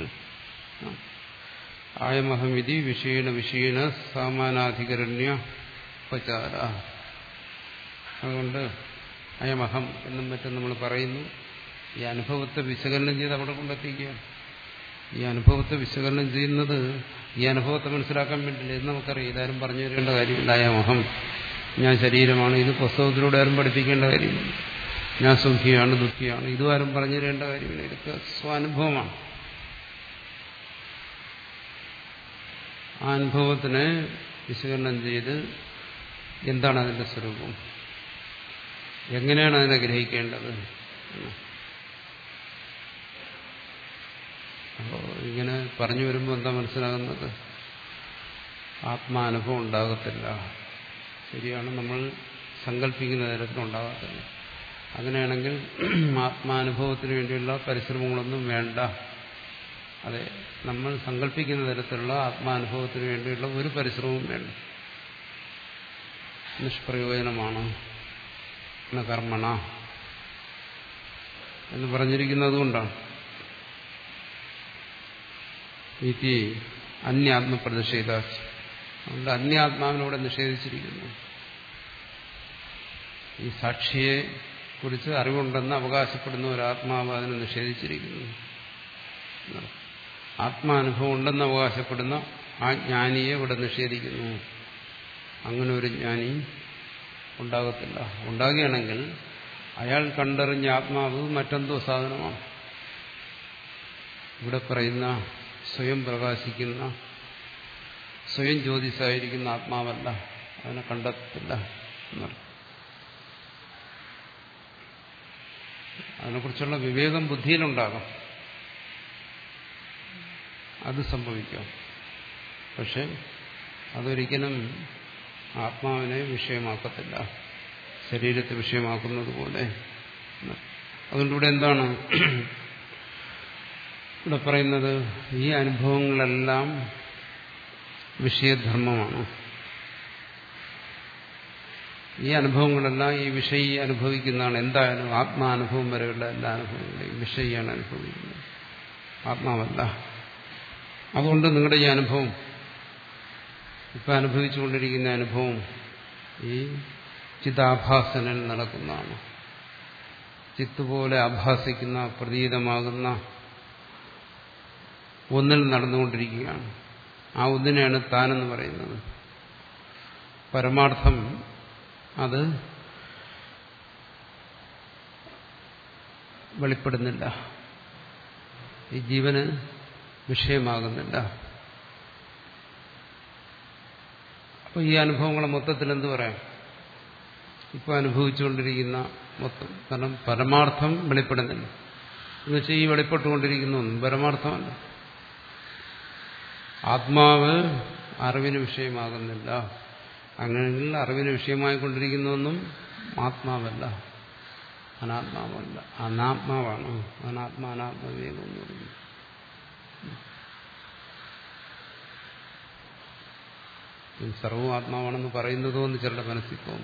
ആയമഹമിതി വിഷയണ വിഷയണ സാമാനാധികരണ്യ ഉപചാര. അതുകൊണ്ട് അയമഹം എന്നും മറ്റും നമ്മൾ പറയുന്നു. ഈ അനുഭവത്തെ വിശകലനം ചെയ്ത് അവിടെ കൊണ്ടെത്തിക്കുകയാണ്. ഈ അനുഭവത്തെ വിശകലനം ചെയ്യുന്നത് ഈ അനുഭവത്തെ മനസ്സിലാക്കാൻ വേണ്ടിയില്ല. ഇത് നമുക്കറിയാം. ഇതാരും പറഞ്ഞു തരേണ്ട കാര്യമില്ല. അയമഹം, ഞാൻ ശരീരമാണ്. ഇത് പുസ്തകത്തിലൂടെ ആരും പഠിപ്പിക്കേണ്ട കാര്യമില്ല. ഞാൻ സുഖിയാണ്, ദുഃഖിയാണ്, ഇതുമാരും പറഞ്ഞു തരേണ്ട കാര്യമില്ല. ഇതൊക്കെ സ്വാനുഭവമാണ്. ആ അനുഭവത്തിനെ വിശകലനം ചെയ്ത് എന്താണ് അതിന്റെ സ്വരൂപം, എങ്ങനെയാണ് അതിനെ ഗ്രഹിക്കേണ്ടത്. അപ്പോൾ ഇങ്ങനെ പറഞ്ഞു വരുമ്പോൾ എന്താ മനസ്സിലാകുന്നത്? ആത്മാനുഭവം ഉണ്ടാകത്തില്ല. ശരിയാണ്, നമ്മൾ സങ്കല്പിക്കുന്ന തരത്തിലുണ്ടാകത്തില്ല. അങ്ങനെയാണെങ്കിൽ ആത്മാനുഭവത്തിന് വേണ്ടിയുള്ള പരിശ്രമങ്ങളൊന്നും വേണ്ട. അതെ, നമ്മൾ സങ്കല്പിക്കുന്ന തരത്തിലുള്ള ആത്മാനുഭവത്തിന് വേണ്ടിയുള്ള ഒരു പരിശ്രമവും വേണ്ട. നിഷ്പ്രയോജനമാണ് എന്ന കർമ്മണ എന്ന് പറഞ്ഞിരിക്കുന്നത് കൊണ്ടാണ്. ഇതി അന്യാത്മപ്രതിഷേധ. അതുകൊണ്ട് അന്യാത്മാവിനോടെ നിഷേധിച്ചിരിക്കുന്നു. ഈ സാക്ഷിയെ കുറിച്ച് അറിവുണ്ടെന്ന് അവകാശപ്പെടുന്ന ഒരു ആത്മാവ് അതിനെ നിഷേധിച്ചിരിക്കുന്നു. ആത്മാനുഭവം ഉണ്ടെന്ന് അവകാശപ്പെടുന്ന ആ ജ്ഞാനിയെ ഇവിടെ നിഷേധിക്കുന്നു. അങ്ങനെ ഒരു ജ്ഞാനി ഉണ്ടാകത്തില്ല. ഉണ്ടാകുകയാണെങ്കിൽ അയാൾ കണ്ടറിഞ്ഞ ആത്മാവ് മറ്റെന്തോ സാധനമാണ്. ഇവിടെ പറയുന്ന സ്വയം പ്രകാശിക്കുന്ന സ്വയം ജ്യോതിസായിരിക്കുന്ന ആത്മാവല്ല. അതിനെ കണ്ടെത്തില്ല എന്നർത്ഥം. അതിനെക്കുറിച്ചുള്ള വിവേകം ബുദ്ധിയിലുണ്ടാകാം, അത് സംഭവിക്കാം. പക്ഷെ അതൊരിക്കലും ആത്മാവിനെ വിഷയമാക്കത്തില്ല, ശരീരത്തെ വിഷയമാക്കുന്നത് പോലെ. അതുകൊണ്ട് ഇവിടെ എന്താണ് ഇവിടെ പറയുന്നത്? ഈ അനുഭവങ്ങളെല്ലാം വിഷയധർമ്മമാണ്. ഈ അനുഭവങ്ങളെല്ലാം ഈ വിഷയി അനുഭവിക്കുന്നതാണ്. എന്തായാലും ആത്മാനുഭവം വരെയുള്ള എല്ലാ അനുഭവങ്ങളെയും വിഷയിയാണ് അനുഭവിക്കുന്നത്, ആത്മാവല്ല. അതുകൊണ്ട് നിങ്ങളുടെ ഈ അനുഭവം, ഇപ്പം അനുഭവിച്ചുകൊണ്ടിരിക്കുന്ന അനുഭവം ഈ ചിതാഭാസനിൽ നടക്കുന്നതാണ്. ചിത്ത് പോലെ ആഭാസിക്കുന്ന, പ്രതീതമാകുന്ന ഒന്നിൽ നടന്നുകൊണ്ടിരിക്കുകയാണ്. ആ ഒന്നിനെയാണ് താനെന്ന് പറയുന്നത്. പരമാർത്ഥം അത് വെളിപ്പെടുന്നില്ല, ഈ ജീവന് വിഷയമാകുന്നില്ല. അപ്പോൾ ഈ അനുഭവങ്ങളെ മൊത്തത്തിൽ എന്ത് പറയാം? ഇപ്പോൾ അനുഭവിച്ചുകൊണ്ടിരിക്കുന്ന മൊത്തം. കാരണം പരമാർത്ഥം വെളിപ്പെടുന്നില്ല എന്നുവെച്ചാൽ ഈ വെളിപ്പെട്ടുകൊണ്ടിരിക്കുന്ന ഒന്നും പരമാർത്ഥമല്ല. ആത്മാവ് അറിവിന് വിഷയമാകുന്നില്ല. അങ്ങനെയെങ്കിൽ അറിവിന് വിഷയമായിക്കൊണ്ടിരിക്കുന്നതൊന്നും ആത്മാവല്ല, അനാത്മാവല്ല, അനാത്മാവാണ്. അനാത്മാ അനാത്മവിവേകം എന്ന് പറയുന്നത്. സർവവും ആത്മാവാണെന്ന് പറയുന്നതോ എന്ന് ചിലരുടെ മനസ്സിൽ തോന്നും.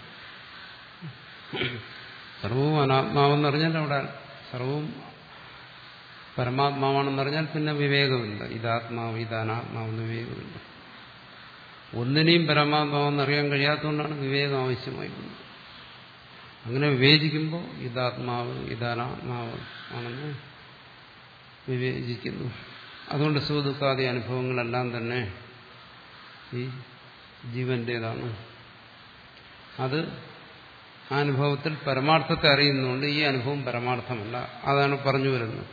സർവവും അനാത്മാവെന്ന് പറഞ്ഞാൽ അവിടെ സർവവും പരമാത്മാവാണെന്ന് പറഞ്ഞാൽ പിന്നെ വിവേകമില്ല. ഇതാത്മാവ് ഇതാനാത്മാവെന്ന് വിവേകമില്ല. ഒന്നിനെയും പരമാത്മാവെന്ന് അറിയാൻ കഴിയാത്തതുകൊണ്ടാണ് വിവേകം ആവശ്യമായി വരുന്നത്. അങ്ങനെ വിവേചിക്കുമ്പോൾ ഇതാത്മാവ് ഇതാനാത്മാവ് ആണെന്ന് വിവേചിക്കുന്നു. അതുകൊണ്ട് സുഖദുഃഖാദി അനുഭവങ്ങളെല്ലാം തന്നെ ഈ ജീവന്റേതാണ്. അത് ആ അനുഭവത്തിൽ പരമാർത്ഥത്തെ അറിയുന്നതുകൊണ്ട് ഈ അനുഭവം പരമാർത്ഥമല്ല. അതാണ് പറഞ്ഞു വരുന്നത്.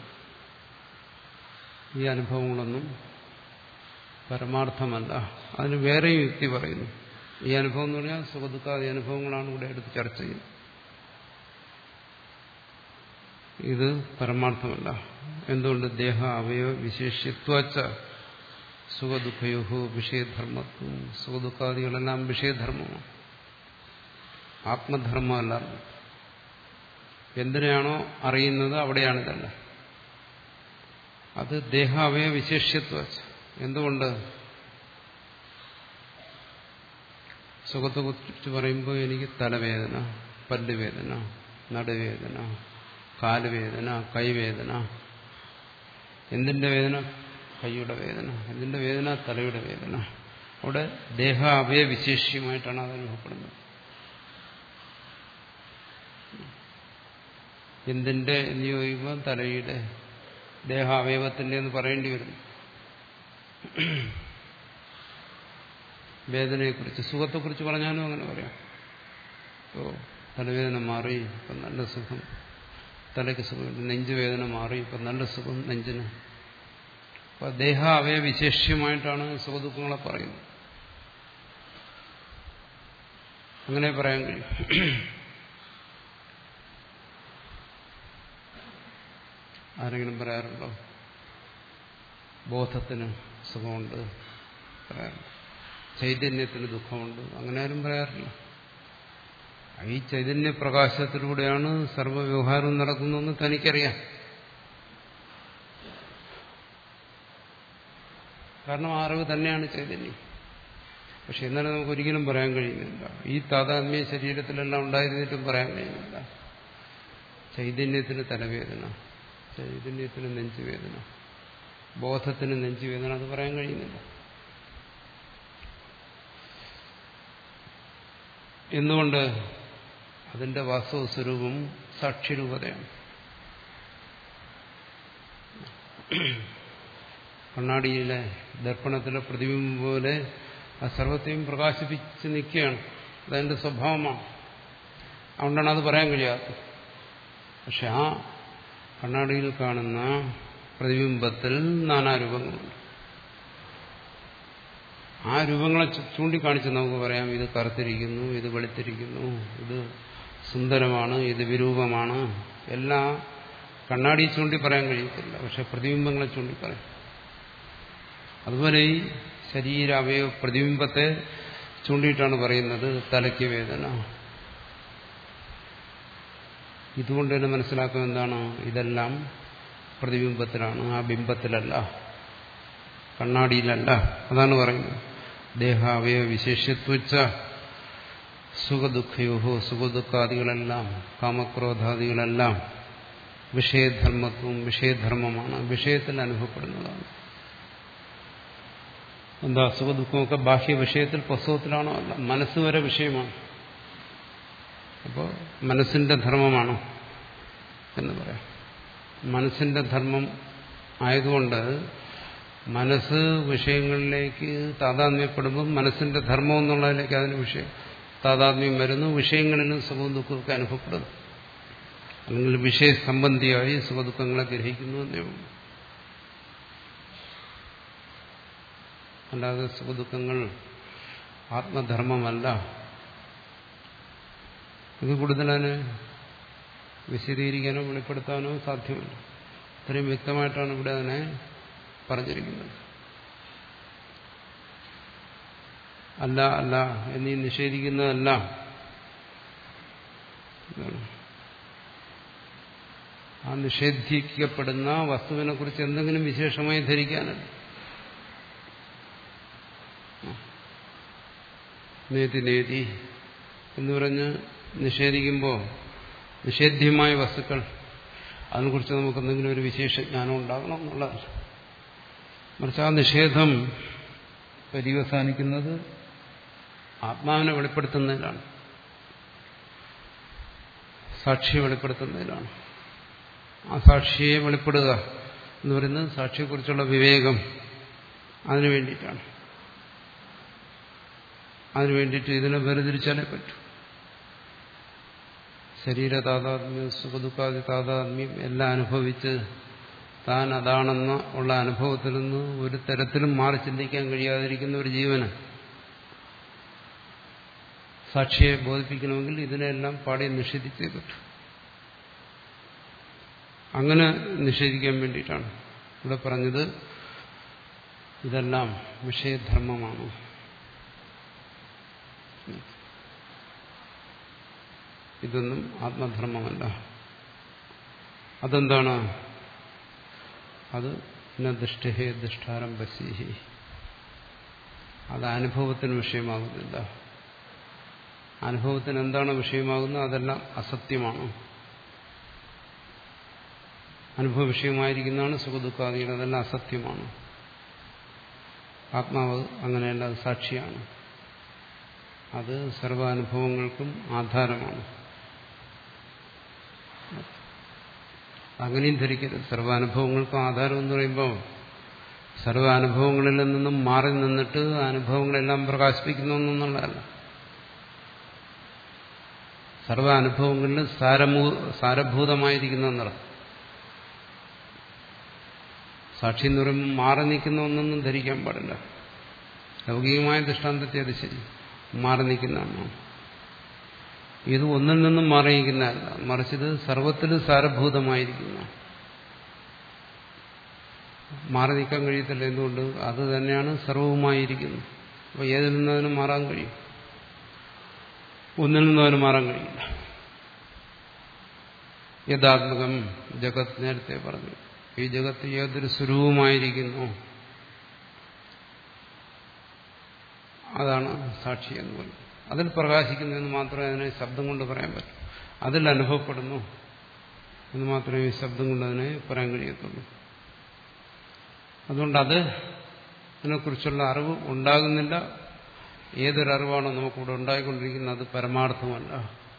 ഈ അനുഭവങ്ങളൊന്നും പരമാർത്ഥമല്ല. അതിന് വേറെയും യുക്തി പറയുന്നു. ഈ അനുഭവം എന്ന് പറഞ്ഞാൽ സുഖദുഃഖാദി അനുഭവങ്ങളാണ് ഇവിടെ എടുത്ത് ചർച്ച ചെയ്യുന്നത്. ഇത് പരമാർത്ഥമല്ല. എന്തുകൊണ്ട്? ദേഹ അവയവ വിശേഷ്യത്വച്ച സുഖദുഃഖയോ വിഷയധർമ്മത്വം. സുഖദുഃഖാദികളെല്ലാം വിഷയധർമ്മമാണ്, ആത്മധർമ്മമല്ല. എന്തിനാണോ അറിയുന്നത് അവിടെയാണിതല്ല. അത് ദേഹ അവയവ വിശേഷ്യത്വച്ച. എന്തുകൊണ്ട്? സുഖത്തെക്കുറിച്ച് പറയുമ്പോൾ എനിക്ക് തലവേദന, പല്ലുവേദന, നടുവേദന, കാലുവേദന, കൈവേദന. എന്തിന്റെ വേദന? കൈയുടെ വേദന. എന്തിന്റെ വേദന? തലയുടെ വേദന. അവിടെ ദേഹ അവയവ വിശേഷ്യമായിട്ടാണ് അത് അനുഭവപ്പെടുന്നത്. എന്തിന്റെ എന്ന് ചോദിക്കുമ്പോൾ തലയുടെ, ദേഹാവയവത്തിന്റെ എന്ന് പറയേണ്ടി വരും. വേദനയെക്കുറിച്ച്, സുഖത്തെക്കുറിച്ച് പറഞ്ഞാലും അങ്ങനെ പറയാം. ഓ, തലവേദന മാറി, ഇപ്പം നല്ല സുഖം, തലയ്ക്ക് സുഖം. നെഞ്ചുവേദന മാറി, ഇപ്പം നല്ല സുഖം നെഞ്ചിന്. അപ്പൊ ദേഹ അവയവ വിശേഷ്യമായിട്ടാണ് സുഖദുഃഖങ്ങളെ പറയുന്നത്. അങ്ങനെ പറയാൻ കഴിയും. ആരെങ്കിലും പറയാറുണ്ടോ? ബോധത്തിന് സുഖമുണ്ട് പറയാറുണ്ട്, ചൈതന്യത്തിന് ദുഃഖമുണ്ട്, അങ്ങനെ ആരും പറയാറില്ല. ഈ ചൈതന്യപ്രകാശത്തിലൂടെയാണ് സർവ്വവ്യവഹാരവും നടക്കുന്നതെന്ന് തനിക്കറിയാം. കാരണം ആ അറിവ് തന്നെയാണ് ചൈതന്യം. പക്ഷെ എന്നാലും നമുക്ക് ഒരിക്കലും പറയാൻ കഴിയുന്നില്ല. ഈ താതാത്മ്യ ശരീരത്തിലെല്ലാം ഉണ്ടായിരുന്നിട്ടും പറയാൻ കഴിയുന്നില്ല. ചൈതന്യത്തിന് തലവേദന, ചൈതന്യത്തിന് നെഞ്ചുവേദന, ബോധത്തിന് നെഞ്ചുവേദന, അത് പറയാൻ കഴിയുന്നില്ല. എന്തുകൊണ്ട്? അതിന്റെ വാസ്തവ സ്വരൂപം സാക്ഷിരൂപതയാണ്. കണ്ണാടിയിലെ ദർപ്പണത്തിലെ പ്രതിബിംബം പോലെ ആ സർവത്തെയും പ്രകാശിപ്പിച്ച് നിൽക്കുകയാണ്. അതതിന്റെ സ്വഭാവമാണ്. അതുകൊണ്ടാണ് അത് പറയാൻ കഴിയാത്തത്. പക്ഷെ ആ കണ്ണാടിയിൽ കാണുന്ന പ്രതിബിംബത്തിൽ നാനാരൂപങ്ങളുണ്ട്. ആ രൂപങ്ങളെ ചൂണ്ടിക്കാണിച്ച് നമുക്ക് പറയാം, ഇത് കറുത്തിരിക്കുന്നു, ഇത് വെളുത്തിരിക്കുന്നു, ഇത് സുന്ദരമാണ്, ഇത് വിരൂപമാണ്. എല്ലാം കണ്ണാടി ചൂണ്ടി പറയാൻ കഴിയത്തില്ല. പക്ഷെ പ്രതിബിംബങ്ങളെ ചൂണ്ടി പറയാം. അതുപോലെ ഈ ശരീരാവയവ പ്രതിബിംബത്തെ ചൂണ്ടിയിട്ടാണ് പറയുന്നത് തലയ്ക്ക് വേദന. ഇതുകൊണ്ട് തന്നെ മനസ്സിലാക്കുക എന്താണ്? ഇതെല്ലാം പ്രതിബിംബത്തിലാണ്, ആ ബിംബത്തിലല്ല, കണ്ണാടിയിലല്ല. അതാണ് പറയുന്നത്. ദേഹാവയവ വിശേഷ്യത്വച്ച സുഖദുഃഖയോഹോ, സുഖദുഃഖാദികളെല്ലാം, കാമക്രോധാദികളെല്ലാം വിഷയധർമ്മത്വം, വിഷയധർമ്മമാണ്, വിഷയത്തിൽ അനുഭവപ്പെടുന്നതാണ്. എന്താ? സുഖദുഃഖമൊക്കെ ബാഹ്യ വിഷയത്തിൽ, പുസ്തകത്തിലാണോ? അല്ല, മനസ്സ് വരെ വിഷയമാണ്. അപ്പോൾ മനസ്സിന്റെ ധർമ്മമാണ് എന്ന് പറയാം. മനസ്സിന്റെ ധർമ്മം ആയതുകൊണ്ട് മനസ്സ് വിഷയങ്ങളിലേക്ക് താതാത്മ്യപ്പെടുമ്പം മനസ്സിന്റെ ധർമ്മം എന്നുള്ളതിലേക്ക് അതിന് വിഷയം താതാത്മ്യം വരുന്നു. വിഷയങ്ങളിലും സുഖവും ദുഃഖമൊക്കെ അനുഭവപ്പെടുന്നു. അല്ലെങ്കിൽ വിഷയസംബന്ധിയായി സുഖദുഃഖങ്ങളെ ഗ്രഹിക്കുന്നു എന്നേ ഉള്ളൂ. അല്ലാതെ സുഖദുഃഖങ്ങൾ ആത്മധർമ്മമല്ല. ഇത് കൂടുതലതിനെ വിശദീകരിക്കാനോ വെളിപ്പെടുത്താനോ സാധ്യമല്ല. ഇത്രയും വ്യക്തമായിട്ടാണ് ഇവിടെ അതിനെ പറഞ്ഞിരിക്കുന്നത്. അല്ല അല്ല എന്നീ നിഷേധിക്കുന്നതല്ല. ആ നിഷേധിക്കപ്പെടുന്ന വസ്തുവിനെ കുറിച്ച് എന്തെങ്കിലും വിശേഷമായി ധരിക്കാനല്ല. നേതി നേതി എന്ന് പറഞ്ഞ് നിഷേധിക്കുമ്പോൾ നിഷേധ്യമായ വസ്തുക്കൾ അതിനെക്കുറിച്ച് നമുക്ക് എന്തെങ്കിലും ഒരു വിശേഷ ജ്ഞാനം ഉണ്ടാകണം എന്നുള്ളതല്ല. മറിച്ച് ആ നിഷേധം പര്യവസാനിക്കുന്നത് ആത്മാവിനെ വെളിപ്പെടുത്തുന്നതിലാണ്, സാക്ഷിയെ വെളിപ്പെടുത്തുന്നതിലാണ്. ആ സാക്ഷിയെ വെളിപ്പെടുക എന്ന് പറയുന്നത് സാക്ഷിയെക്കുറിച്ചുള്ള വിവേകം, അതിനു വേണ്ടിയിട്ടാണ്. അതിനു വേണ്ടിയിട്ട് ഇതിനെ വേർതിരിച്ചാലേ പറ്റൂ. ശരീര താതാത്മ്യം, സുഖദുഃഖാദി താതാത്മ്യം എല്ലാം അനുഭവിച്ച് താൻ അതാണെന്ന ഉള്ള അനുഭവത്തിൽ നിന്ന് ഒരു തരത്തിലും മാറി ചിന്തിക്കാൻ കഴിയാതിരിക്കുന്ന ഒരു ജീവന് സാക്ഷിയെ ബോധിപ്പിക്കണമെങ്കിൽ ഇതിനെല്ലാം പാടെ നിഷേധിച്ചേ പറ്റൂ. അങ്ങനെ നിഷേധിക്കാൻ വേണ്ടിയിട്ടാണ് ഇവിടെ പറഞ്ഞത് ഇതെല്ലാം വിഷയധർമ്മമാണ്. ഇതൊന്നും ആത്മധർമ്മമല്ല. അതെന്താണ്? അത് ന ദൃഷ്ടഹേ ദൃഷ്ടാരംഭസീഹി, അത് അനുഭവത്തിന് വിഷയമാകുന്നില്ല. അനുഭവത്തിന് എന്താണ് വിഷയമാകുന്നത്? അതെല്ലാം അസത്യമാണ്. അനുഭവ വിഷയമായിരിക്കുന്നതാണ് സുഖദുഃഖാദികൾ, അതെല്ലാം അസത്യമാണ്. ആത്മാവ് അങ്ങനെയല്ല, അത് സാക്ഷിയാണ്. അത് സർവാനുഭവങ്ങൾക്കും ആധാരമാണ്. അങ്ങനെയും ധരിക്കരുത്. സർവാനുഭവങ്ങൾക്കും ആധാരം എന്ന് പറയുമ്പോൾ സർവാനുഭവങ്ങളിൽ നിന്നും മാറി നിന്നിട്ട് അനുഭവങ്ങളെല്ലാം പ്രകാശിപ്പിക്കുന്നു എന്നുള്ളതല്ല. സർവാനുഭവങ്ങളിൽ സാരമൂ സാരഭൂതമായിരിക്കുന്ന എന്നർത്ഥം. സാക്ഷി എന്ന് പറയുമ്പോൾ മാറി നിൽക്കുന്ന ഒന്നൊന്നും ധരിക്കാൻ പാടില്ല. ലൗകികമായ ദൃഷ്ടാന്തത്തെ അത് ശരി, മാറി നിൽക്കുന്നതാണ്. ഇത് ഒന്നിൽ നിന്നും മാറി നിൽക്കുന്നതല്ല, മറിച്ചത് സർവത്തിലും സാരഭൂതമായിരിക്കുന്ന. മാറി നിൽക്കാൻ കഴിയത്തില്ല. എന്തുകൊണ്ട്? അത് തന്നെയാണ് സർവവുമായിരിക്കുന്നത്. അപ്പോൾ ഏതിൽ നിന്നും അതിന് മാറാൻ കഴിയും? ഒന്നിൽ നിന്നും അതിന് മാറാൻ കഴിയില്ല. യഥാത്മകം ജഗത്, നേരത്തെ പറഞ്ഞു, ഈ ജഗത്ത് ഏതൊരു സ്വരൂപമായിരിക്കുന്നു അതാണ് സാക്ഷി എന്ന് പറയുന്നത്. അതിൽ പ്രകാശിക്കുന്നതെന്ന് മാത്രമേ അതിനെ ശബ്ദം കൊണ്ട് പറയാൻ പറ്റൂ. അതിൽ അനുഭവപ്പെടുന്നു എന്ന് മാത്രമേ ഈ ശബ്ദം കൊണ്ട് അതിനെ പറയാൻ കഴിയത്തുള്ളൂ. അതുകൊണ്ട് അത് അതിനെക്കുറിച്ചുള്ള അറിവ് ഉണ്ടാകുന്നില്ല. ഏതൊരറിവാണോ നമുക്കിവിടെ ഉണ്ടായിക്കൊണ്ടിരിക്കുന്നത് അത് പരമാർത്ഥമല്ല.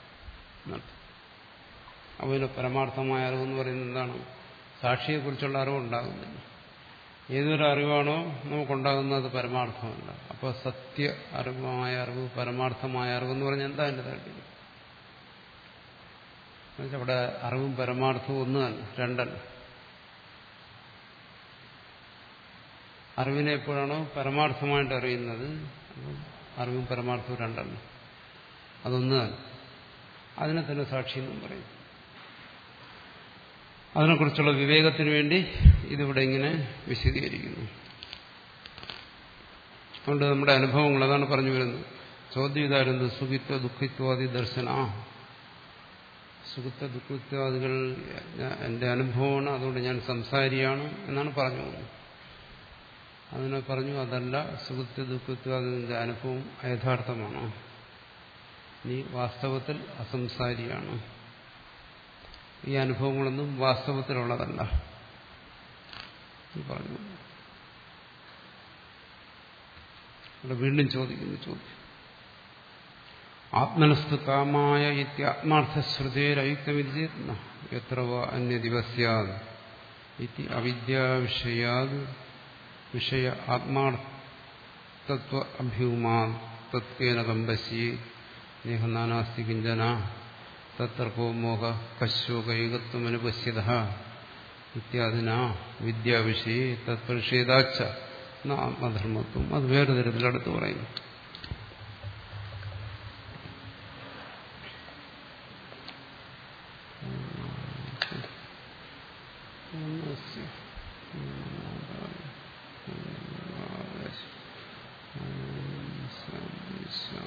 അവന് പരമാർത്ഥമായ അറിവെന്ന് പറയുന്നത് എന്താണ്? സാക്ഷിയെക്കുറിച്ചുള്ള അറിവ് ഉണ്ടാകുന്നില്ല. ഏതൊരു അറിവാണോ നമുക്കുണ്ടാകുന്നത് അത് പരമാർത്ഥമല്ല. അപ്പോൾ സത്യ അറിവായ അറിവ്, പരമാർത്ഥമായ അറിവെന്ന് പറഞ്ഞാൽ എന്താ എൻ്റെ താല്പര്യം? എന്നുവെച്ചാൽ അവിടെ അറിവും പരമാർത്ഥവും ഒന്നല്ല, രണ്ടല്ല. അറിവിനെ എപ്പോഴാണോ പരമാർത്ഥമായിട്ട് അറിയുന്നത്, അറിവും പരമാർത്ഥവും രണ്ടല്ല, അതൊന്ന് തന്നെ. അതിനെ തന്നെ സാക്ഷി എന്നും പറയും. അതിനെക്കുറിച്ചുള്ള വിവേകത്തിന് വേണ്ടി ഇതിവിടെ ഇങ്ങനെ വിശദീകരിക്കുന്നു. അതുകൊണ്ട് നമ്മുടെ അനുഭവങ്ങൾ അതാണ് പറഞ്ഞു വരുന്നത്. ചോദ്യം ഇതായിരുന്നു, സുഖിത്വ ദുഃഖിത്വാദി ദർശന. സുഖിത്വ ദുഃഖിത്വാദികൾ എൻ്റെ അനുഭവമാണ്, അതുകൊണ്ട് ഞാൻ സംസാരിയാണ് എന്നാണ് പറഞ്ഞു. അതിനെ പറഞ്ഞു അതല്ല, സുഖിത്വ ദുഃഖിത്വാദികളുടെ അനുഭവം യഥാർത്ഥമാണ്, നീ വാസ്തവത്തിൽ അസംസാരിയാണ്. ഈ അനുഭവങ്ങളൊന്നും വാസ്തവത്തിലുള്ളതല്ല പറഞ്ഞു. ഇവിടെ വീണ്ടും ചോദിക്കുന്നു ചോദ്യം. ആത്മനസ്തു കാമായ ഇത്യാത്മാർത്ഥശ്രുതേരയുക്തമിതി എത്ര അന്യദിവസ്യാദ് ഇതി അവിദ്യാവിഷയാദ് വിഷയ ആത്മാർത്ഥത്വ അഭ്യൂമാ തത്വേന കമ്പശ്യേ നേഹനാനാസ്തി കിഞ്ചന തത്രകോ മോഹ കശോകൈകത്വമനുപശ്യത ഇത്യാദിന വിദ്യാവിഷയെ തത്പരിഷേധാച്ച ആത്മധർമ്മത്വം. അത് വേറെ തരത്തിലടുത്ത് പറയുന്നു. ശാന്തി ശാന്തി.